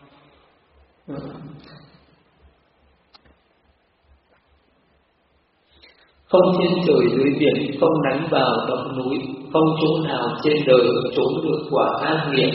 Không trên trời dưới biển, không đánh vào động núi, không chỗ nào trên đời trốn được quả ác nghiệp.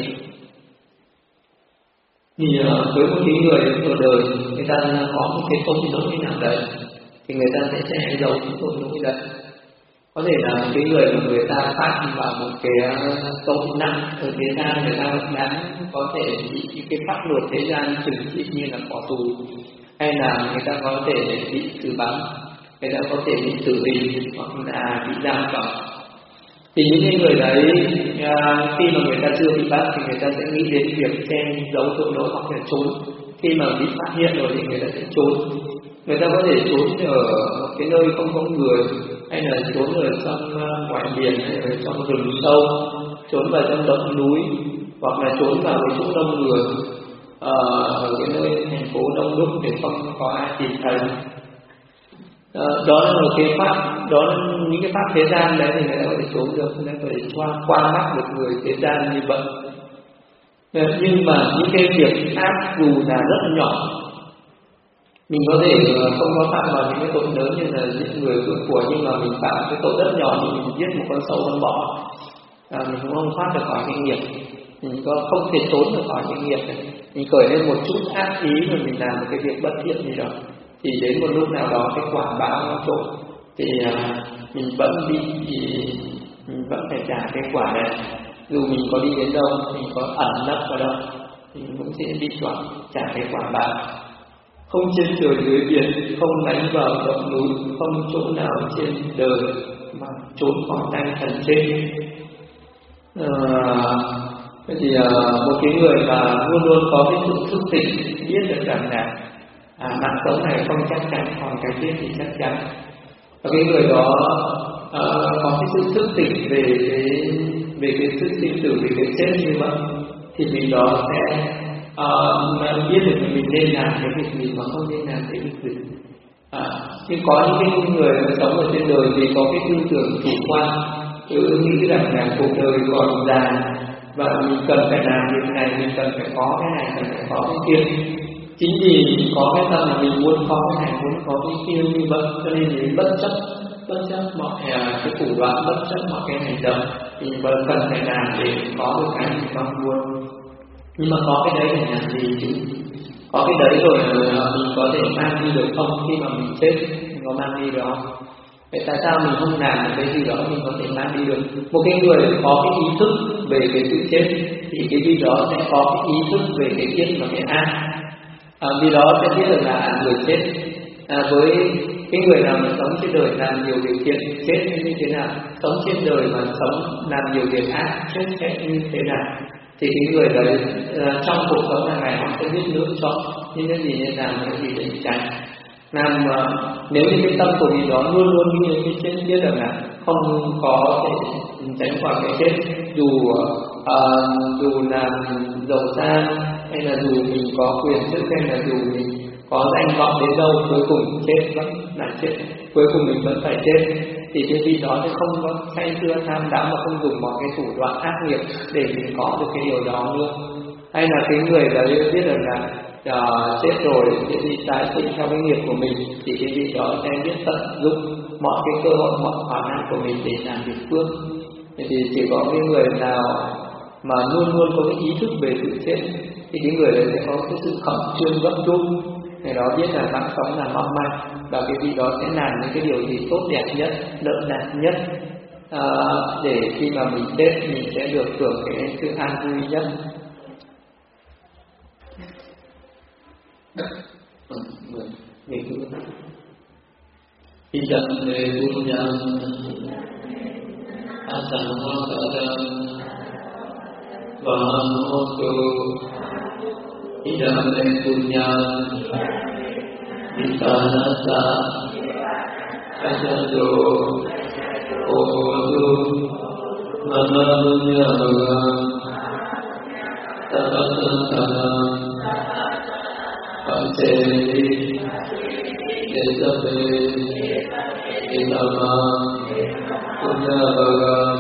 Thì với một cái người ở đời, người ta có một cái tội lỗi nào đấy, thì người ta sẽ che giấu cái tội lỗi đấy. Có thể là một cái người mà người ta phạm vào một cái tội nặng ở thế gian, người ta vẫn đáng có thể bị cái pháp luật thế gian trừng trị như là bỏ tù, hay là người ta có thể bị xử bắn, người ta có thể bị tử hình hoặc là bị giam cầm. Thì những cái người đấy khi mà người ta chưa bị bắt thì người ta sẽ nghĩ đến việc che giấu tội lỗi hoặc là trốn. Khi mà bị phát hiện rồi thì người ta sẽ trốn. Người ta có thể trốn ở một cái nơi không có người, hay là trốn ở trong ngoài biển, hay là trong rừng sâu, trốn vào trong động núi, hoặc là trốn vào cái chỗ đông người, ở cái nơi thành phố đông đúc để không có ai tìm thấy. Đó là một cái pháp, đó là những cái pháp thế gian đấy thì người ta có thể trốn được, người ta có thể qua, qua mắt được người thế gian như vậy. Nhưng mà những cái việc ác dù là rất nhỏ, mình có thể không có phạm vào những cái tội lớn như là giết người cướp của, nhưng mà mình phạm cái tội rất nhỏ như mình giết một con sâu con bọ, à, mình cũng không thoát được khỏi cái nghiệp, mình có không thể trốn được khỏi cái nghiệp này. Mình khởi lên một chút ác ý mà mình làm một cái việc bất thiện gì đó, thì đến một lúc nào đó cái quả báo nó trội, thì à, mình vẫn bị mình vẫn phải trả cái quả này. Dù mình có đi đến đâu, mình có ẩn nấp ở đâu, thì mình cũng sẽ bị trả, trả cái quả báo. Không trên trời dưới biển, không đánh vào động núi, không chỗ nào trên đời mà trốn khỏi tay thần chết. À, thì à, một cái người mà luôn luôn có cái sự thức tỉnh, biết được rằng là à, mạng sống này không chắc chắn, còn cái chết thì chắc chắn. Và cái người đó à, có cái sự thức tỉnh về cái về cái sự sinh tử, về cái chết như vậy, thì vì đó sẽ uh, biết được mình nên làm cái việc gì mà không nên làm cái việc gì. À, nhưng có những cái người sống ở trên đời vì có cái tư tưởng chủ quan, cứ nghĩ rằng là cuộc đời còn dài và mình cần phải làm việc này, mình cần phải có cái này, cần phải có cái kia. Chính vì mình có cái tâm mà mình muốn có cái này, muốn có cái kia như vậy, cho nên mình bất chấp bất chấp mọi cái thủ đoạn, bất chấp mọi cái hành động, thì mình vẫn cần phải làm để có được cái mình mong muốn. Nhưng mà có cái đấy để làm gì chứ? Có cái đấy rồi mình có thể mang đi được không? Khi mà mình chết mình có mang đi được không? Vậy tại sao mình không làm cái gì đó mình có thể mang đi được? Một cái người có cái ý thức về cái sự chết thì cái gì đó sẽ có cái ý thức về cái thiện và cái ác. À, vì đó sẽ biết được là người chết à, với cái người nào mà sống trên đời làm nhiều việc thiện chết như thế nào, sống trên đời mà sống làm nhiều việc ác chết sẽ như thế nào, thì cái người đấy uh, trong cuộc sống hàng ngày họ sẽ biết lựa chọn những cái gì nên làm, những cái gì để tránh. Làm uh, nếu như cái tâm của mình đó luôn luôn như cái chết, biết rằng là không có thể tránh khỏi cái chết, dù uh, dù là giàu sang hay là dù mình có quyền sức hay là dù mình có danh vọng đến đâu, cuối cùng chết vẫn là chết, cuối cùng mình vẫn phải chết. Thì cái vị đó sẽ không có say sưa tham đắm mà không dùng mọi cái thủ đoạn ác nghiệp để mình có được cái điều đó nữa. Hay là cái người đấy biết được là uh, chết rồi sẽ đi tái sinh theo cái nghiệp của mình, thì cái vị đó sẽ biết tận dụng mọi cái cơ hội, mọi khả năng của mình để làm việc phước. Thì chỉ có cái người nào mà luôn luôn có cái ý thức về sự chết thì cái người đấy sẽ có cái sự khẩn trương gấp rút, người đó biết là mạng sống là mong manh, và cái vị đó sẽ làm những cái điều gì tốt đẹp nhất, lợi lạc nhất, à, để khi mà mình chết mình sẽ được hưởng cái sự an vui nhất. Idam me punyam asamakaram vahamotu. Idam me punyam vitanasa ajado odu mamamunyam tapasantanam Panceli Desape Idama Punya Baga